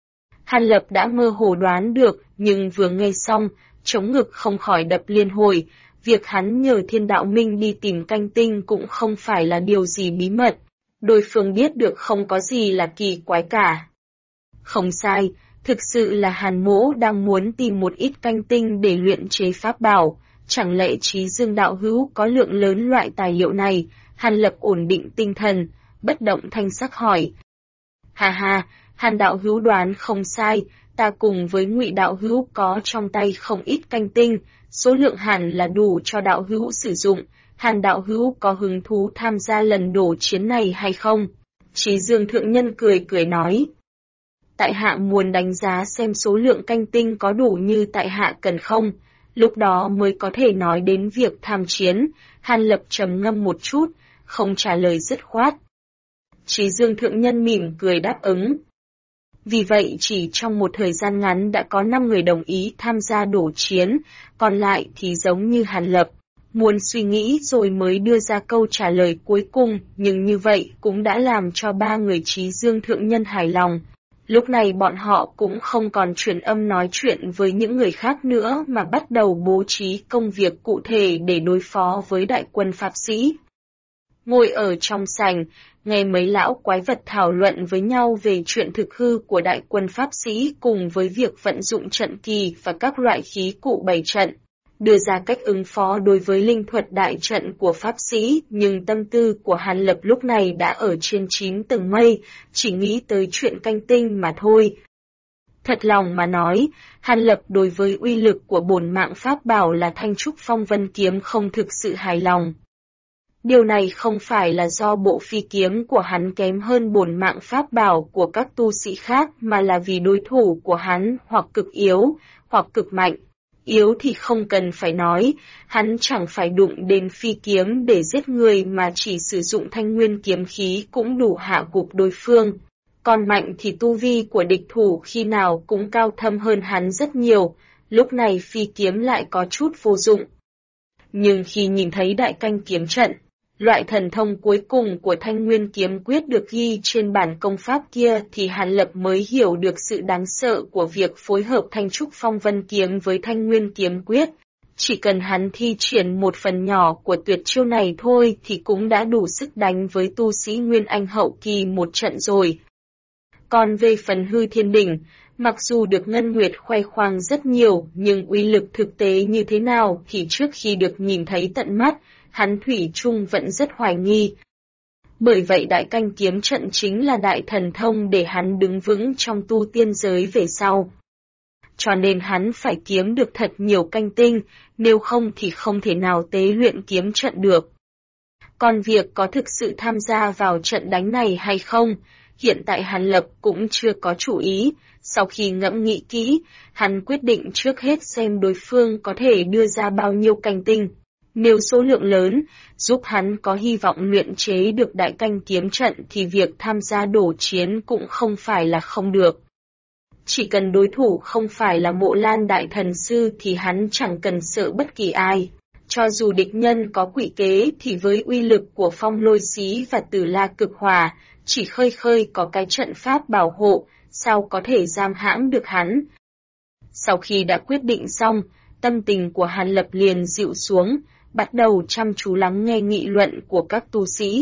A: Hàn Lập đã mơ hồ đoán được, nhưng vừa nghe xong, chống ngực không khỏi đập liên hồi, việc hắn nhờ Thiên Đạo Minh đi tìm canh tinh cũng không phải là điều gì bí mật, đối phương biết được không có gì là kỳ quái cả. Không sai, thực sự là Hàn Mỗ đang muốn tìm một ít canh tinh để luyện chế pháp bảo. Chẳng lẽ Chí Dương đạo hữu có lượng lớn loại tài liệu này? Hàn Lập ổn định tinh thần, bất động thanh sắc hỏi. Ha ha, Hàn đạo hữu đoán không sai, ta cùng với Ngụy đạo hữu có trong tay không ít canh tinh, số lượng hẳn là đủ cho đạo hữu sử dụng. Hàn đạo hữu có hứng thú tham gia lần đổ chiến này hay không? Trí Dương Thượng Nhân cười cười nói. Tại hạ muốn đánh giá xem số lượng canh tinh có đủ như tại hạ cần không, lúc đó mới có thể nói đến việc tham chiến. Hàn Lập trầm ngâm một chút, không trả lời dứt khoát. Trí Dương Thượng Nhân mỉm cười đáp ứng. Vì vậy chỉ trong một thời gian ngắn đã có 5 người đồng ý tham gia đổ chiến, còn lại thì giống như Hàn Lập, muốn suy nghĩ rồi mới đưa ra câu trả lời cuối cùng, nhưng như vậy cũng đã làm cho 3 người Trí Dương Thượng Nhân hài lòng. Lúc này bọn họ cũng không còn truyền âm nói chuyện với những người khác nữa mà bắt đầu bố trí công việc cụ thể để đối phó với đại quân Pháp sĩ. Ngồi ở trong sảnh, nghe mấy lão quái vật thảo luận với nhau về chuyện thực hư của đại quân Pháp sĩ cùng với việc vận dụng trận kỳ và các loại khí cụ bày trận, đưa ra cách ứng phó đối với linh thuật đại trận của Pháp sĩ, nhưng tâm tư của Hàn Lập lúc này đã ở trên 9 tầng mây, chỉ nghĩ tới chuyện canh tinh mà thôi. Thật lòng mà nói, Hàn Lập đối với uy lực của bổn mạng pháp bảo là Thanh Trúc Phong Vân Kiếm không thực sự hài lòng. Điều này không phải là do bộ phi kiếm của hắn kém hơn bổn mạng pháp bảo của các tu sĩ khác mà là vì đối thủ của hắn hoặc cực yếu, hoặc cực mạnh. Yếu thì không cần phải nói, hắn chẳng phải đụng đến phi kiếm để giết người mà chỉ sử dụng thanh nguyên kiếm khí cũng đủ hạ gục đối phương. Còn mạnh thì tu vi của địch thủ khi nào cũng cao thâm hơn hắn rất nhiều, lúc này phi kiếm lại có chút vô dụng. Nhưng khi nhìn thấy đại canh kiếm trận, loại thần thông cuối cùng của Thanh Nguyên Kiếm Quyết được ghi trên bản công pháp kia thì Hàn Lập mới hiểu được sự đáng sợ của việc phối hợp Thanh Trúc Phong Vân Kiếm với Thanh Nguyên Kiếm Quyết. Chỉ cần hắn thi triển một phần nhỏ của tuyệt chiêu này thôi thì cũng đã đủ sức đánh với tu sĩ Nguyên Anh hậu kỳ một trận rồi. Còn về phần hư thiên đỉnh, mặc dù được Ngân Nguyệt khoe khoang rất nhiều nhưng uy lực thực tế như thế nào thì trước khi được nhìn thấy tận mắt, hắn thủy chung vẫn rất hoài nghi. Bởi vậy đại canh kiếm trận chính là đại thần thông để hắn đứng vững trong tu tiên giới về sau. Cho nên hắn phải kiếm được thật nhiều canh tinh, nếu không thì không thể nào tế luyện kiếm trận được. Còn việc có thực sự tham gia vào trận đánh này hay không, hiện tại Hàn Lập cũng chưa có chủ ý. Sau khi ngẫm nghĩ kỹ, hắn quyết định trước hết xem đối phương có thể đưa ra bao nhiêu canh tinh. Nếu số lượng lớn, giúp hắn có hy vọng luyện chế được đại canh kiếm trận thì việc tham gia đổ chiến cũng không phải là không được. Chỉ cần đối thủ không phải là Mộ Lan Đại Thần Sư thì hắn chẳng cần sợ bất kỳ ai. Cho dù địch nhân có quỷ kế thì với uy lực của Phong Lôi Xí và Tử La Cực Hỏa, chỉ khơi khơi có cái trận pháp bảo hộ, sao có thể giam hãm được hắn. Sau khi đã quyết định xong, tâm tình của Hàn Lập liền dịu xuống, bắt đầu chăm chú lắng nghe nghị luận của các tu sĩ.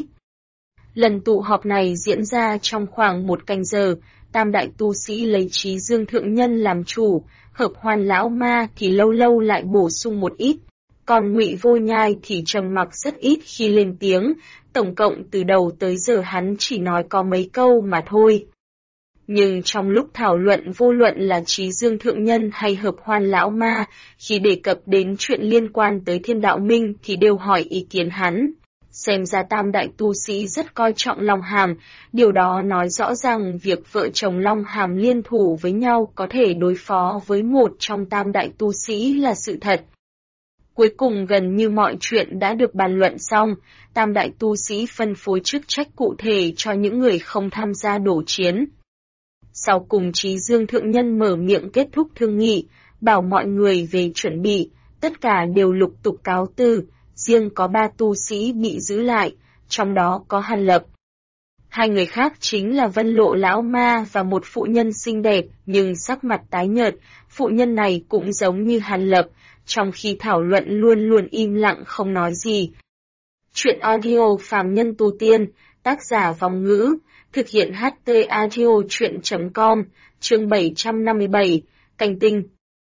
A: Lần tụ họp này diễn ra trong khoảng 1 canh giờ, tam đại tu sĩ lấy Trí Dương Thượng Nhân làm chủ, Hợp Hoan Lão Ma thì lâu lâu lại bổ sung một ít, còn Ngụy Vô Nhai thì trầm mặc rất ít khi lên tiếng, tổng cộng từ đầu tới giờ hắn chỉ nói có mấy câu mà thôi. Nhưng trong lúc thảo luận vô luận là Trí Dương Thượng Nhân hay Hợp Hoan Lão Ma, khi đề cập đến chuyện liên quan tới Thiên Đạo Minh thì đều hỏi ý kiến hắn. Xem ra tam đại tu sĩ rất coi trọng Long Hàm, điều đó nói rõ rằng việc vợ chồng Long Hàm liên thủ với nhau có thể đối phó với một trong tam đại tu sĩ là sự thật. Cuối cùng gần như mọi chuyện đã được bàn luận xong, tam đại tu sĩ phân phối chức trách cụ thể cho những người không tham gia đổ chiến. Sau cùng Trí Dương Thượng Nhân mở miệng kết thúc thương nghị, bảo mọi người về chuẩn bị, tất cả đều lục tục cáo từ, riêng có 3 tu sĩ bị giữ lại, trong đó có Hàn Lập. 2 người khác chính là Vân Lộ Lão Ma và một phụ nhân xinh đẹp nhưng sắc mặt tái nhợt, phụ nhân này cũng giống như Hàn Lập, trong khi thảo luận luôn luôn im lặng không nói gì. Chuyện audio phàm nhân tu tiên, tác giả Vong Ngữ, thực hiện HT audio chuyện.com, chương 757, Canh tinh.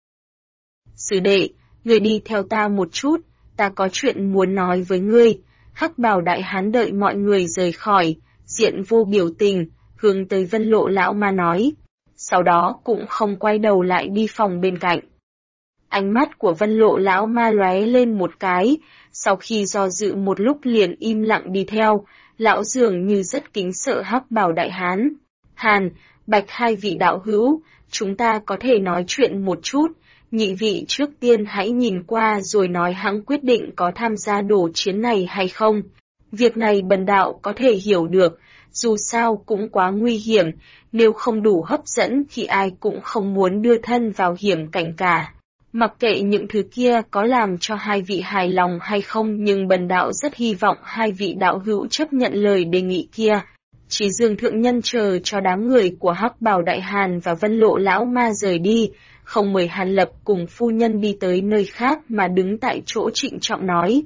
A: Sư đệ, người đi theo ta một chút, ta có chuyện muốn nói với ngươi. Hắc Bào Đại Hán đợi mọi người rời khỏi, diện vô biểu tình, hướng tới Vân Lộ Lão Ma nói. Sau đó cũng không quay đầu lại đi phòng bên cạnh. Ánh mắt của Vân Lộ Lão Ma lóe lên một cái, sau khi do dự một lúc liền im lặng đi theo, lão dường như rất kính sợ Hắc Bào Đại Hán. Hàn, Bạch hai vị đạo hữu, chúng ta có thể nói chuyện một chút, nhị vị trước tiên hãy nhìn qua rồi nói hãng quyết định có tham gia đổ chiến này hay không. Việc này bần đạo có thể hiểu được, dù sao cũng quá nguy hiểm, nếu không đủ hấp dẫn thì ai cũng không muốn đưa thân vào hiểm cảnh cả. Mặc kệ những thứ kia có làm cho hai vị hài lòng hay không, nhưng bần đạo rất hy vọng hai vị đạo hữu chấp nhận lời đề nghị kia. Chí Dương thượng nhân chờ cho đám người của Hắc Bào Đại Hàn và Vân Lộ lão ma rời đi, không mời Hàn Lập cùng phu nhân đi tới nơi khác mà đứng tại chỗ trịnh trọng nói.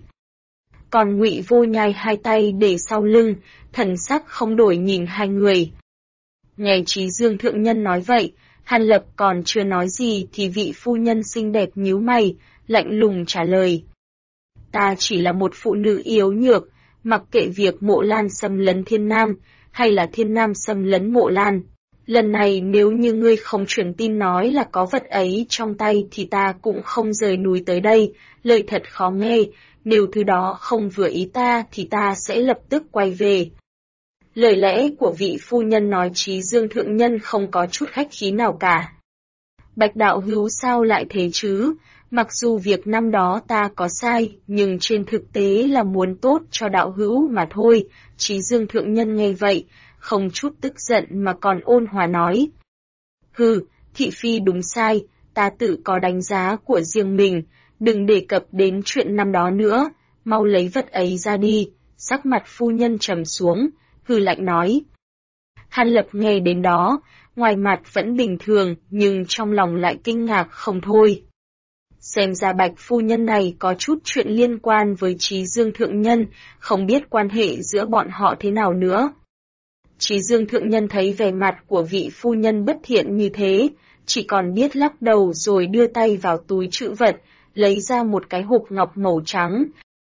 A: Còn Ngụy Vô Nhai hai tay để sau lưng, thần sắc không đổi nhìn hai người. Nghe Chí Dương thượng nhân nói vậy, Hàn Lập còn chưa nói gì thì vị phu nhân xinh đẹp nhíu mày, lạnh lùng trả lời. Ta chỉ là một phụ nữ yếu nhược, mặc kệ việc Mộ Lan xâm lấn Thiên Nam, hay là Thiên Nam xâm lấn Mộ Lan. Lần này nếu như ngươi không truyền tin nói là có vật ấy trong tay thì ta cũng không rời núi tới đây, lời thật khó nghe, nếu thứ đó không vừa ý ta thì ta sẽ lập tức quay về. Lời lẽ của vị phu nhân nói Chí Dương thượng nhân không có chút khách khí nào cả. Bạch đạo hữu sao lại thế chứ? Mặc dù việc năm đó ta có sai, nhưng trên thực tế là muốn tốt cho đạo hữu mà thôi. Chí Dương thượng nhân nghe vậy, không chút tức giận mà còn ôn hòa nói. Hừ, thị phi đúng sai, ta tự có đánh giá của riêng mình, đừng đề cập đến chuyện năm đó nữa, mau lấy vật ấy ra đi. Sắc mặt phu nhân trầm xuống, hừ lạnh nói. Hàn Lập nghe đến đó, ngoài mặt vẫn bình thường nhưng trong lòng lại kinh ngạc không thôi. Xem ra Bạch phu nhân này có chút chuyện liên quan với Chí Dương thượng nhân, không biết quan hệ giữa bọn họ thế nào nữa. Chí Dương thượng nhân thấy vẻ mặt của vị phu nhân bất thiện như thế, chỉ còn biết lắc đầu rồi đưa tay vào túi trữ vật, lấy ra một cái hộp ngọc màu trắng.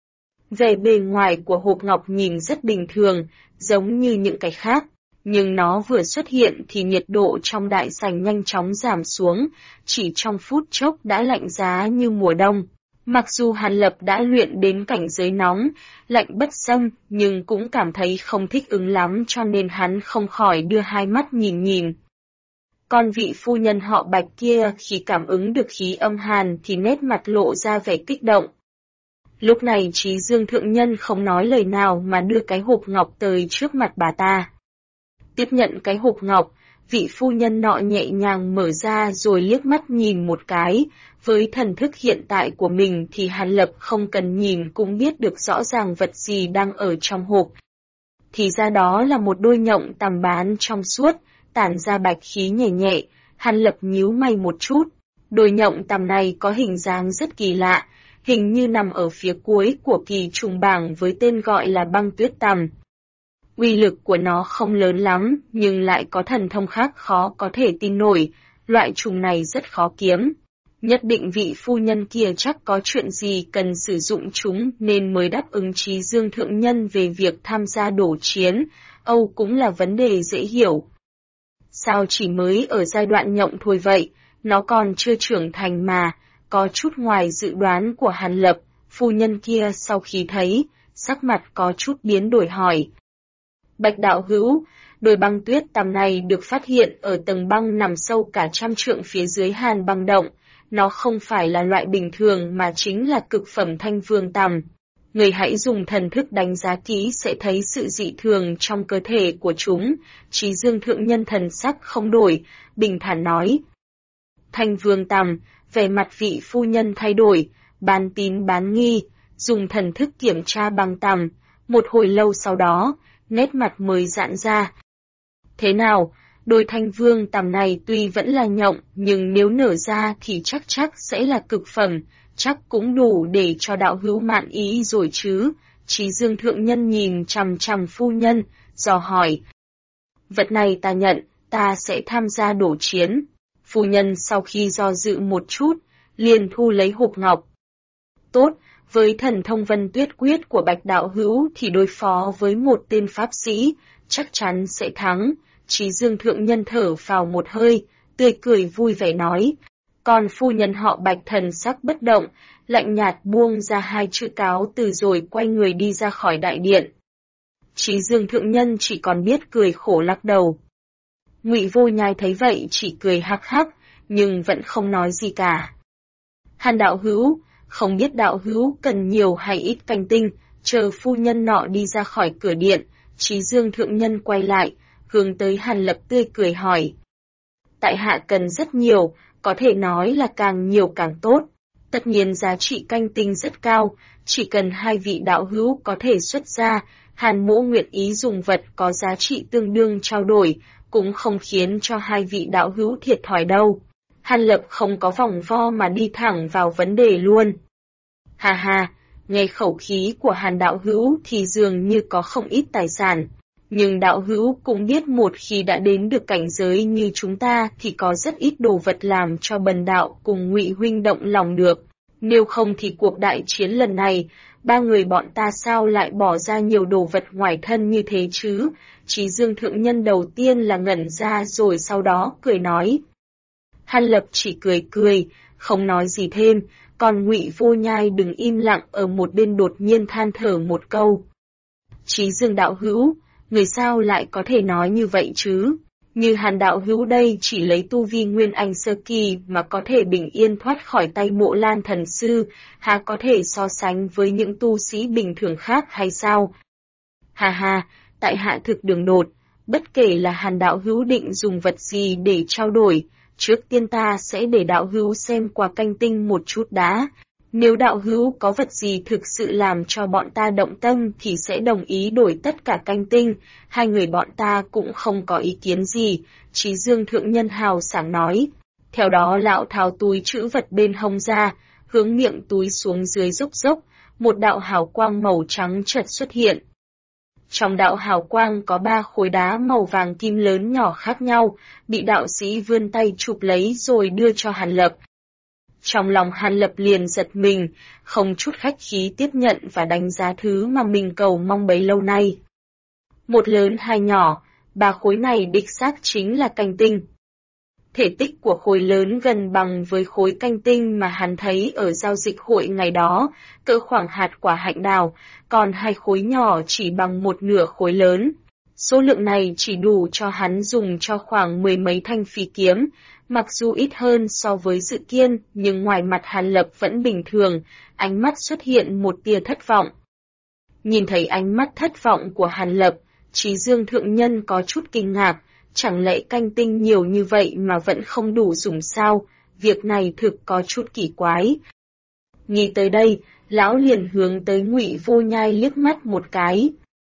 A: Về bề ngoài của hộp ngọc nhìn rất bình thường, giống như những cái khác, nhưng nó vừa xuất hiện thì nhiệt độ trong đại sảnh nhanh chóng giảm xuống, chỉ trong phút chốc đã lạnh giá như mùa đông. Mặc dù Hàn Lập đã luyện đến cảnh giới nóng, lạnh bất xâm, nhưng cũng cảm thấy không thích ứng lắm cho nên hắn không khỏi đưa hai mắt nhìn nhìn. Còn vị phu nhân họ Bạch kia khi cảm ứng được khí âm hàn thì nét mặt lộ ra vẻ kích động. Lúc này Chí Dương thượng nhân không nói lời nào mà đưa cái hộp ngọc tới trước mặt bà ta. Tiếp nhận cái hộp ngọc, vị phu nhân nọ nhẹ nhàng mở ra rồi liếc mắt nhìn một cái, với thần thức hiện tại của mình thì Hàn Lập không cần nhìn cũng biết được rõ ràng vật gì đang ở trong hộp. Thì ra đó là một đôi nhộng tằm bán trong suốt, tản ra bạch khí nhẹ nhẹ, Hàn Lập nhíu mày một chút. Đôi nhộng tằm này có hình dáng rất kỳ lạ, hình như nằm ở phía cuối của kỳ trùng bảng với tên gọi là băng tuyết tằm. Uy lực của nó không lớn lắm, nhưng lại có thần thông khác khó có thể tin nổi, loại trùng này rất khó kiếm. Nhất định vị phu nhân kia chắc có chuyện gì cần sử dụng chúng nên mới đáp ứng Chí Dương thượng nhân về việc tham gia đổ chiến, Âu cũng là vấn đề dễ hiểu. Sao chỉ mới ở giai đoạn nhộng thôi vậy, nó còn chưa trưởng thành mà, có chút ngoài dự đoán của Hàn Lập, phu nhân kia sau khi thấy, sắc mặt có chút biến đổi hỏi. Bạch đạo hữu, đôi băng tuyết tằm này được phát hiện ở tầng băng nằm sâu cả 100 trượng phía dưới hàn băng động, nó không phải là loại bình thường mà chính là cực phẩm thanh vương tằm. Người hãy dùng thần thức đánh giá kỹ sẽ thấy sự dị thường trong cơ thể của chúng. Chí Dương thượng nhân thần sắc không đổi, bình thản nói. Thanh vương tằm, vẻ mặt vị phu nhân thay đổi, bán tín bán nghi, dùng thần thức kiểm tra băng tằm. Một hồi lâu sau đó, nét mặt mới giãn ra. Thế nào, đôi thanh vương tằm này tuy vẫn là nhộng, nhưng nếu nở ra thì chắc sẽ là cực phẩm, chắc cũng đủ để cho đạo hữu mãn ý rồi chứ. Chí Dương thượng nhân nhìn chằm chằm phu nhân, dò hỏi. Vật này ta nhận, ta sẽ tham gia đổ chiến. Phu nhân sau khi do dự một chút, liền thu lấy hộp ngọc. Tốt, với thần thông vân tuyết quyết của Bạch đạo hữu thì đối phó với một tên pháp sĩ, chắc chắn sẽ thắng. Chí Dương thượng nhân thở phào một hơi, tươi cười vui vẻ nói. Còn phu nhân họ Bạch thần sắc bất động, lạnh nhạt buông ra hai chữ cáo từ rồi quay người đi ra khỏi đại điện. Trí Dương thượng nhân chỉ còn biết cười khổ lắc đầu. Ngụy Vô Nhai thấy vậy chỉ cười hắc hắc, nhưng vẫn không nói gì cả. Hàn đạo hữu, không biết đạo hữu cần nhiều hay ít canh tinh, chờ phu nhân nọ đi ra khỏi cửa điện, Trí Dương thượng nhân quay lại, hướng tới Hàn Lập tươi cười hỏi. Tại hạ cần rất nhiều, có thể nói là càng nhiều càng tốt. Tất nhiên giá trị canh tinh rất cao, chỉ cần hai vị đạo hữu có thể xuất ra, Hàn mỗ nguyện ý dùng vật có giá trị tương đương trao đổi, cũng không khiến cho hai vị đạo hữu thiệt thòi đâu. Hàn Lập không có vòng vo mà đi thẳng vào vấn đề luôn. Hà hà, nghe khẩu khí của Hàn đạo hữu thì dường như có không ít tài sản. Nhưng đạo hữu cũng biết một khi đã đến được cảnh giới như chúng ta thì có rất ít đồ vật làm cho bần đạo cùng Ngụy huynh động lòng được. Nếu không thì cuộc đại chiến lần này, ba người bọn ta sao lại bỏ ra nhiều đồ vật ngoài thân như thế chứ? Trí Dương thượng nhân đầu tiên là ngẩn ra rồi sau đó cười nói. Hàn Lập chỉ cười cười, không nói gì thêm, còn Ngụy Vô Nhai đứng im lặng ở một bên đột nhiên than thở một câu. Trí Dương đạo hữu, người sao lại có thể nói như vậy chứ? Như Hàn đạo hữu đây chỉ lấy tu vi Nguyên Anh sơ kỳ mà có thể bình yên thoát khỏi tay Mộ Lan thần sư, há có thể so sánh với những tu sĩ bình thường khác hay sao? Hà hà, tại hạ thực đường đột, bất kể là Hàn đạo hữu định dùng vật gì để trao đổi, trước tiên ta sẽ để đạo hữu xem qua canh tinh một chút đã. Nếu đạo hữu có vật gì thực sự làm cho bọn ta động tâm thì sẽ đồng ý đổi tất cả canh tinh, hai người bọn ta cũng không có ý kiến gì, Trí Dương thượng nhân hào sảng nói. Theo đó lão tháo túi trữ vật bên hông ra, hướng miệng túi xuống dưới dốc dốc, một đạo hào quang màu trắng chợt xuất hiện. Trong đạo hào quang có 3 khối đá màu vàng kim lớn nhỏ khác nhau, bị đạo sĩ vươn tay chụp lấy rồi đưa cho Hàn Lập. Trong lòng Hàn Lập liền giật mình, không chút khách khí tiếp nhận và đánh giá thứ mà mình cầu mong bấy lâu nay. Một lớn hai nhỏ, 3 khối này đích xác chính là canh tinh. Thể tích của khối lớn gần bằng với khối canh tinh mà hắn thấy ở giao dịch hội ngày đó, cỡ khoảng hạt quả hạnh đào, còn 2 khối nhỏ chỉ bằng một nửa khối lớn. Số lượng này chỉ đủ cho hắn dùng cho khoảng 10 mấy thanh phi kiếm, mặc dù ít hơn so với dự kiến, nhưng ngoài mặt Hàn Lập vẫn bình thường, ánh mắt xuất hiện một tia thất vọng. Nhìn thấy ánh mắt thất vọng của Hàn Lập, Trí Dương thượng nhân có chút kinh ngạc, chẳng lẽ canh tinh nhiều như vậy mà vẫn không đủ dùng sao, việc này thực có chút kỳ quái. Nghĩ tới đây, lão liền hướng tới Ngụy Vô Nhai liếc mắt một cái.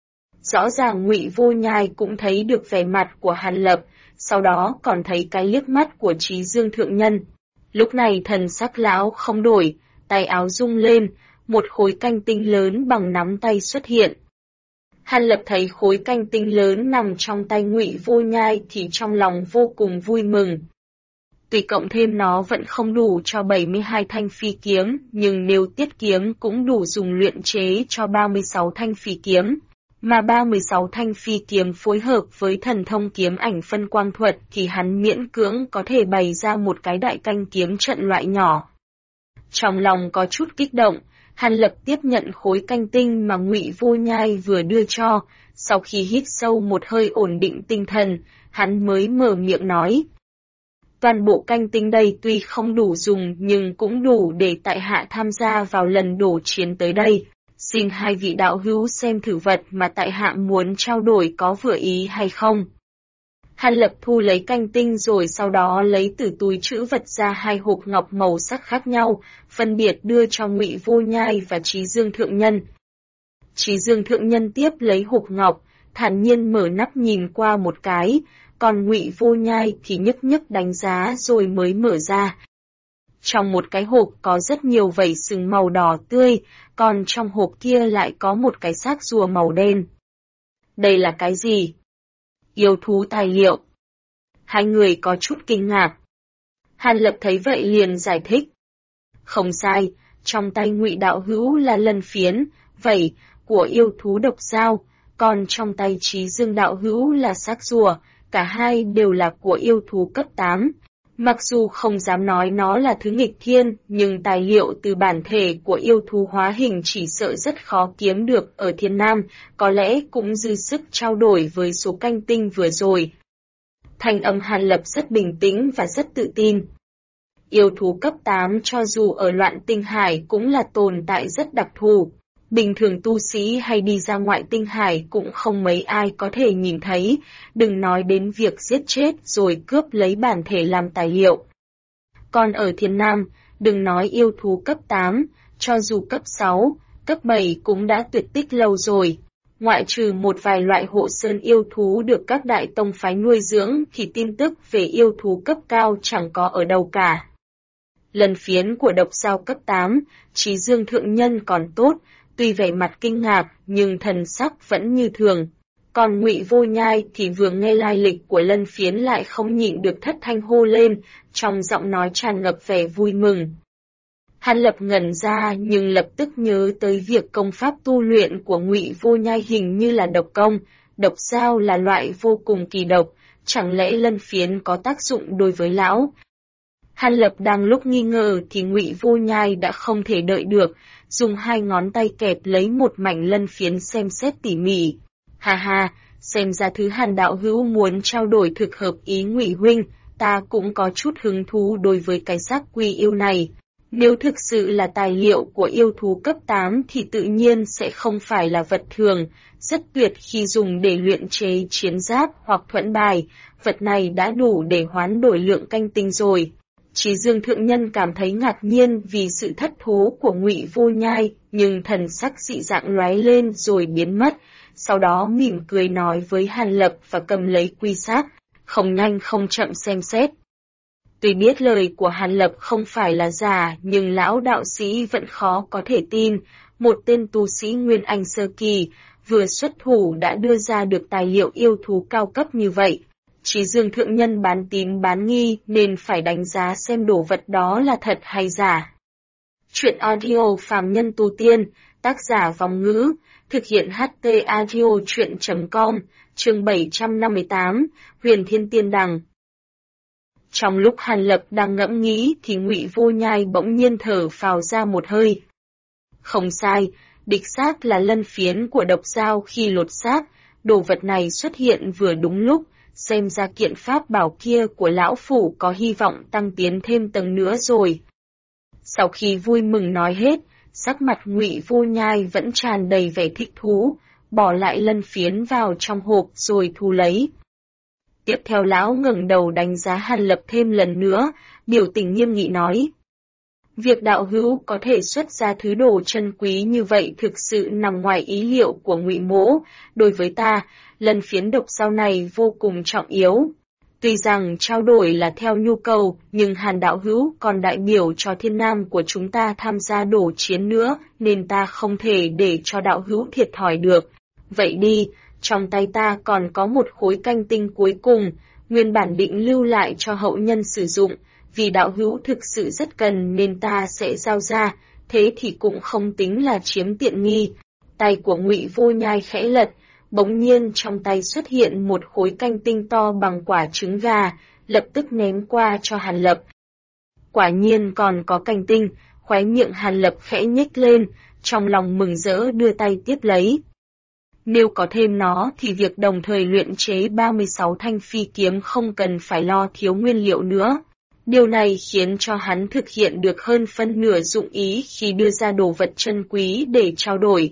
A: Rõ ràng Ngụy Vô Nhai cũng thấy được vẻ mặt của Hàn Lập, sau đó còn thấy cái liếc mắt của Trí Dương thượng nhân. Lúc này thần sắc lão không đổi, tay áo rung lên, một khối canh tinh lớn bằng nắm tay xuất hiện. Hàn Lập thấy khối canh tinh lớn nằm trong tay Ngụy Vô Nhai thì trong lòng vô cùng vui mừng. Tuy cộng thêm nó vẫn không đủ cho 72 thanh phi kiếm, nhưng nếu tiết kiếm cũng đủ dùng luyện chế cho 36 thanh phi kiếm. Mà 36 thanh phi kiếm phối hợp với thần thông kiếm ảnh phân quang thuật thì hắn miễn cưỡng có thể bày ra một cái đại canh kiếm trận loại nhỏ. Trong lòng có chút kích động, Hàn Lập tiếp nhận khối canh tinh mà Ngụy Vô Nhai vừa đưa cho, sau khi hít sâu một hơi ổn định tinh thần, hắn mới mở miệng nói. Toàn bộ canh tinh đây tuy không đủ dùng nhưng cũng đủ để tại hạ tham gia vào lần đổ chiến tới đây. Xin hai vị đạo hữu xem thử vật mà tại hạ muốn trao đổi có vừa ý hay không. Hàn Lập thu lấy canh tinh rồi sau đó lấy từ túi trữ vật ra 2 hộp ngọc màu sắc khác nhau, phân biệt đưa cho Ngụy Vô Nhai và Trí Dương thượng nhân. Trí Dương thượng nhân tiếp lấy hộp ngọc, thản nhiên mở nắp nhìn qua một cái, còn Ngụy Vô Nhai thì nhức nhức đánh giá rồi mới mở ra. Trong một cái hộp có rất nhiều vảy sừng màu đỏ tươi, còn trong hộp kia lại có một cái xác rùa màu đen. Đây là cái gì? Yêu thú tài liệu. Hai người có chút kinh ngạc. Hàn Lập thấy vậy liền giải thích. Không sai, trong tay Ngụy đạo hữu là lân phiến, vảy của yêu thú độc dao, còn trong tay Trí Dương đạo hữu là xác rùa, cả hai đều là của yêu thú cấp 8. Mặc dù không dám nói nó là thứ nghịch thiên, nhưng tài liệu từ bản thể của yêu thú hóa hình chỉ sợ rất khó kiếm được ở Thiên Nam, có lẽ cũng dư sức trao đổi với số canh tinh vừa rồi. Thanh âm Hàn Lập rất bình tĩnh và rất tự tin. Yêu thú cấp 8 cho dù ở loạn tinh hải cũng là tồn tại rất đặc thù. Bình thường tu sĩ hay đi ra ngoại tinh hải cũng không mấy ai có thể nhìn thấy, đừng nói đến việc giết chết rồi cướp lấy bản thể làm tài liệu. Còn ở Thiên Nam, đừng nói yêu thú cấp 8, cho dù cấp 6, cấp 7 cũng đã tuyệt tích lâu rồi. Ngoại trừ một vài loại hộ sơn yêu thú được các đại tông phái nuôi dưỡng thì tin tức về yêu thú cấp cao chẳng có ở đâu cả. Lần phiến của độc dao cấp 8, Trí Dương Thượng Nhân còn tốt, tuy vẻ mặt kinh ngạc nhưng thần sắc vẫn như thường. Còn Ngụy Vô Nhai thì vừa nghe lai lịch của lân phiến lại không nhịn được thất thanh hô lên, trong giọng nói tràn ngập vẻ vui mừng. Hàn Lập ngẩn ra nhưng lập tức nhớ tới việc công pháp tu luyện của Ngụy Vô Nhai hình như là độc công, độc dao là loại vô cùng kỳ độc, chẳng lẽ lân phiến có tác dụng đối với lão? Hàn Lập đang lúc nghi ngờ thì Ngụy Vô Nhai đã không thể đợi được, dùng hai ngón tay kẹp lấy một mảnh lân phiến xem xét tỉ mỉ. Ha ha, xem ra thứ Hàn đạo hữu muốn trao đổi thực hợp ý Ngụy huynh, ta cũng có chút hứng thú đối với cái xác quy yêu này. Nếu thực sự là tài liệu của yêu thú cấp 8 thì tự nhiên sẽ không phải là vật thường, rất tuyệt khi dùng để luyện chế chiến giáp hoặc thuẫn bài, vật này đã đủ để hoán đổi lượng canh tinh rồi. Trí Dương Thượng Nhân cảm thấy ngạc nhiên vì sự thất thố của Ngụy Vô Nhai, nhưng thần sắc dị dạng lóe lên rồi biến mất, sau đó mỉm cười nói với Hàn Lập và cầm lấy quy xác, không nhanh không chậm xem xét. Tuy biết lời của Hàn Lập không phải là giả, nhưng lão đạo sĩ vẫn khó có thể tin, một tên tu sĩ Nguyên Anh sơ kỳ, vừa xuất thủ đã đưa ra được tài liệu yêu thú cao cấp như vậy. Trí Dương Thượng Nhân bán tín bán nghi nên phải đánh giá xem đồ vật đó là thật hay giả. Chuyện audio phàm nhân tu tiên, tác giả Vòng Ngữ, thực hiện HT audio chuyện.com, chương 758, Huyền Thiên Tiên Đằng. Trong lúc Hàn Lập đang ngẫm nghĩ thì Ngụy Vô Nhai bỗng nhiên thở phào ra một hơi. Không sai, đích xác là lân phiến của độc dao khi lột xác, đồ vật này xuất hiện vừa đúng lúc, xem ra kiện pháp bảo kia của lão phủ có hy vọng tăng tiến thêm tầng nữa rồi. Sau khi vui mừng nói hết, sắc mặt Ngụy Vô Nhai vẫn tràn đầy vẻ thích thú, bỏ lại lân phiến vào trong hộp rồi thu lấy. Tiếp theo lão ngẩng đầu đánh giá Hàn Lập thêm lần nữa, biểu tình nghiêm nghị nói. Việc đạo hữu có thể xuất ra thứ đồ chân quý như vậy thực sự nằm ngoài ý liệu của Ngụy mỗ, đối với ta, lân phiến độc dao này vô cùng trọng yếu. Tuy rằng trao đổi là theo nhu cầu, nhưng Hàn đạo hữu còn đại biểu cho Thiên Nam của chúng ta tham gia đổ chiến nữa, nên ta không thể để cho đạo hữu thiệt thòi được. Vậy đi, trong tay ta còn có một khối canh tinh cuối cùng, nguyên bản định lưu lại cho hậu nhân sử dụng, vì đạo hữu thực sự rất cần nên ta sẽ giao ra, thế thì cũng không tính là chiếm tiện nghi. Tay của Ngụy Vô Nhai khẽ lật, bỗng nhiên trong tay xuất hiện một khối canh tinh to bằng quả trứng gà, lập tức ném qua cho Hàn Lập. Quả nhiên còn có canh tinh, khóe miệng Hàn Lập khẽ nhếch lên, trong lòng mừng rỡ đưa tay tiếp lấy. Nếu có thêm nó thì việc đồng thời luyện chế 36 thanh phi kiếm không cần phải lo thiếu nguyên liệu nữa. Điều này khiến cho hắn thực hiện được hơn phân nửa dụng ý khi đưa ra đồ vật chân quý để trao đổi.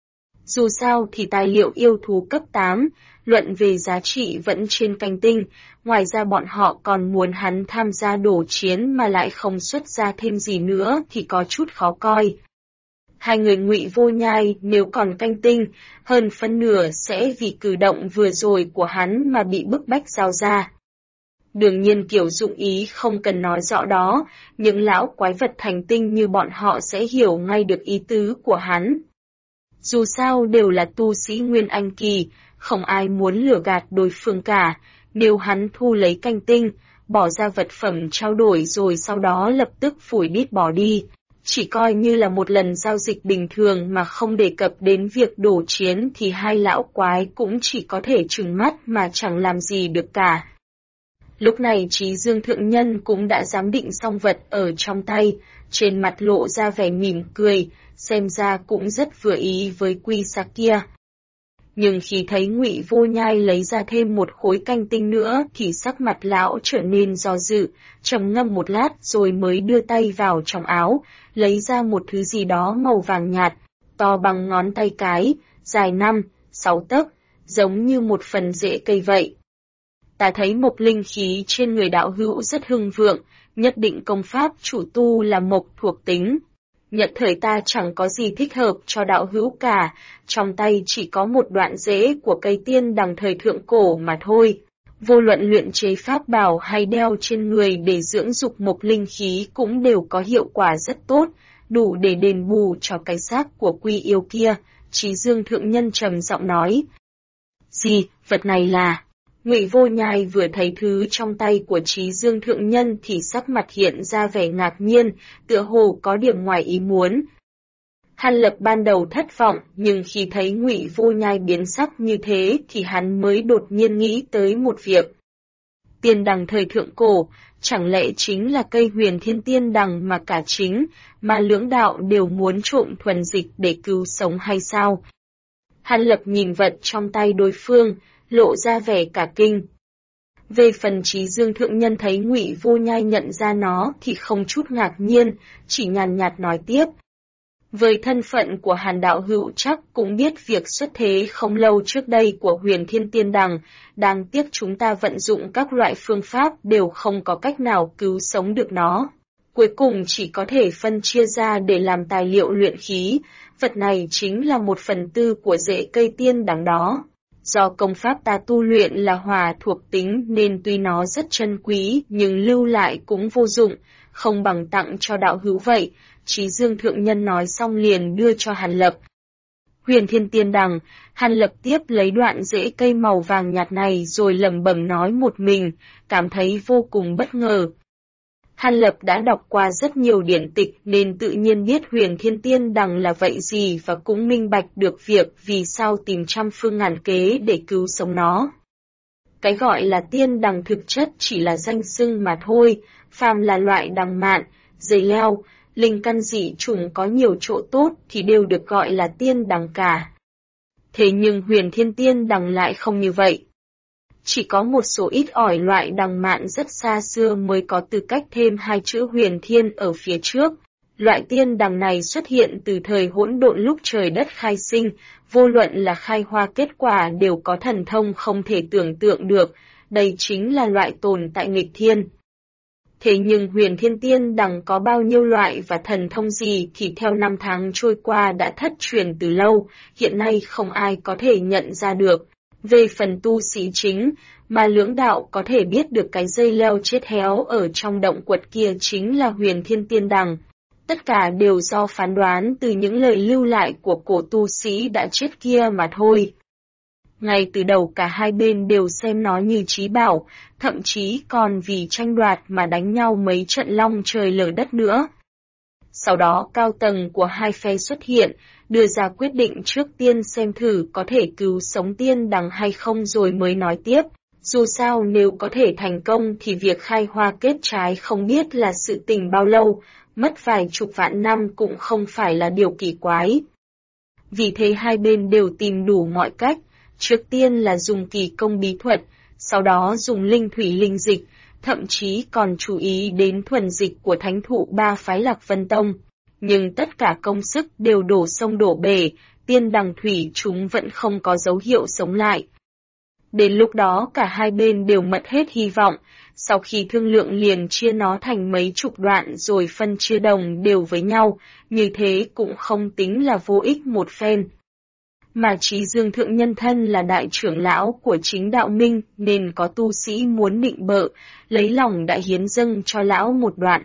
A: Dù sao thì tài liệu yêu thú cấp 8, luận về giá trị vẫn trên canh tinh, ngoài ra bọn họ còn muốn hắn tham gia đổ chiến mà lại không xuất ra thêm gì nữa thì có chút khó coi. Hai người Ngụy Vô Nhai nếu còn canh tinh, hơn phân nửa sẽ vì cử động vừa rồi của hắn mà bị bức bách giao ra. Đương nhiên kiểu dụng ý không cần nói rõ đó, những lão quái vật thành tinh như bọn họ sẽ hiểu ngay được ý tứ của hắn. Dù sao đều là tu sĩ Nguyên Anh kỳ, không ai muốn lừa gạt đối phương cả, nếu hắn thu lấy canh tinh, bỏ ra vật phẩm trao đổi rồi sau đó lập tức phủi đít bỏ đi. Chỉ coi như là một lần giao dịch bình thường mà không đề cập đến việc đổ chiến thì hai lão quái cũng chỉ có thể trừng mắt mà chẳng làm gì được cả. Lúc này Trí Dương Thượng Nhân cũng đã giám định xong vật ở trong tay, trên mặt lộ ra vẻ mỉm cười, xem ra cũng rất vừa ý với quy xa kia. Nhưng khi thấy Ngụy Vô Nhai lấy ra thêm một khối canh tinh nữa thì sắc mặt lão trở nên do dự, trầm ngâm một lát rồi mới đưa tay vào trong áo, lấy ra một thứ gì đó màu vàng nhạt, to bằng ngón tay cái, dài 5-6 tấc, giống như một phần rễ cây vậy. Ta thấy mộc linh khí trên người đạo hữu rất hưng vượng, nhất định công pháp chủ tu là mộc thuộc tính. Nhận thời ta chẳng có gì thích hợp cho đạo hữu cả, trong tay chỉ có một đoạn rễ của cây tiên đằng thời thượng cổ mà thôi. Vô luận luyện chế pháp bảo hay đeo trên người để dưỡng dục mộc linh khí cũng đều có hiệu quả rất tốt, đủ để đền bù cho cái xác của quy yêu kia. Trí Dương Thượng Nhân trầm giọng nói. Gì, vật này là... Ngụy Vô Nhai vừa thấy thứ trong tay của Trí Dương Thượng Nhân thì sắc mặt hiện ra vẻ ngạc nhiên, tựa hồ có điểm ngoài ý muốn. Hàn Lập ban đầu thất vọng, nhưng khi thấy Ngụy Vô Nhai biến sắc như thế thì hắn mới đột nhiên nghĩ tới một việc. Tiên đằng thời thượng cổ, chẳng lẽ chính là cây Huyền Thiên Tiên đằng mà cả chính, mà lưỡng đạo đều muốn trộm thuần dịch để cứu sống hay sao? Hàn Lập nhìn vật trong tay đối phương, lộ ra vẻ cả kinh. Về phần Trí Dương Thượng Nhân thấy Ngụy Vô Nhai nhận ra nó thì không chút ngạc nhiên, chỉ nhàn nhạt nói tiếp. Với thân phận của Hàn đạo hữu chắc cũng biết việc xuất thế không lâu trước đây của Huyền Thiên Tiên đằng, đáng tiếc chúng ta vận dụng các loại phương pháp đều không có cách nào cứu sống được nó. Cuối cùng chỉ có thể phân chia ra để làm tài liệu luyện khí, vật này chính là 1/4 của rễ cây tiên đằng đó. Do công pháp ta tu luyện là hỏa thuộc tính nên tuy nó rất chân quý nhưng lưu lại cũng vô dụng, không bằng tặng cho đạo hữu vậy. Trí Dương Thượng Nhân nói xong liền đưa cho Hàn Lập. Huyền Thiên Tiên đằng, Hàn Lập tiếp lấy đoạn rễ cây màu vàng nhạt này rồi lẩm bẩm nói một mình, cảm thấy vô cùng bất ngờ. Hàn Lập đã đọc qua rất nhiều điển tịch nên tự nhiên biết Huyền Thiên Tiên đằng là vậy gì và cũng minh bạch được việc vì sao tìm trăm phương ngàn kế để cứu sống nó. Cái gọi là tiên đằng thực chất chỉ là danh xưng mà thôi, phàm là loại đằng mạn, dây leo, linh căn dị chủng có nhiều chỗ tốt thì đều được gọi là tiên đằng cả. Thế nhưng Huyền Thiên Tiên đằng lại không như vậy. Chỉ có một số ít ỏi loại đằng mạn rất xa xưa mới có tư cách thêm hai chữ Huyền Thiên ở phía trước. Loại tiên đằng này xuất hiện từ thời hỗn độn lúc trời đất khai sinh, vô luận là khai hoa kết quả đều có thần thông không thể tưởng tượng được, đây chính là loại tồn tại nghịch thiên. Thế nhưng Huyền Thiên Tiên đằng có bao nhiêu loại và thần thông gì thì theo năm tháng trôi qua đã thất truyền từ lâu, hiện nay không ai có thể nhận ra được. Về phần tu sĩ chính, mà lưỡng đạo có thể biết được cái dây leo chết héo ở trong động quật kia chính là Huyền Thiên Tiên đằng. Tất cả đều do phán đoán từ những lời lưu lại của cổ tu sĩ đã chết kia mà thôi. Ngay từ đầu cả hai bên đều xem nó như trí bảo, thậm chí còn vì tranh đoạt mà đánh nhau mấy trận long trời lở đất nữa. Sau đó cao tầng của hai phe xuất hiện, đưa ra quyết định trước tiên xem thử có thể cứu sống tiên đằng hay không rồi mới nói tiếp. Dù sao nếu có thể thành công thì việc khai hoa kết trái không biết là sự tình bao lâu, mất vài chục vạn năm cũng không phải là điều kỳ quái. Vì thế hai bên đều tìm đủ mọi cách, trước tiên là dùng kỳ công bí thuật, sau đó dùng linh thủy linh dịch, thậm chí còn chú ý đến thuần dịch của thánh thụ ba phái Lạc Vân Tông. Nhưng tất cả công sức đều đổ sông đổ bể, tiên đằng thủy chúng vẫn không có dấu hiệu sống lại. Đến lúc đó cả hai bên đều mất hết hy vọng, sau khi thương lượng liền chia nó thành mấy chục đoạn rồi phân chia đồng đều với nhau, như thế cũng không tính là vô ích một phen. Mà Trí Dương Thượng Nhân thân là đại trưởng lão của chính đạo minh nên có tu sĩ muốn định bợ, lấy lòng đã hiến dâng cho lão một đoạn.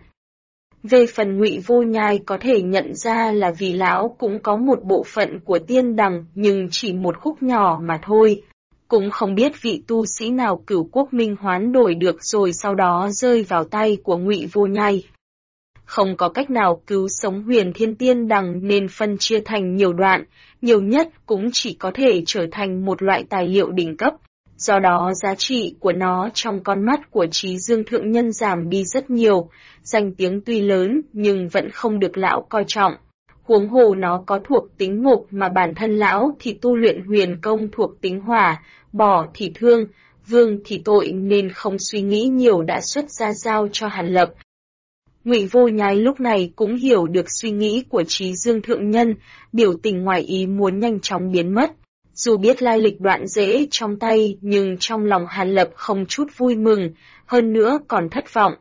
A: Về phần Ngụy Vô Nhai có thể nhận ra là vì lão cũng có một bộ phận của tiên đằng nhưng chỉ một khúc nhỏ mà thôi. Cũng không biết vị tu sĩ nào Cửu Quốc Minh hoán đổi được rồi sau đó rơi vào tay của Ngụy Vô Nhai. Không có cách nào cứu sống Huyền Thiên Tiên đằng nên phân chia thành nhiều đoạn, nhiều nhất cũng chỉ có thể trở thành một loại tài liệu đỉnh cấp. Do đó giá trị của nó trong con mắt của Trí Dương Thượng Nhân giảm đi rất nhiều, danh tiếng tuy lớn nhưng vẫn không được lão coi trọng. Huống hồ nó có thuộc tính ngục mà bản thân lão thì tu luyện huyền công thuộc tính hỏa, bỏ thì thương, vương thì tội nên không suy nghĩ nhiều đã xuất ra giao cho Hàn Lập. Ngụy Vô Nhai lúc này cũng hiểu được suy nghĩ của Trí Dương Thượng Nhân, biểu tình ngoài ý muốn nhanh chóng biến mất. Dù biết lai lịch Đoạn Dễ trong tay nhưng trong lòng Hàn Lập không chút vui mừng, hơn nữa còn thất vọng.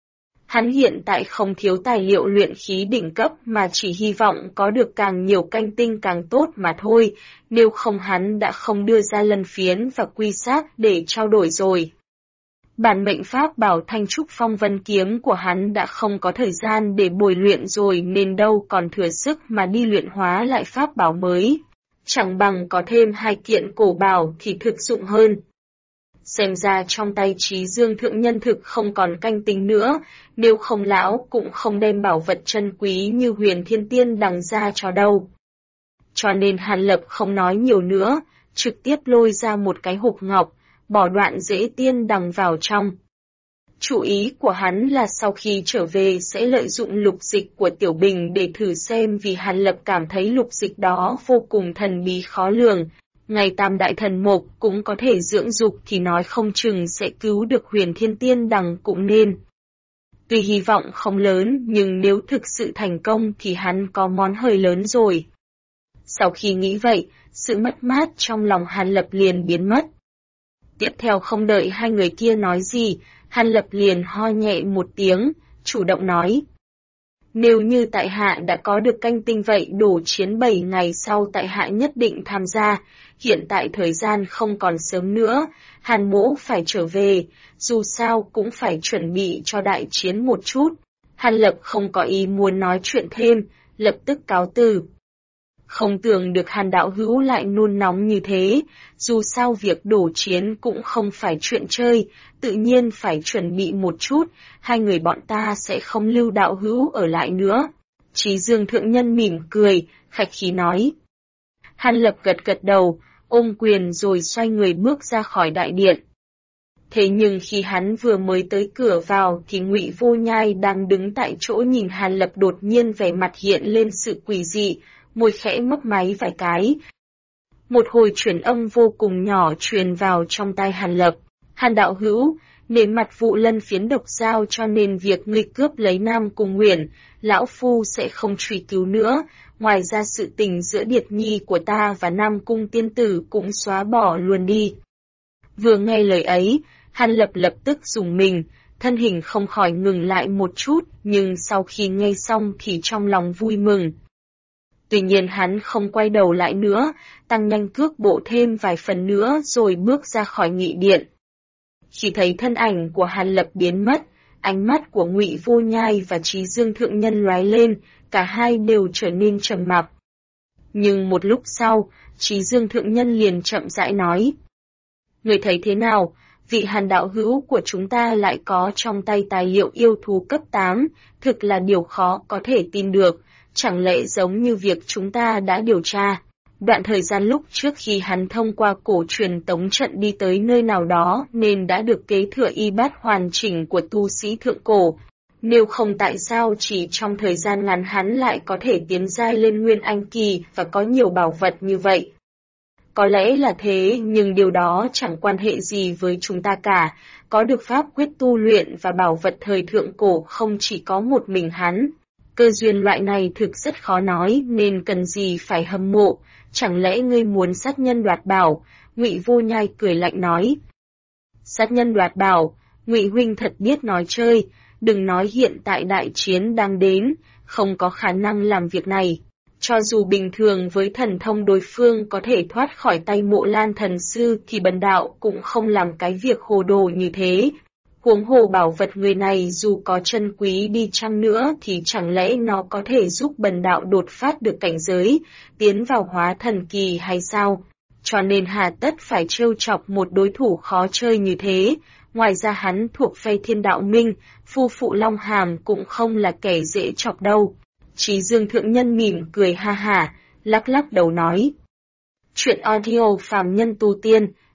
A: Hắn hiện tại không thiếu tài liệu luyện khí đỉnh cấp mà chỉ hy vọng có được càng nhiều canh tinh càng tốt mà thôi, nếu không hắn đã không đưa ra lân phiến và quy xác để trao đổi rồi. Bản mệnh pháp bảo Thanh Trúc Phong Vân Kiếm của hắn đã không có thời gian để bồi luyện rồi nên đâu còn thừa sức mà đi luyện hóa lại pháp bảo mới. Chẳng bằng có thêm 2 kiện cổ bảo thì thực dụng hơn. Xem ra trong tay Trí Dương Thượng Nhân thực không còn canh tinh nữa, nếu không lão cũng không đem bảo vật chân quý như Huyền Thiên Tiên đằng ra cho đâu. Cho nên Hàn Lập không nói nhiều nữa, trực tiếp lôi ra một cái hộp ngọc, bỏ Đoạn Dễ tiên đằng vào trong. Chủ ý của hắn là sau khi trở về sẽ lợi dụng lục dịch của Tiểu Bình để thử xem, vì Hàn Lập cảm thấy lục dịch đó vô cùng thần bí khó lường. Ngày Tam Đại Thần Mộc cũng có thể dưỡng dục thì nói không chừng sẽ cứu được Huyền Thiên Tiên đằng cũng nên. Tuy hy vọng không lớn nhưng nếu thực sự thành công thì hắn có món hời lớn rồi. Sau khi nghĩ vậy, sự mất mát trong lòng Hàn Lập liền biến mất. Tiếp theo không đợi hai người kia nói gì, Hàn Lập liền ho nhẹ một tiếng, chủ động nói. Nếu như tại hạ đã có được canh tinh vậy đổ chiến 7 ngày sau tại hạ nhất định tham gia, hiện tại thời gian không còn sớm nữa, Hàn mỗ phải trở về, dù sao cũng phải chuẩn bị cho đại chiến một chút. Hàn Lập không có ý muốn nói chuyện thêm, lập tức cáo từ. Không tưởng được Hàn đạo hữu lại nôn nóng như thế, dù sao việc đổ chiến cũng không phải chuyện chơi, tự nhiên phải chuẩn bị một chút, hai người bọn ta sẽ không lưu đạo hữu ở lại nữa. Trí Dương Thượng Nhân mỉm cười, khách khí nói. Hàn Lập gật gật đầu, ôm quyền rồi xoay người bước ra khỏi đại điện. Thế nhưng khi hắn vừa mới tới cửa vào thì Ngụy Vô Nhai đang đứng tại chỗ nhìn Hàn Lập đột nhiên vẻ mặt hiện lên sự quỷ dị, môi khẽ mấp máy vài cái. Một hồi truyền âm vô cùng nhỏ truyền vào trong tai Hàn Lập. Hàn đạo hữu, nể mặt vụ lân phiến độc giao cho nên việc ngươi cướp lấy Nam Cung Uyển, lão phu sẽ không truy cứu nữa. Ngoài ra sự tình giữa Điệt Nhi của ta và Nam Cung tiên tử cũng xóa bỏ luôn đi. Vừa nghe lời ấy, Hàn Lập lập tức rùng mình, thân hình không khỏi ngừng lại một chút, nhưng sau khi nghe xong thì trong lòng vui mừng. Tuy nhiên hắn không quay đầu lại nữa, tăng nhanh cước bộ thêm vài phần nữa rồi bước ra khỏi nghị điện. Khi thấy thân ảnh của Hàn Lập biến mất, ánh mắt của Ngụy Vô Nhai và Trí Dương Thượng Nhân lóe lên, cả hai đều trở nên trầm mặc. Nhưng một lúc sau, Trí Dương Thượng Nhân liền chậm rãi nói. Người thấy thế nào, vị Hàn đạo hữu của chúng ta lại có trong tay tài liệu yêu thú cấp 8, thực là điều khó có thể tin được, chẳng lẽ giống như việc chúng ta đã điều tra. Đoạn thời gian lúc trước khi hắn thông qua cổ truyền tống trận đi tới nơi nào đó nên đã được kế thừa y bát hoàn chỉnh của tu sĩ thượng cổ. Nếu không tại sao chỉ trong thời gian ngắn hắn lại có thể tiến giai lên Nguyên Anh Kỳ và có nhiều bảo vật như vậy. Có lẽ là thế nhưng điều đó chẳng quan hệ gì với chúng ta cả, có được pháp quyết tu luyện và bảo vật thời thượng cổ không chỉ có một mình hắn. Cơ duyên loại này thực rất khó nói nên cần gì phải hâm mộ, chẳng lẽ ngươi muốn sát nhân đoạt bảo? Ngụy Vô Nhai cười lạnh nói. Sát nhân đoạt bảo, Ngụy huynh thật biết nói chơi, đừng nói hiện tại đại chiến đang đến, không có khả năng làm việc này. Cho dù bình thường với thần thông đối phương có thể thoát khỏi tay Mộ Lan thần sư thì bần đạo cũng không làm cái việc hồ đồ như thế. Huống hồ bảo vật người này dù có chân quý đi chăng nữa thì chẳng lẽ nó có thể giúp bần đạo đột phát được cảnh giới, tiến vào hóa thần kỳ hay sao? Cho nên hà tất phải trêu chọc một đối thủ khó chơi như thế. Ngoài ra hắn thuộc phe Thiên Đạo Minh, phu phụ Long Hàm cũng không là kẻ dễ chọc đâu. Trí Dương Thượng Nhân mỉm cười ha hả, lắc lắc đầu nói. Chuyện audio phàm nhân tu tiên,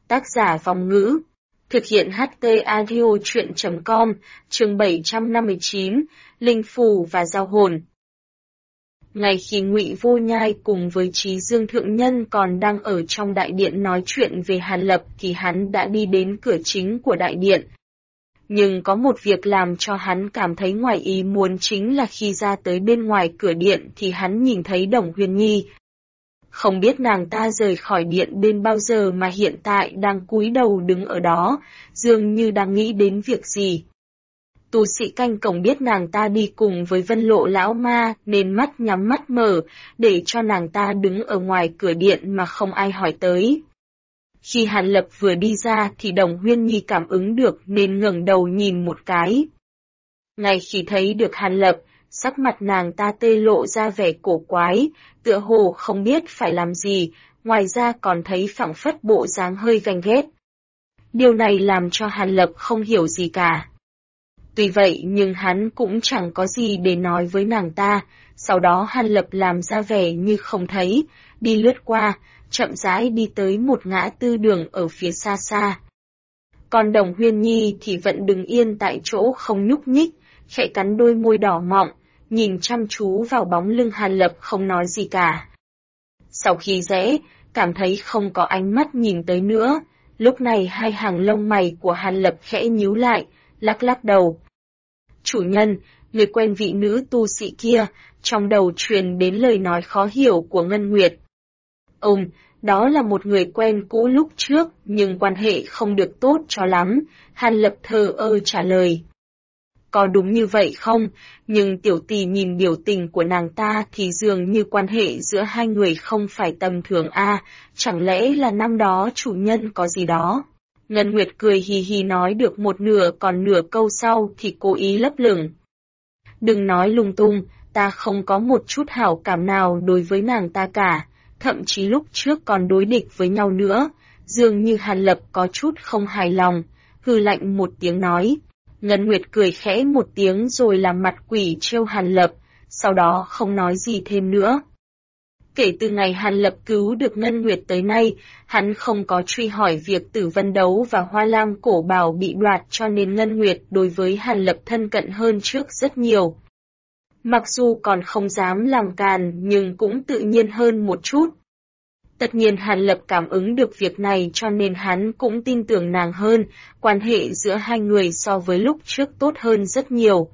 A: tác giả Phòng ngữ. Thực hiện HT Audio Chuyện.com, chương 759, Linh Phù và Giao hồn. Ngay khi Ngụy Vô Nhai cùng với Trí Dương Thượng Nhân còn đang ở trong đại điện nói chuyện về Hàn Lập thì hắn đã đi đến cửa chính của đại điện. Nhưng có một việc làm cho hắn cảm thấy ngoài ý muốn chính là khi ra tới bên ngoài cửa điện thì hắn nhìn thấy Đồng Huyền Nhi. Không biết nàng ta rời khỏi điện bên bao giờ mà hiện tại đang cúi đầu đứng ở đó, dường như đang nghĩ đến việc gì. Tu sĩ canh cổng biết nàng ta đi cùng với Vân Lộ lão ma nên mắt nhắm mắt mở, để cho nàng ta đứng ở ngoài cửa điện mà không ai hỏi tới. Khi Hàn Lập vừa đi ra thì Đồng Huyên Nhi cảm ứng được nên ngẩng đầu nhìn một cái. Ngay khi thấy được Hàn Lập, sắc mặt nàng ta tê lộ ra vẻ cổ quái, tựa hồ không biết phải làm gì, ngoài ra còn thấy phảng phất bộ dáng hơi ganh ghét. Điều này làm cho Hàn Lập không hiểu gì cả. Tuy vậy nhưng hắn cũng chẳng có gì để nói với nàng ta, sau đó Hàn Lập làm ra vẻ như không thấy, đi lướt qua, chậm rãi đi tới một ngã tư đường ở phía xa xa. Còn Đồng Huyên Nhi thì vẫn đứng yên tại chỗ không nhúc nhích, khẽ cắn đôi môi đỏ mọng, nhìn chăm chú vào bóng lưng Hàn Lập không nói gì cả. Sau khi rẽ, cảm thấy không có ánh mắt nhìn tới nữa, lúc này hai hàng lông mày của Hàn Lập khẽ nhíu lại, lắc lắc đầu. Chủ nhân, người quen vị nữ tu sĩ kia, trong đầu truyền đến lời nói khó hiểu của Ngân Nguyệt. Đó là một người quen cũ lúc trước, nhưng quan hệ không được tốt cho lắm, Hàn Lập thờ ơ trả lời. Có đúng như vậy không? Nhưng tiểu tỷ nhìn biểu tình của nàng ta thì dường như quan hệ giữa hai người không phải tầm thường chẳng lẽ là năm đó chủ nhân có gì đó? Ngân Nguyệt cười hì hì nói được một nửa còn nửa câu sau thì cố ý lấp lửng. Đừng nói lung tung, ta không có một chút hảo cảm nào đối với nàng ta cả, thậm chí lúc trước còn đối địch với nhau nữa, dường như Hàn Lập có chút không hài lòng, hừ lạnh một tiếng nói. Ngân Nguyệt cười khẽ một tiếng rồi làm mặt quỷ trêu Hàn Lập, sau đó không nói gì thêm nữa. Kể từ ngày Hàn Lập cứu được Ngân Nguyệt tới nay, hắn không có truy hỏi việc Tử Vân Đấu và Hoa Lam Cổ Bảo bị đoạt cho nên Ngân Nguyệt đối với Hàn Lập thân cận hơn trước rất nhiều. Mặc dù còn không dám làm càn nhưng cũng tự nhiên hơn một chút. Tất nhiên Hàn Lập cảm ứng được việc này cho nên hắn cũng tin tưởng nàng hơn, quan hệ giữa hai người so với lúc trước tốt hơn rất nhiều.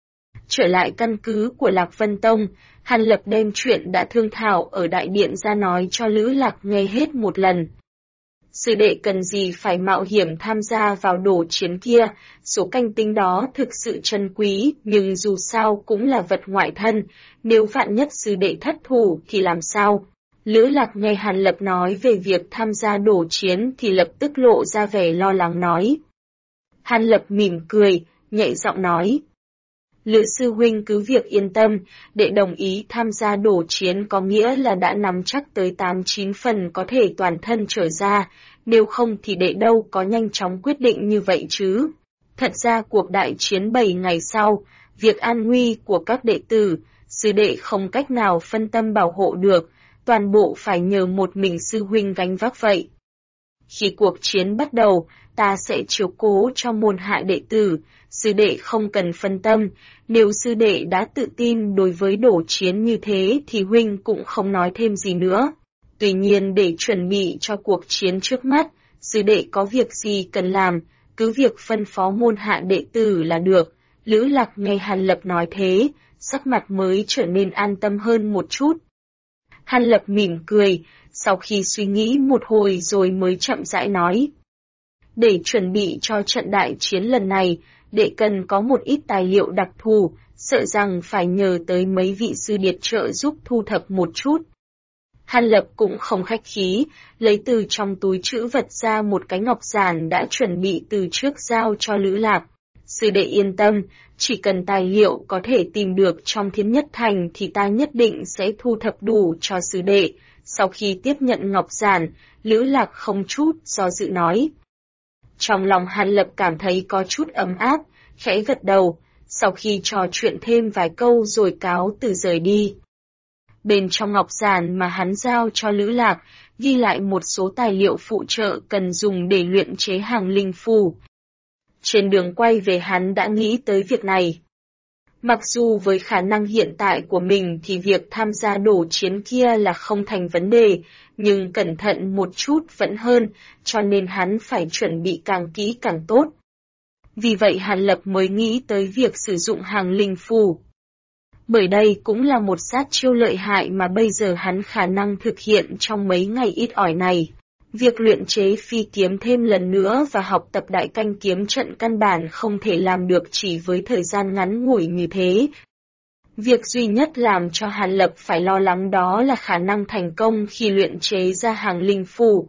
A: Trở lại căn cứ của Lạc Vân Tông, Hàn Lập đem chuyện đã thương thảo ở đại điện ra nói cho Lữ Lạc nghe hết một lần. Sư đệ cần gì phải mạo hiểm tham gia vào đổ chiến kia, số canh tinh đó thực sự trân quý, nhưng dù sao cũng là vật ngoại thân, nếu vạn nhất sư đệ thất thủ thì làm sao? Lữ Lạc nghe Hàn Lập nói về việc tham gia đổ chiến thì lập tức lộ ra vẻ lo lắng nói. Hàn Lập mỉm cười, nhẹ giọng nói. Lữ sư huynh cứ việc yên tâm, đệ đồng ý tham gia đổ chiến có nghĩa là đã nắm chắc tới 8-9 phần có thể toàn thân trở ra, nếu không thì đệ đâu có nhanh chóng quyết định như vậy chứ. Thật ra cuộc đại chiến 7 ngày sau, việc an nguy của các đệ tử, sư đệ không cách nào phân tâm bảo hộ được, toàn bộ phải nhờ một mình sư huynh gánh vác vậy. Khi cuộc chiến bắt đầu, ta sẽ chiếu cố cho môn hạ đệ tử, sư đệ không cần phân tâm, nếu sư đệ đã tự tin đối với đổ chiến như thế thì huynh cũng không nói thêm gì nữa. Tuy nhiên để chuẩn bị cho cuộc chiến trước mắt, sư đệ có việc gì cần làm, cứ việc phân phó môn hạ đệ tử là được. Lữ Lạc nghe Hàn Lập nói thế, sắc mặt mới trở nên an tâm hơn một chút. Hàn Lập mỉm cười, sau khi suy nghĩ một hồi rồi mới chậm rãi nói. Để chuẩn bị cho trận đại chiến lần này, đệ cần có một ít tài liệu đặc thù, sợ rằng phải nhờ tới mấy vị sư điệt trợ giúp thu thập một chút. Hàn Lập cũng không khách khí, lấy từ trong túi trữ vật ra một cái ngọc giản đã chuẩn bị từ trước giao cho Lữ Lạc. Sư đệ yên tâm, chỉ cần tài liệu có thể tìm được trong Thiên Nhất Thành thì ta nhất định sẽ thu thập đủ cho sư đệ. Sau khi tiếp nhận ngọc giản, Lữ Lạc không chút do dự nói. Trong lòng Hàn Lập cảm thấy có chút ấm áp, khẽ gật đầu, sau khi trò chuyện thêm vài câu rồi cáo từ rời đi. Bên trong ngọc giản mà hắn giao cho Lữ Lạc, ghi lại một số tài liệu phụ trợ cần dùng để luyện chế hàng linh phù. Trên đường quay về hắn đã nghĩ tới việc này. Mặc dù với khả năng hiện tại của mình thì việc tham gia đổ chiến kia là không thành vấn đề, nhưng cẩn thận một chút vẫn hơn, cho nên hắn phải chuẩn bị càng kỹ càng tốt. Vì vậy Hàn Lập mới nghĩ tới việc sử dụng hàng linh phù. Bởi đây cũng là một sát chiêu lợi hại mà bây giờ hắn khả năng thực hiện trong mấy ngày ít ỏi này. Việc luyện chế phi kiếm thêm lần nữa và học tập đại canh kiếm trận căn bản không thể làm được chỉ với thời gian ngắn ngủi như thế. Việc duy nhất làm cho Hàn Lập phải lo lắng đó là khả năng thành công khi luyện chế ra hàng linh phù.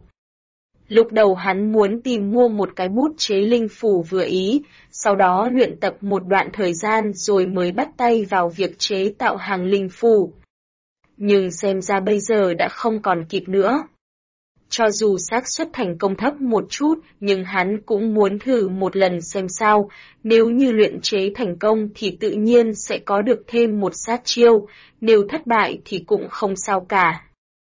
A: Lúc đầu hắn muốn tìm mua một cái bút chế linh phù vừa ý, sau đó luyện tập một đoạn thời gian rồi mới bắt tay vào việc chế tạo hàng linh phù. Nhưng xem ra bây giờ đã không còn kịp nữa. Cho dù xác suất thành công thấp một chút, nhưng hắn cũng muốn thử một lần xem sao, nếu như luyện chế thành công thì tự nhiên sẽ có được thêm một sát chiêu, nếu thất bại thì cũng không sao cả.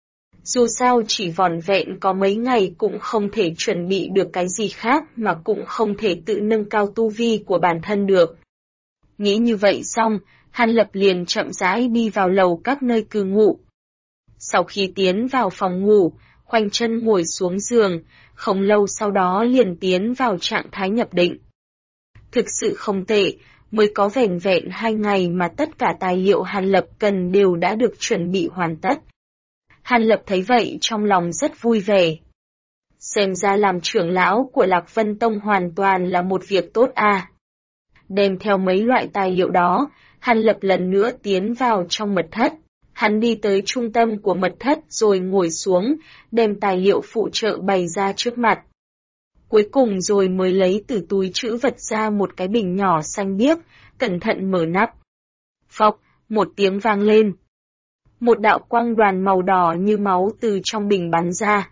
A: Dù sao chỉ vỏn vẹn có mấy ngày cũng không thể chuẩn bị được cái gì khác mà cũng không thể tự nâng cao tu vi của bản thân được. Nghĩ như vậy xong, Hàn Lập liền chậm rãi đi vào lầu các nơi cư ngụ. Sau khi tiến vào phòng ngủ, khoanh chân ngồi xuống giường, không lâu sau đó liền tiến vào trạng thái nhập định. Thực sự không tệ, mới có vẻn vẹn 2 ngày mà tất cả tài liệu Hàn Lập cần đều đã được chuẩn bị hoàn tất. Hàn Lập thấy vậy trong lòng rất vui vẻ. Xem ra làm trưởng lão của Lạc Vân Tông hoàn toàn là một việc tốt à. Đem theo mấy loại tài liệu đó, Hàn Lập lần nữa tiến vào trong mật thất. Hắn đi tới trung tâm của mật thất rồi ngồi xuống, đem tài liệu phụ trợ bày ra trước mặt. Cuối cùng rồi mới lấy từ túi trữ vật ra một cái bình nhỏ xanh biếc, cẩn thận mở nắp. Phộc, một tiếng vang lên. Một đạo quang đoàn màu đỏ như máu từ trong bình bắn ra.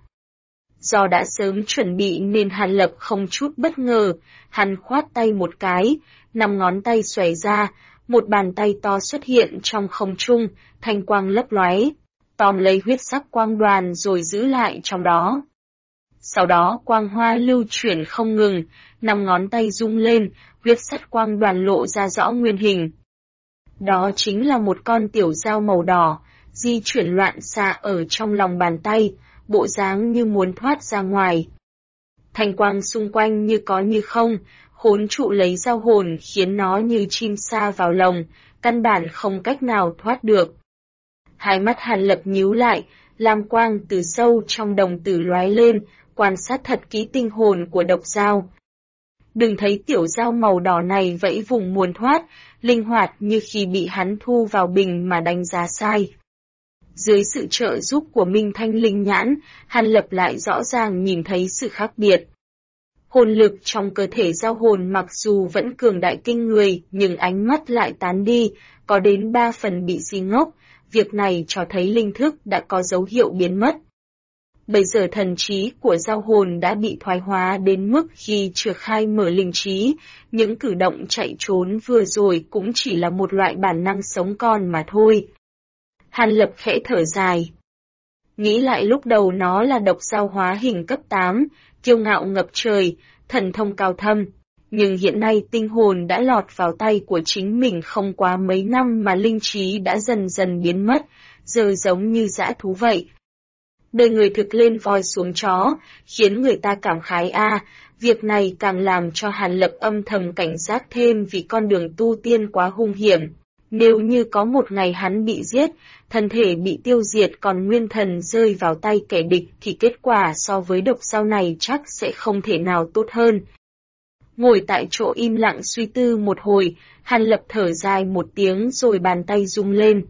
A: Do đã sớm chuẩn bị nên Hàn Lập không chút bất ngờ, hắn khoát tay một cái, 5 ngón tay xòe ra, một bàn tay to xuất hiện trong không trung, thanh quang lấp lóe, tóm lấy huyết sắc quang đoàn rồi giữ lại trong đó. Sau đó quang hoa lưu chuyển không ngừng, 5 ngón tay rung lên, huyết sắc quang đoàn lộ ra rõ nguyên hình. Đó chính là một con tiểu dao màu đỏ, di chuyển loạn xạ ở trong lòng bàn tay, bộ dáng như muốn thoát ra ngoài. Thanh quang xung quanh như có như không, khốn trụ lấy dao hồn khiến nó như chim sa vào lồng, căn bản không cách nào thoát được. Hai mắt Hàn Lập nhíu lại, lam quang từ sâu trong đồng tử lóe lên, quan sát thật kỹ tinh hồn của độc dao. Đừng thấy tiểu dao màu đỏ này vẫy vùng muốn thoát, linh hoạt như khi bị hắn thu vào bình mà đánh giá sai. Dưới sự trợ giúp của Minh Thanh Linh Nhãn, Hàn Lập lại rõ ràng nhìn thấy sự khác biệt. Hồn lực trong cơ thể giao hồn mặc dù vẫn cường đại kinh người, nhưng ánh mắt lại tán đi, có đến 3 phần bị si ngốc, việc này cho thấy linh thức đã có dấu hiệu biến mất. Bây giờ thần trí của giao hồn đã bị thoái hóa đến mức khi chưa khai mở linh trí, những cử động chạy trốn vừa rồi cũng chỉ là một loại bản năng sống còn mà thôi. Hàn Lập khẽ thở dài. Nghĩ lại lúc đầu nó là độc dao hóa hình cấp 8, kiêu ngạo ngập trời, thần thông cao thâm. Nhưng hiện nay tinh hồn đã lọt vào tay của chính mình không quá mấy năm mà linh trí đã dần dần biến mất, giờ giống như dã thú vậy. Đời người thực lên voi xuống chó, khiến người ta cảm khái việc này càng làm cho Hàn Lập âm thầm cảnh giác thêm vì con đường tu tiên quá hung hiểm. Nếu như có một ngày hắn bị giết, thân thể bị tiêu diệt còn nguyên thần rơi vào tay kẻ địch thì kết quả so với độc dao này chắc sẽ không thể nào tốt hơn. Ngồi tại chỗ im lặng suy tư một hồi, Hàn Lập thở dài một tiếng rồi bàn tay rung lên.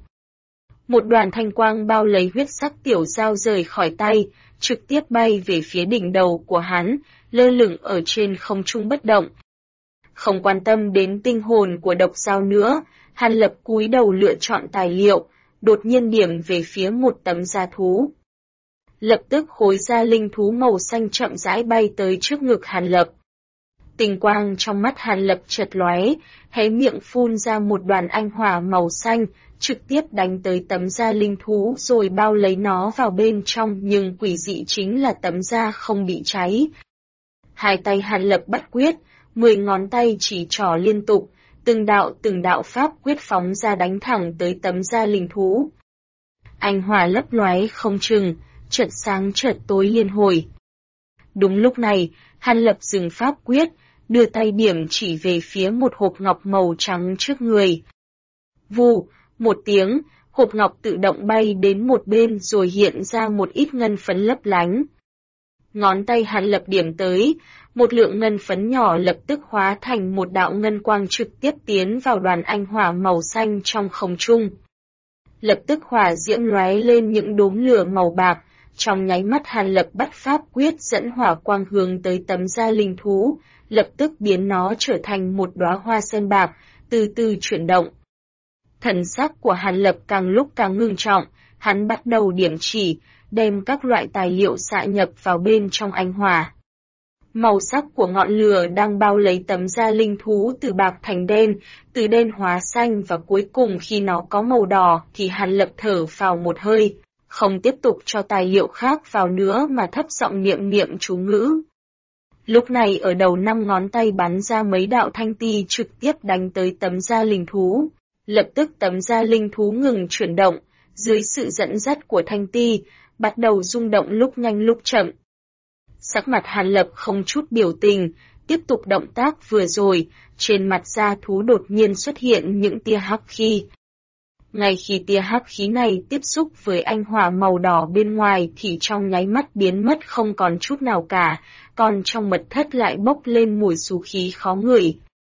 A: Một đoàn thanh quang bao lấy huyết sắc tiểu dao rời khỏi tay, trực tiếp bay về phía đỉnh đầu của hắn, lơ lửng ở trên không trung bất động. Không quan tâm đến tinh hồn của độc dao nữa, Hàn Lập cúi đầu lựa chọn tài liệu, đột nhiên điểm về phía một tấm da thú. Lập tức khối da linh thú màu xanh chậm rãi bay tới trước ngực Hàn Lập. Tình quang trong mắt Hàn Lập chợt lóe, hé miệng phun ra một đoàn anh hỏa màu xanh, trực tiếp đánh tới tấm da linh thú rồi bao lấy nó vào bên trong, nhưng quỷ dị chính là tấm da không bị cháy. Hai tay Hàn Lập bắt quyết, 10 ngón tay chỉ trỏ liên tục, từng đạo pháp quyết phóng ra đánh thẳng tới tấm da linh thú. Anh hỏa lấp lóe không chừng, chợt sáng chợt tối liên hồi. Đúng lúc này, Hàn Lập dừng pháp quyết, đưa tay điểm chỉ về phía một hộp ngọc màu trắng trước người. Vù, một tiếng, hộp ngọc tự động bay đến một bên rồi hiện ra một ít ngân phấn lấp lánh. Ngón tay Hàn Lập điểm tới, một lượng ngân phấn nhỏ lập tức hóa thành một đạo ngân quang trực tiếp tiến vào đoàn anh hỏa màu xanh trong không trung. Lập tức hỏa diễm lóe lên những đốm lửa màu bạc, trong nháy mắt Hàn Lập bắt pháp quyết dẫn hỏa quang hướng tới tấm da linh thú, lập tức biến nó trở thành một đóa hoa sen bạc, từ từ chuyển động. Thần sắc của Hàn Lập càng lúc càng ngưng trọng, hắn bắt đầu điểm chỉ, đem các loại tài liệu xạ nhập vào bên trong anh hỏa. Màu sắc của ngọn lửa đang bao lấy tấm da linh thú từ bạc thành đen, từ đen hóa xanh và cuối cùng khi nó có màu đỏ thì Hàn Lập thở phào một hơi, không tiếp tục cho tài liệu khác vào nữa mà thấp giọng niệm chú ngữ. Lúc này ở đầu 5 ngón tay bắn ra mấy đạo thanh ti trực tiếp đánh tới tấm da linh thú. Lập tức tấm da linh thú ngừng chuyển động, dưới sự dẫn dắt của thanh ti, bắt đầu rung động lúc nhanh lúc chậm. Sắc mặt Hàn Lập không chút biểu tình, tiếp tục động tác vừa rồi, trên mặt da thú đột nhiên xuất hiện những tia hắc khí. Ngay khi tia hắc khí này tiếp xúc với anh hỏa màu đỏ bên ngoài thì trong nháy mắt biến mất không còn chút nào cả, còn trong mật thất lại bốc lên mùi xú khí khó ngửi.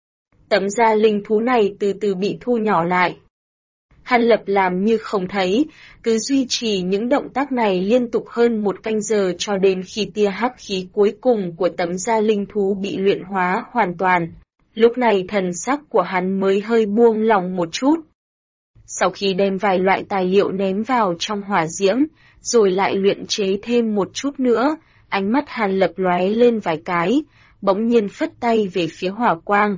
A: Tấm da linh thú này từ từ bị thu nhỏ lại. Hàn Lập làm như không thấy, cứ duy trì những động tác này liên tục hơn 1 canh giờ cho đến khi tia hắc khí cuối cùng của tấm da linh thú bị luyện hóa hoàn toàn. Lúc này thần sắc của hắn mới hơi buông lỏng một chút. Sau khi đem vài loại tài liệu ném vào trong hỏa diễm, rồi lại luyện chế thêm một chút nữa, ánh mắt Hàn Lập lóe lên vài cái, bỗng nhiên phất tay về phía hỏa quang.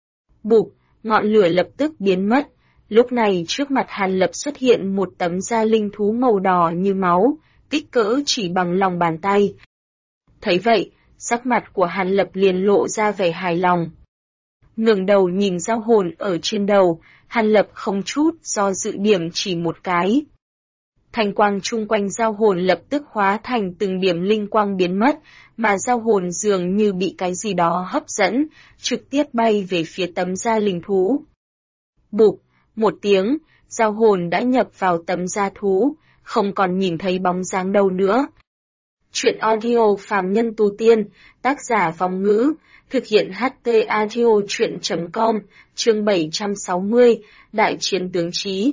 A: Bụp, ngọn lửa lập tức biến mất, lúc này trước mặt Hàn Lập xuất hiện một tấm da linh thú màu đỏ như máu, kích cỡ chỉ bằng lòng bàn tay. Thấy vậy, sắc mặt của Hàn Lập liền lộ ra vẻ hài lòng. Ngẩng đầu nhìn dao hồn ở trên đầu, Hàn Lập không chút do dự điểm chỉ một cái. Thanh quang chung quanh dao hồn lập tức hóa thành từng điểm linh quang biến mất, mà dao hồn dường như bị cái gì đó hấp dẫn, trực tiếp bay về phía tấm da linh thú. Bụp, một tiếng, dao hồn đã nhập vào tấm da thú, không còn nhìn thấy bóng dáng đâu nữa. Chuyện audio phàm nhân tu tiên, tác giả Vong Ngữ, thực hiện HT Audio Chuyện.com, chương 760, Đại chiến tướng trí.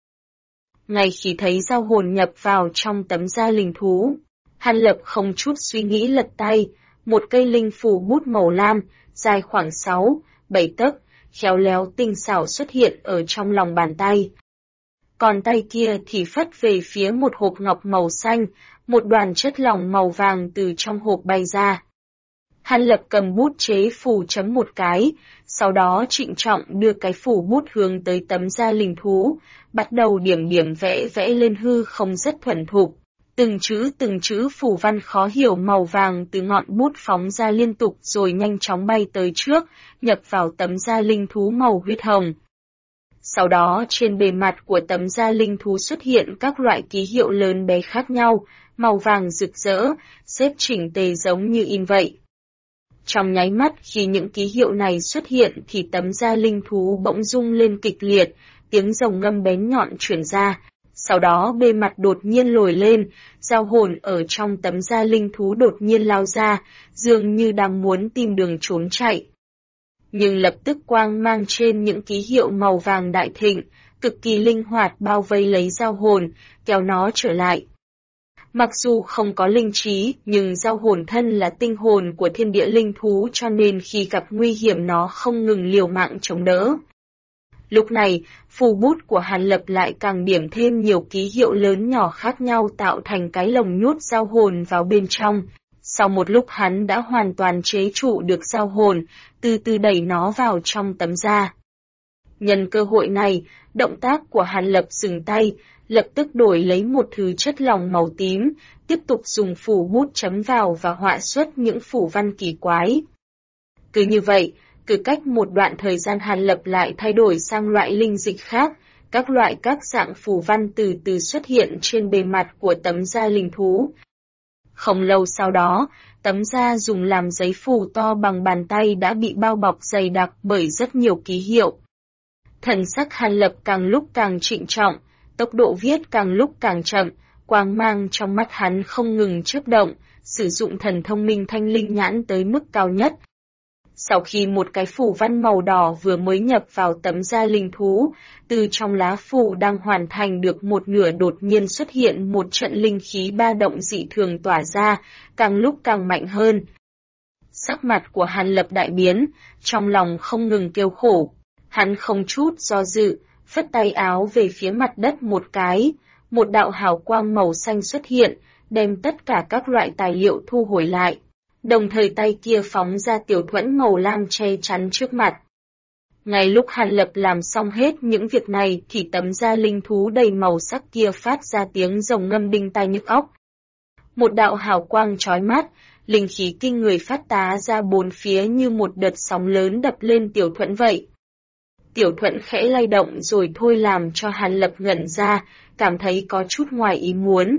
A: Ngay khi thấy dao hồn nhập vào trong tấm da linh thú, Hàn Lập không chút suy nghĩ lật tay, một cây linh phù bút màu lam, dài khoảng 6-7 tấc, khéo léo tinh xảo xuất hiện ở trong lòng bàn tay. Còn tay kia thì phất về phía một hộp ngọc màu xanh, một đoàn chất lỏng màu vàng từ trong hộp bay ra. Hàn Lập cầm bút chế phù chấm một cái, sau đó trịnh trọng đưa cái phù bút hướng tới tấm da linh thú, bắt đầu điểm vẽ lên hư không rất thuần thục. Từng chữ phù văn khó hiểu màu vàng từ ngọn bút phóng ra liên tục rồi nhanh chóng bay tới trước, nhập vào tấm da linh thú màu huyết hồng. Sau đó trên bề mặt của tấm da linh thú xuất hiện các loại ký hiệu lớn bé khác nhau, màu vàng rực rỡ, xếp chỉnh tề giống như in vậy. Trong nháy mắt khi những ký hiệu này xuất hiện thì tấm da linh thú bỗng rung lên kịch liệt, tiếng rồng ngâm bén nhọn truyền ra. Sau đó bề mặt đột nhiên lồi lên, dao hồn ở trong tấm da linh thú đột nhiên lao ra, dường như đang muốn tìm đường trốn chạy. Nhưng lập tức quang mang trên những ký hiệu màu vàng đại thịnh, cực kỳ linh hoạt bao vây lấy dao hồn, kéo nó trở lại. Mặc dù không có linh trí, nhưng dao hồn thân là tinh hồn của thiên địa linh thú cho nên khi gặp nguy hiểm nó không ngừng liều mạng chống đỡ. Lúc này, phù bút của Hàn Lập lại càng điểm thêm nhiều ký hiệu lớn nhỏ khác nhau tạo thành cái lồng nhốt dao hồn vào bên trong. Sau một lúc hắn đã hoàn toàn chế trụ được giao hồn, từ từ đẩy nó vào trong tấm da. Nhân cơ hội này, động tác của Hàn Lập dừng tay, lập tức đổi lấy một thứ chất lỏng màu tím, tiếp tục dùng phủ bút chấm vào và họa xuất những phủ văn kỳ quái. Cứ như vậy, cứ cách một đoạn thời gian Hàn Lập lại thay đổi sang loại linh dịch khác, các dạng phù văn từ từ xuất hiện trên bề mặt của tấm da linh thú. Không lâu sau đó, tấm da dùng làm giấy phù to bằng bàn tay đã bị bao bọc dày đặc bởi rất nhiều ký hiệu. Thần sắc Hàn Lập càng lúc càng trịnh trọng, tốc độ viết càng lúc càng chậm, quang mang trong mắt hắn không ngừng chớp động, sử dụng thần thông minh thanh linh nhãn tới mức cao nhất. Sau khi một cái phù văn màu đỏ vừa mới nhập vào tấm da linh thú, từ trong lá phù đang hoàn thành được một nửa đột nhiên xuất hiện một trận linh khí ba động dị thường tỏa ra, càng lúc càng mạnh hơn. Sắc mặt của Hàn Lập đại biến, trong lòng không ngừng kêu khổ. Hắn không chút do dự, phất tay áo về phía mặt đất một cái, một đạo hào quang màu xanh xuất hiện, đem tất cả các loại tài liệu thu hồi lại. Đồng thời tay kia phóng ra tiểu thuẫn màu lam che chắn trước mặt. Ngay lúc Hàn Lập làm xong hết những việc này thì tấm da linh thú đầy màu sắc kia phát ra tiếng rồng ngâm đinh tai nhức óc. Một đạo hào quang chói mắt, linh khí kinh người phát tá ra bốn phía như một đợt sóng lớn đập lên tiểu thuẫn vậy. Tiểu thuẫn khẽ lay động rồi thôi làm cho Hàn Lập ngẩn ra, cảm thấy có chút ngoài ý muốn.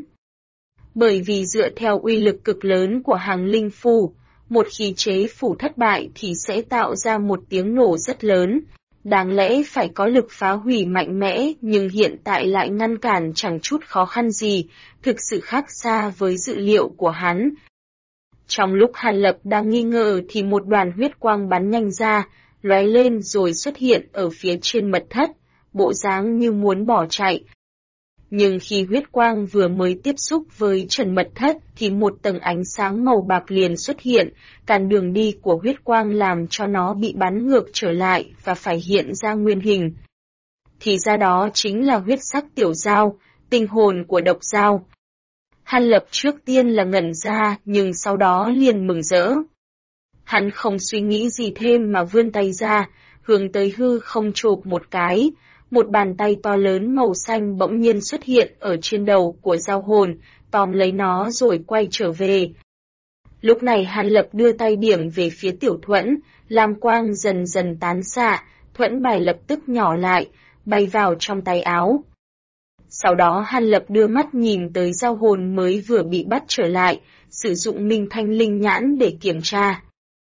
A: Bởi vì dựa theo uy lực cực lớn của hàng linh phù, một khi chế phủ thất bại thì sẽ tạo ra một tiếng nổ rất lớn. Đáng lẽ phải có lực phá hủy mạnh mẽ nhưng hiện tại lại ngăn cản chẳng chút khó khăn gì, thực sự khác xa với dự liệu của hắn. Trong lúc Hàn Lập đang nghi ngờ thì một đoàn huyết quang bắn nhanh ra, lóe lên rồi xuất hiện ở phía trên mật thất, bộ dáng như muốn bỏ chạy. Nhưng khi huyết quang vừa mới tiếp xúc với trần mật thất thì một tầng ánh sáng màu bạc liền xuất hiện, cản đường đi của huyết quang làm cho nó bị bắn ngược trở lại và phải hiện ra nguyên hình. Thì ra đó chính là huyết sắc tiểu dao, tinh hồn của độc dao. Hàn Lập trước tiên là ngẩn ra nhưng sau đó liền mừng rỡ. Hắn không suy nghĩ gì thêm mà vươn tay ra, hướng tới hư không chộp một cái. Một bàn tay to lớn màu xanh bỗng nhiên xuất hiện ở trên đầu của giao hồn, tóm lấy nó rồi quay trở về. Lúc này Hàn Lập đưa tay điểm về phía tiểu thuẫn, lam quang dần dần tán xạ, thuẫn bài lập tức nhỏ lại, bay vào trong tay áo. Sau đó Hàn Lập đưa mắt nhìn tới giao hồn mới vừa bị bắt trở lại, sử dụng minh thanh linh nhãn để kiểm tra.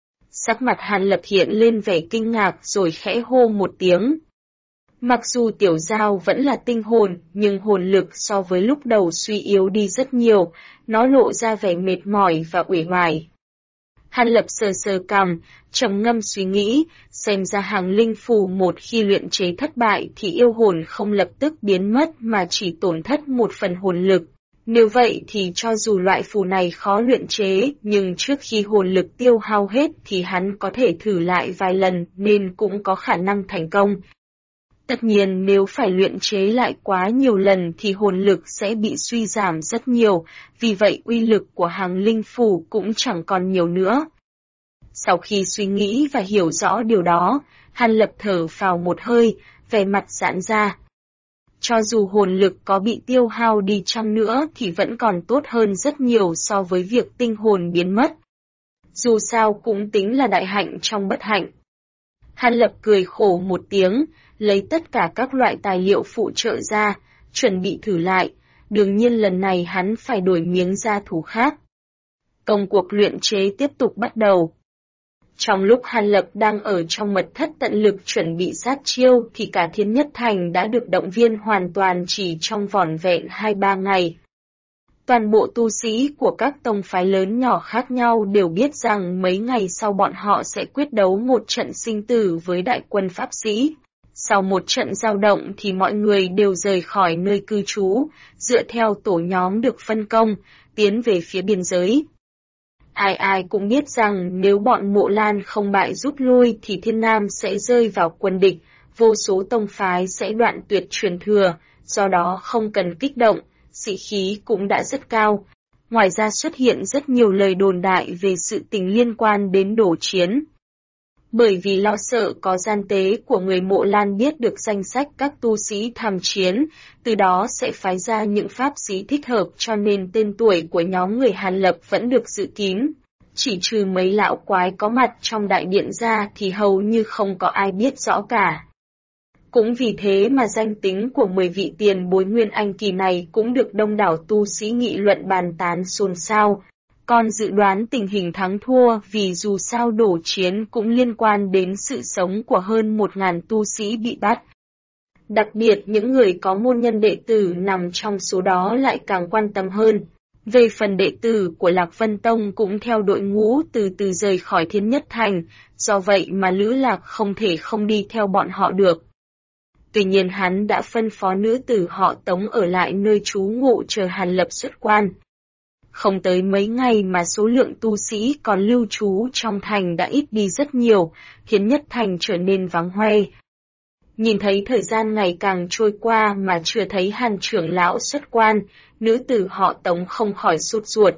A: Sắc mặt Hàn Lập hiện lên vẻ kinh ngạc rồi khẽ hô một tiếng. Mặc dù tiểu giao vẫn là tinh hồn, nhưng hồn lực so với lúc đầu suy yếu đi rất nhiều, nó lộ ra vẻ mệt mỏi và uể oải. Hàn Lập sờ sờ cằm, trầm ngâm suy nghĩ, xem ra hàng linh phù một khi luyện chế thất bại thì yêu hồn không lập tức biến mất mà chỉ tổn thất một phần hồn lực. Nếu vậy thì cho dù loại phù này khó luyện chế, nhưng trước khi hồn lực tiêu hao hết thì hắn có thể thử lại vài lần nên cũng có khả năng thành công. Tất nhiên nếu phải luyện chế lại quá nhiều lần thì hồn lực sẽ bị suy giảm rất nhiều, vì vậy uy lực của hàng linh phù cũng chẳng còn nhiều nữa. Sau khi suy nghĩ và hiểu rõ điều đó, Hàn Lập thở phào một hơi, vẻ mặt giãn ra. Cho dù hồn lực có bị tiêu hao đi chăng nữa thì vẫn còn tốt hơn rất nhiều so với việc tinh hồn biến mất. Dù sao cũng tính là đại hạnh trong bất hạnh. Hàn Lập cười khổ một tiếng, lấy tất cả các loại tài liệu phụ trợ ra, chuẩn bị thử lại, đương nhiên lần này hắn phải đổi miếng da thú khác. Công cuộc luyện chế tiếp tục bắt đầu. Trong lúc Hàn Lập đang ở trong mật thất tận lực chuẩn bị sát chiêu thì cả Thiên Nhất Thành đã được động viên hoàn toàn chỉ trong vỏn vẹn 2-3 ngày. Toàn bộ tu sĩ của các tông phái lớn nhỏ khác nhau đều biết rằng mấy ngày sau bọn họ sẽ quyết đấu một trận sinh tử với đại quân pháp sĩ. Sau một trận giao động thì mọi người đều rời khỏi nơi cư trú, dựa theo tổ nhóm được phân công, tiến về phía biên giới. Ai ai cũng biết rằng nếu bọn Mộ Lan không bại rút lui thì Thiên Nam sẽ rơi vào quân địch, vô số tông phái sẽ đoạn tuyệt truyền thừa, do đó không cần kích động, sĩ khí cũng đã rất cao. Ngoài ra xuất hiện rất nhiều lời đồn đại về sự tình liên quan đến đổ chiến. Bởi vì lo sợ có gian tế của người Mộ Lan biết được danh sách các tu sĩ tham chiến, từ đó sẽ phái ra những pháp sĩ thích hợp cho nên tên tuổi của nhóm người Hàn Lập vẫn được giữ kín. Chỉ trừ mấy lão quái có mặt trong đại điện ra thì hầu như không có ai biết rõ cả. Cũng vì thế mà danh tính của 10 vị tiền bối Nguyên Anh kỳ này cũng được đông đảo tu sĩ nghị luận bàn tán xôn xao. Còn dự đoán tình hình thắng thua vì dù sao đổ chiến cũng liên quan đến sự sống của hơn 1.000 tu sĩ bị bắt. Đặc biệt những người có môn nhân đệ tử nằm trong số đó lại càng quan tâm hơn. Về phần đệ tử của Lạc Vân Tông cũng theo đội ngũ từ từ rời khỏi Thiên Nhất Thành, do vậy mà Lữ Lạc không thể không đi theo bọn họ được. Tuy nhiên hắn đã phân phó nữ tử họ Tống ở lại nơi trú ngụ chờ Hàn Lập xuất quan. Không tới mấy ngày mà số lượng tu sĩ còn lưu trú trong thành đã ít đi rất nhiều, khiến Nhất Thành trở nên vắng hoe. Nhìn thấy thời gian ngày càng trôi qua mà chưa thấy Hàn trưởng lão xuất quan, nữ tử họ Tống không khỏi sốt ruột.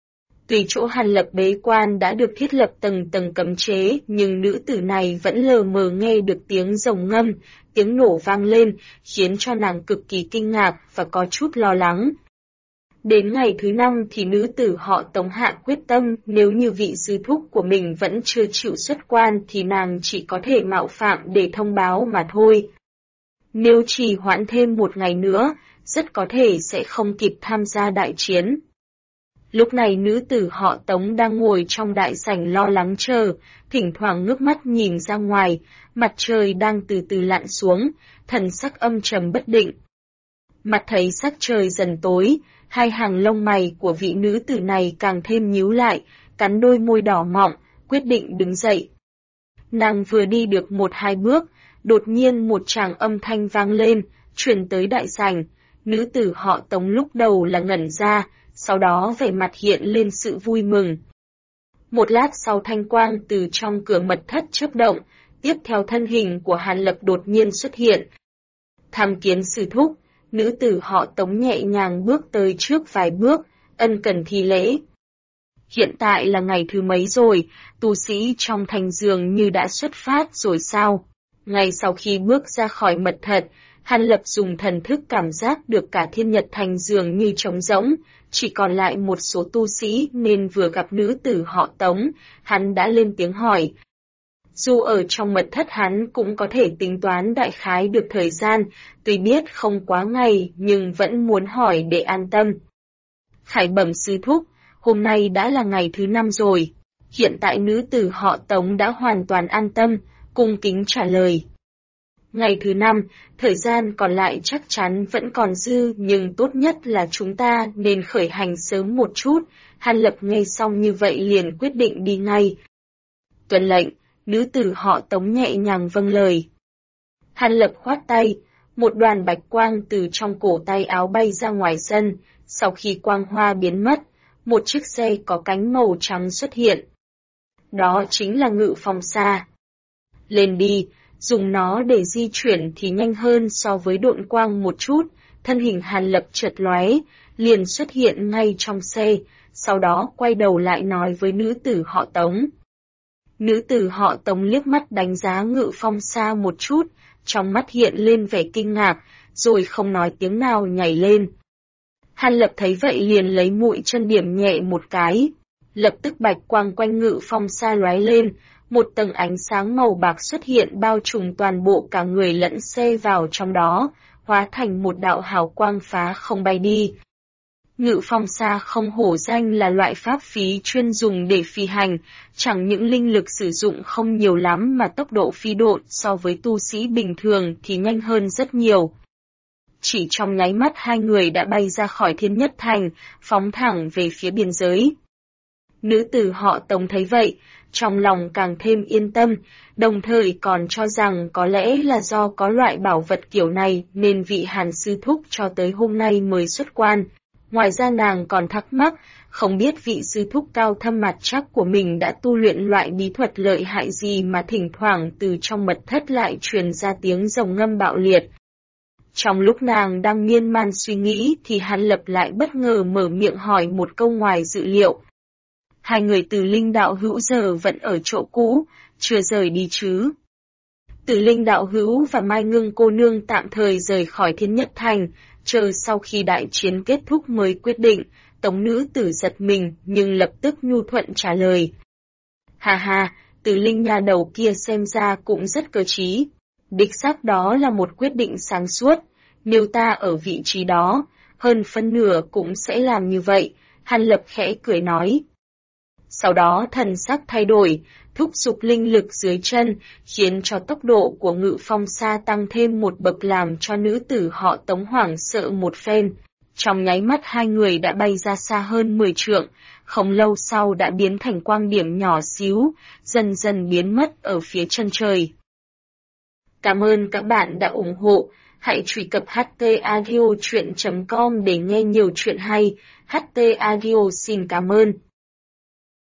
A: Tuy chỗ Hàn Lập bế quan đã được thiết lập tầng tầng cấm chế, nhưng nữ tử này vẫn lờ mờ nghe được tiếng rồng ngâm, tiếng nổ vang lên, khiến cho nàng cực kỳ kinh ngạc và có chút lo lắng. Đến ngày thứ 5 thì nữ tử họ Tống hạ quyết tâm, nếu như vị sư thúc của mình vẫn chưa chịu xuất quan thì nàng chỉ có thể mạo phạm để thông báo mà thôi. Nếu trì hoãn thêm một ngày nữa, rất có thể sẽ không kịp tham gia đại chiến. Lúc này nữ tử họ Tống đang ngồi trong đại sảnh lo lắng chờ, thỉnh thoảng ngước mắt nhìn ra ngoài, mặt trời đang từ từ lặn xuống, thần sắc âm trầm bất định. Mặt thấy sắc trời dần tối, hai hàng lông mày của vị nữ tử này càng thêm nhíu lại, cắn đôi môi đỏ mọng, quyết định đứng dậy. Nàng vừa đi được 1-2 bước, đột nhiên một tràng âm thanh vang lên, truyền tới đại sảnh. Nữ tử họ Tống lúc đầu là ngẩn ra, sau đó vẻ mặt hiện lên sự vui mừng. Một lát sau thanh quang từ trong cửa mật thất chớp động, tiếp theo thân hình của Hàn Lập đột nhiên xuất hiện. Tham kiến sư thúc, nữ tử họ Tống nhẹ nhàng bước tới trước vài bước, ân cần thi lễ. Hiện tại là ngày thứ mấy rồi, tu sĩ trong thành dường như đã xuất phát rồi sao? Ngay sau khi bước ra khỏi mật thất, Hàn Lập dùng thần thức cảm giác được cả Thiên Nhật Thành dường như trống rỗng, chỉ còn lại một số tu sĩ nên vừa gặp nữ tử họ Tống, hắn đã lên tiếng hỏi. Dù ở trong mật thất hắn cũng có thể tính toán đại khái được thời gian, tuy biết không quá ngày nhưng vẫn muốn hỏi để an tâm. Khải bẩm sư thúc, hôm nay đã là ngày thứ 5 rồi. Hiện tại nữ tử họ Tống đã hoàn toàn an tâm, cung kính trả lời. Ngày thứ 5, thời gian còn lại chắc chắn vẫn còn dư nhưng tốt nhất là chúng ta nên khởi hành sớm một chút. Hàn Lập nghe xong như vậy liền quyết định đi ngay. Tuân lệnh, nữ tử họ Tống nhẹ nhàng vâng lời. Hàn Lập khoát tay, một đoàn bạch quang từ trong cổ tay áo bay ra ngoài sân, sau khi quang hoa biến mất, một chiếc xe có cánh màu trắng xuất hiện. Đó chính là Ngự Phong Sa. Lên đi, dùng nó để di chuyển thì nhanh hơn so với độn quang một chút, thân hình Hàn Lập chợt lóe, liền xuất hiện ngay trong xe, sau đó quay đầu lại nói với nữ tử họ Tống. Nữ tử họ Tống liếc mắt đánh giá Ngự Phong Sa một chút, trong mắt hiện lên vẻ kinh ngạc, rồi không nói tiếng nào nhảy lên. Hàn Lập thấy vậy liền lấy mũi chân điểm nhẹ một cái, lập tức bạch quang quanh Ngự Phong Sa lóe lên, một tầng ánh sáng màu bạc xuất hiện bao trùm toàn bộ cả người lẫn xe vào trong đó, hóa thành một đạo hào quang phá không bay đi. Ngự Phong Sa không hổ danh là loại pháp khí chuyên dùng để phi hành, chẳng những linh lực sử dụng không nhiều lắm mà tốc độ phi độn so với tu sĩ bình thường thì nhanh hơn rất nhiều. Chỉ trong nháy mắt hai người đã bay ra khỏi Thiên Nhất Thành, phóng thẳng về phía biên giới. Nữ tử họ Tống thấy vậy, trong lòng càng thêm yên tâm, đồng thời còn cho rằng có lẽ là do có loại bảo vật kiểu này nên vị Hàn sư thúc cho tới hôm nay mới xuất quan. Ngoài ra nàng còn thắc mắc, không biết vị sư thúc cao thâm mặt chắc của mình đã tu luyện loại bí thuật lợi hại gì mà thỉnh thoảng từ trong mật thất lại truyền ra tiếng rồng ngâm bạo liệt. Trong lúc nàng đang miên man suy nghĩ thì Hàn Lập lại bất ngờ mở miệng hỏi một câu ngoài dự liệu. Hai người Từ Linh đạo hữu giờ vẫn ở chỗ cũ, chưa rời đi chứ? Từ Linh đạo hữu và Mai Ngưng cô nương tạm thời rời khỏi Thiên Nhất Thành, chờ sau khi đại chiến kết thúc mới quyết định. Tống nữ tử giật mình nhưng lập tức nhu thuận trả lời. Hà hà, Từ Linh nhà đầu kia xem ra cũng rất cơ trí. Đích xác đó là một quyết định sáng suốt, nếu ta ở vị trí đó, hơn phân nửa cũng sẽ làm như vậy, Hàn Lập khẽ cười nói. Sau đó thần sắc thay đổi, thúc giục linh lực dưới chân, khiến cho tốc độ của Ngự Phong Sa tăng thêm một bậc làm cho nữ tử họ Tống hoảng sợ một phen. Trong nháy mắt hai người đã bay ra xa hơn 10 trượng, không lâu sau đã biến thành quang điểm nhỏ xíu, dần dần biến mất ở phía chân trời. Cảm ơn các bạn đã ủng hộ, hãy truy cập htaudio.com để nghe nhiều chuyện hay. HT Audio xin cảm ơn.